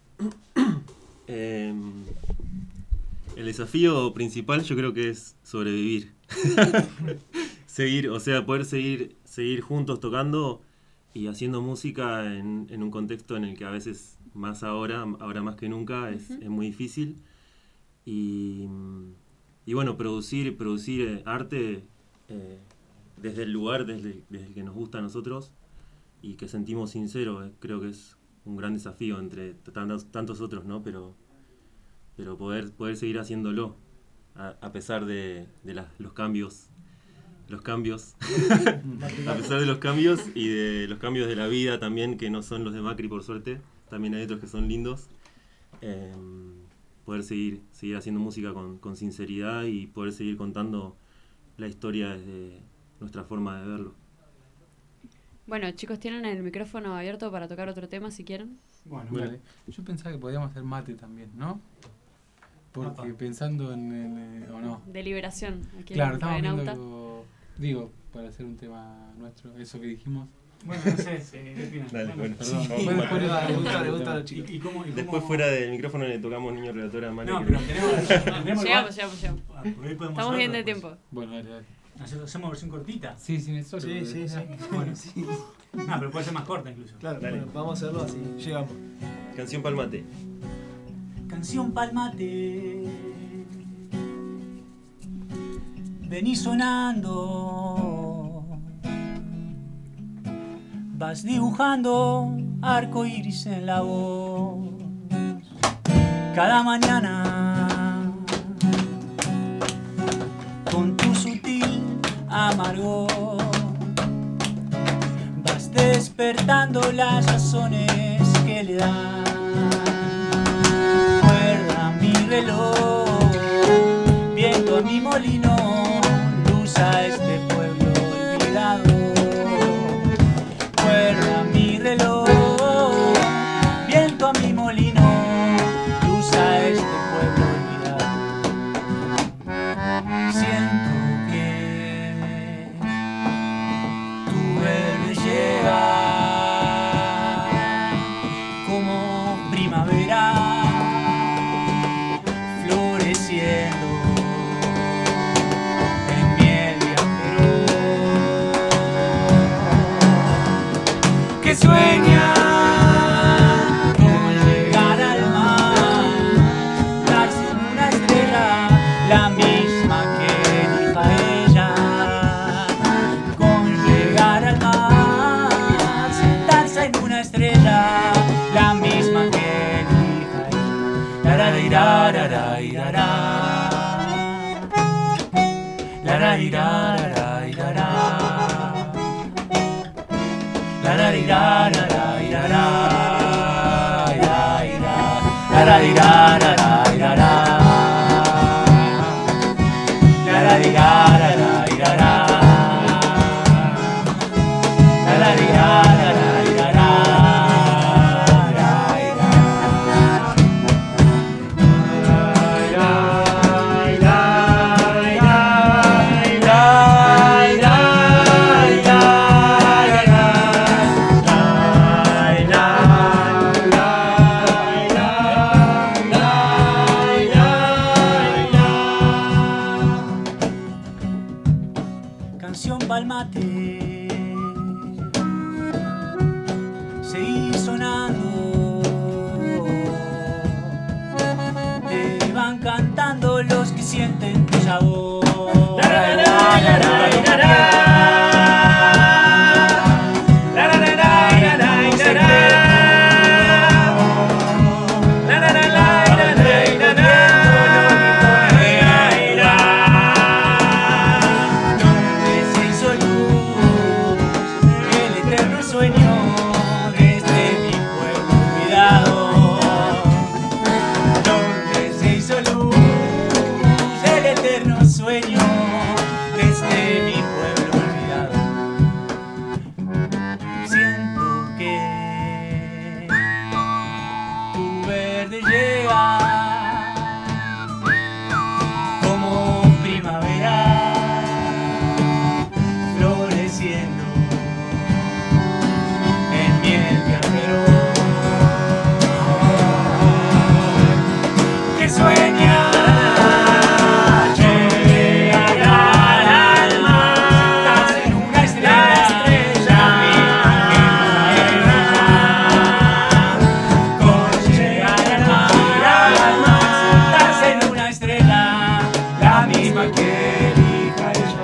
Eh, el desafío principal yo creo que es sobrevivir. Seguir, o sea, poder seguir, seguir juntos tocando y haciendo música en, en un contexto en el que a veces, más ahora, ahora más que nunca, es, uh-huh. es muy difícil. Y, y bueno, producir, producir arte eh, desde el lugar, desde, desde el que nos gusta a nosotros y que sentimos sincero, eh, creo que es un gran desafío entre tantos, tantos otros, ¿no? Pero, pero poder, poder seguir haciéndolo a, a pesar de, de la, los cambios, los cambios, a pesar de los cambios y de los cambios de la vida también, que no son los de Macri por suerte, también hay otros que son lindos. Eh, poder seguir, seguir haciendo música con, con sinceridad y poder seguir contando la historia desde nuestra forma de verlo. Bueno, chicos, tienen el micrófono abierto para tocar otro tema si quieren. Bueno, vale. Yo pensaba que podíamos hacer mate también, ¿no? Porque Opa. pensando en, en, en... ¿o no? Deliberación. Aquí claro, estamos viendo, digo, para hacer un tema nuestro, eso que dijimos. Bueno, no sé, eh, ¿qué opinas? Dale, bueno, perdón. perdón. Bueno, Vamos, bueno, Marco. le gusta, le gusta a los chicos. ¿Y, y cómo, y Después cómo- fuera del micrófono le tocamos niño relator a Mario. No, que- pero tenemos, tenemos Llegamos, llegamos, llegamos. Ah, por ahí podemos Estamos bien de hacerlo, tiempo. pues. Bueno, dale, dale. Hacemos hacemos versión cortita. Sí, sin el solo. Sí, sí, sí. Bueno. Sí. No, pero puede ser más corta incluso. Claro, Dale. bueno, vamos a hacerlo así. Llegamos. Canción Palmate. Canción Palmate. Vení sonando. Vas dibujando arco iris en la voz. Cada mañana. Con tu sutil amargor. Vas despertando las razones que le dan cuerda a mi reloj, viento a mi molino, luz a este pueblo olvidado. Cuerda a mi reloj, viento a mi molino, luz a este pueblo olvidado. Siento que tu verde llega como primavera, floreciendo en miel viajero, que sueña con llegar al mar, darse una estrella, la misma que elija ella, con llegar al mar, sentarse en una estrella, la misma que elija ella. Lararirarirarará. Lararirarirarará. Lararirarirarará. Lararirarirarará. Lararirarirarará. Lararirarirarará. Canción Palmate, seguí sonando, te van cantando los que sienten tu sabor. Donde se hizo luz, el eterno sueño desde mi pueblo olvidado. Donde se hizo luz, el eterno sueño desde mi pueblo olvidado. Siento que tu verde llega como primavera, floreciendo en miel viajero, que sueña llegar al mar, sentarse en una estrella, con llegar al mar, sentarse en una estrella, la misma que elija ella.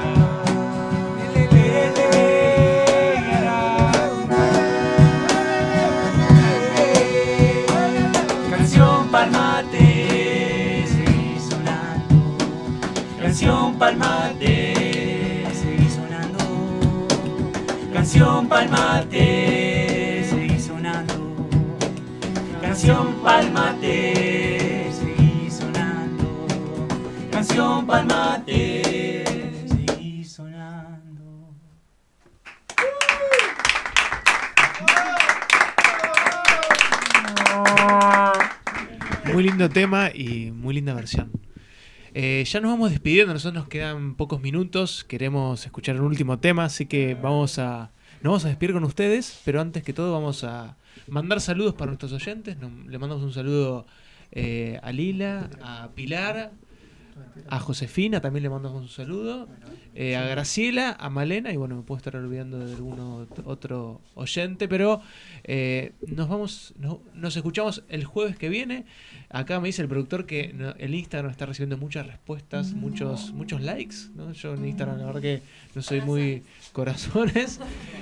Canción Palmate, seguí sonando. Canción Palmate, seguí sonando. Canción Palmate, seguí sonando. Canción Palmate, seguí sonando. Canción Palmate, seguí sonando. Muy lindo tema y muy linda versión. Eh, ya nos vamos despidiendo, nosotros nos quedan pocos minutos, queremos escuchar un último tema, así que vamos a nos vamos a despedir con ustedes, pero antes que todo vamos a mandar saludos para nuestros oyentes. Nos, le mandamos un saludo eh, a Lila, a Pilar, a Josefina, también le mandamos un saludo, eh, a Graciela, a Malena, y bueno, me puedo estar olvidando de algún otro oyente, pero eh, nos vamos, no, nos escuchamos el jueves que viene. Acá me dice el productor que no, el Instagram está recibiendo muchas respuestas, muchos muchos likes, ¿no? Yo en Instagram la verdad que no soy muy corazones,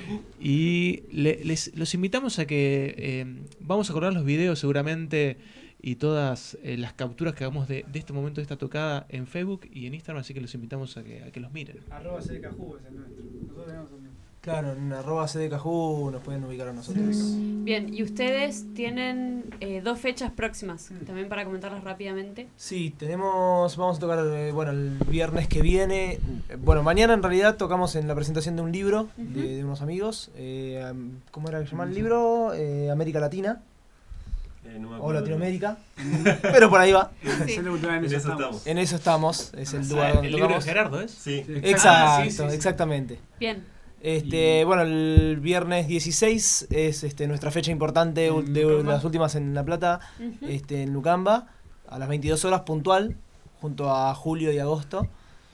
y le, les, los invitamos a que eh, vamos a colgar los videos seguramente y todas eh, las capturas que hagamos de, de este momento, de esta tocada, en Facebook y en Instagram, así que los invitamos a que, a que los miren. Arroba C D K J U es el nuestro. Nosotros tenemos un... Claro, en arroba C D K J U nos pueden ubicar a nosotros. Bien, y ustedes tienen eh, dos fechas próximas, también para comentarlas rápidamente. Sí, tenemos, vamos a tocar, eh, bueno, el viernes que viene, eh, bueno, mañana en realidad tocamos en la presentación de un libro uh-huh. de, de unos amigos, eh, ¿cómo era que se llama el libro? Eh, América Latina. Eh, no o Latinoamérica, pero por ahí va. Sí. En, en eso eso estamos. estamos. En eso estamos, es el Ah, lugar el donde libro tocamos. de Gerardo, ¿es? Sí. Exacto, Ah, sí, sí, sí. exactamente. Bien. Este, y... bueno, el viernes dieciséis es este, nuestra fecha importante de, de las últimas en La Plata, uh-huh. este, en Lucamba, a las veintidós horas puntual, junto a julio y agosto.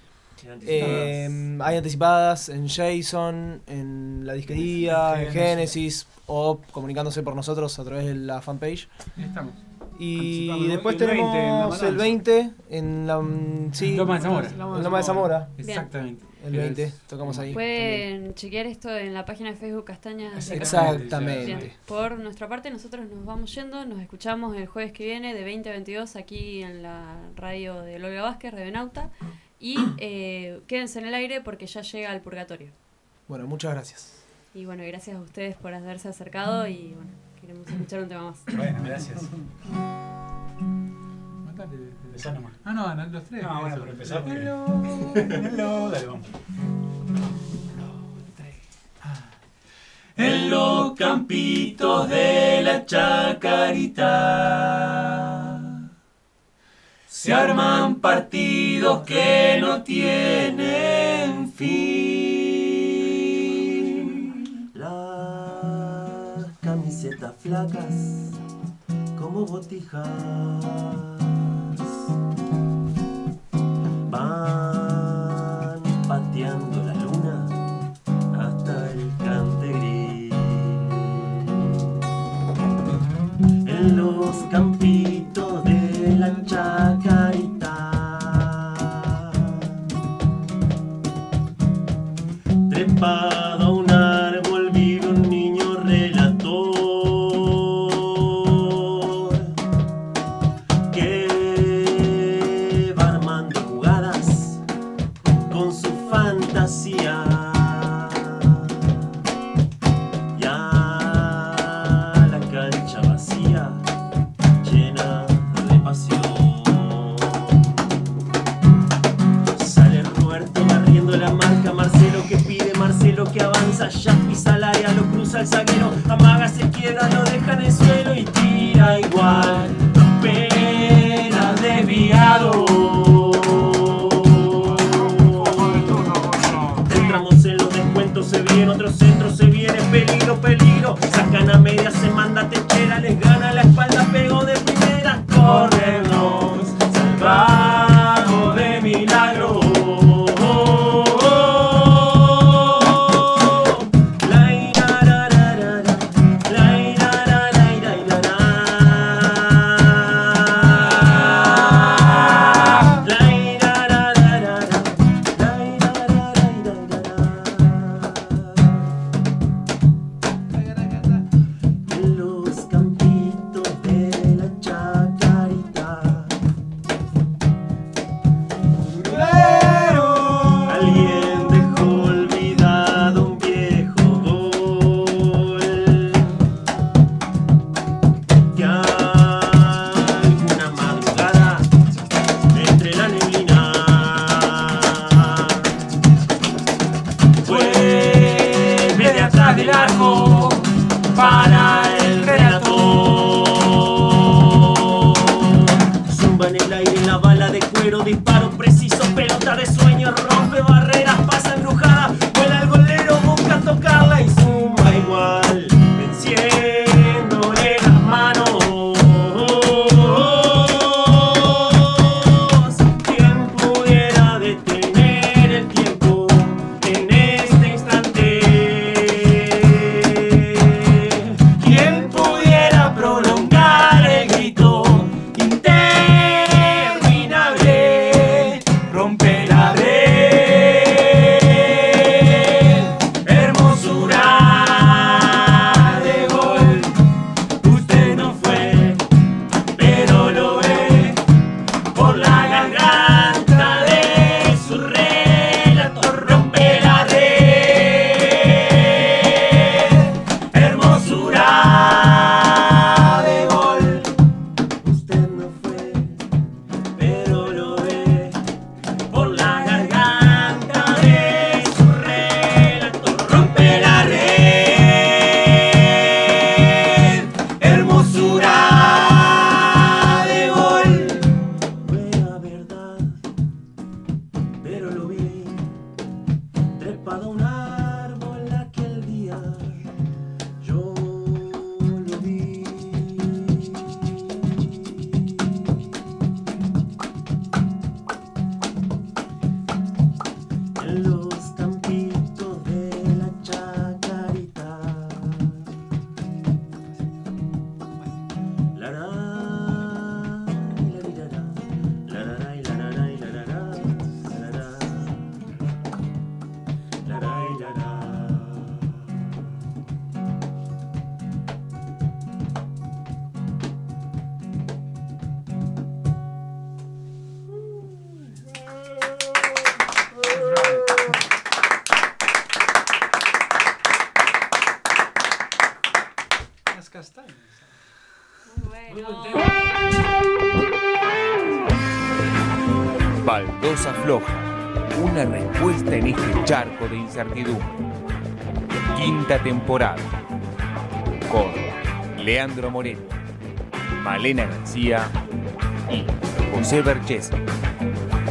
Eh, hay anticipadas en Jason, en la disquería, en Génesis, o comunicándose por nosotros a través de la fanpage. Estamos. Y después el tenemos veinte el veinte en la sí, Loma de Zamora. En Loma de Zamora. Exactamente. El veinte, tocamos ahí. Pueden también. chequear esto en la página de Facebook Castañas. Exactamente. Bien. Por nuestra parte, nosotros nos vamos yendo. Nos escuchamos el jueves que viene de veinte a veintidós aquí en la radio de Olga Vázquez, Radionauta. Y eh, quédense en el aire porque ya llega el purgatorio. Bueno, muchas gracias. Y bueno, gracias a ustedes por haberse acercado y bueno, queremos escuchar un tema más. Bueno, gracias. Empezá nomás. Ah, no, no, los tres. No, bueno, pero empezá porque... Hello. Hello, dale, vamos. En los campitos de la Chacarita se arman partidos que no tienen fin. Las camisetas flacas como botijas van pateando la luna hasta el cante gris. En los campitos de la Chacarita, trepado a un árbol vive un niño relator que va armando jugadas con su fantasía. Y a la cancha vacía llena de pasión sale Roberto barriendo la marca, Marcelo que pide, Marcelo que avanza, ya pisa el área, lo cruza el zaguero, amaga, se quiebra, lo deja en el suelo y tira igual, no espera desviado. Entramos en los descuentos, se viene otro centro, se viene peligro, peligro, sacan a media, se manda techera, les gana la espalda, pegó de primera, corrernos, salvamos de milagro. En los campitos de la Chacarita alguien dejó olvidado un viejo gol que alguna madrugada entre la neblina vuelve de atrás del arco para el relator. Zumba en el aire la bala de cuero, disparo preciso, pelota de sueño, rompe barreras, pasa embrujada, vuela el golero, busca tocarla y zumba. la garganta de su relato rompe la red. Hermosura de gol. Usted no fue, pero lo ve por la garganta de su relato rompe la red. Hermosura de gol. No era verdad, pero lo vi trepado a un árbol aquel día. Yo lo vi. En los campitos de la chacarita. La la y la li, la la, la la la y la la la y la la la, la la la, la la y la la. Las castañas. Baldosa Floja, una respuesta en este charco de incertidumbre. Quinta temporada. Con Leandro Moreno, Malena García y José Berchese.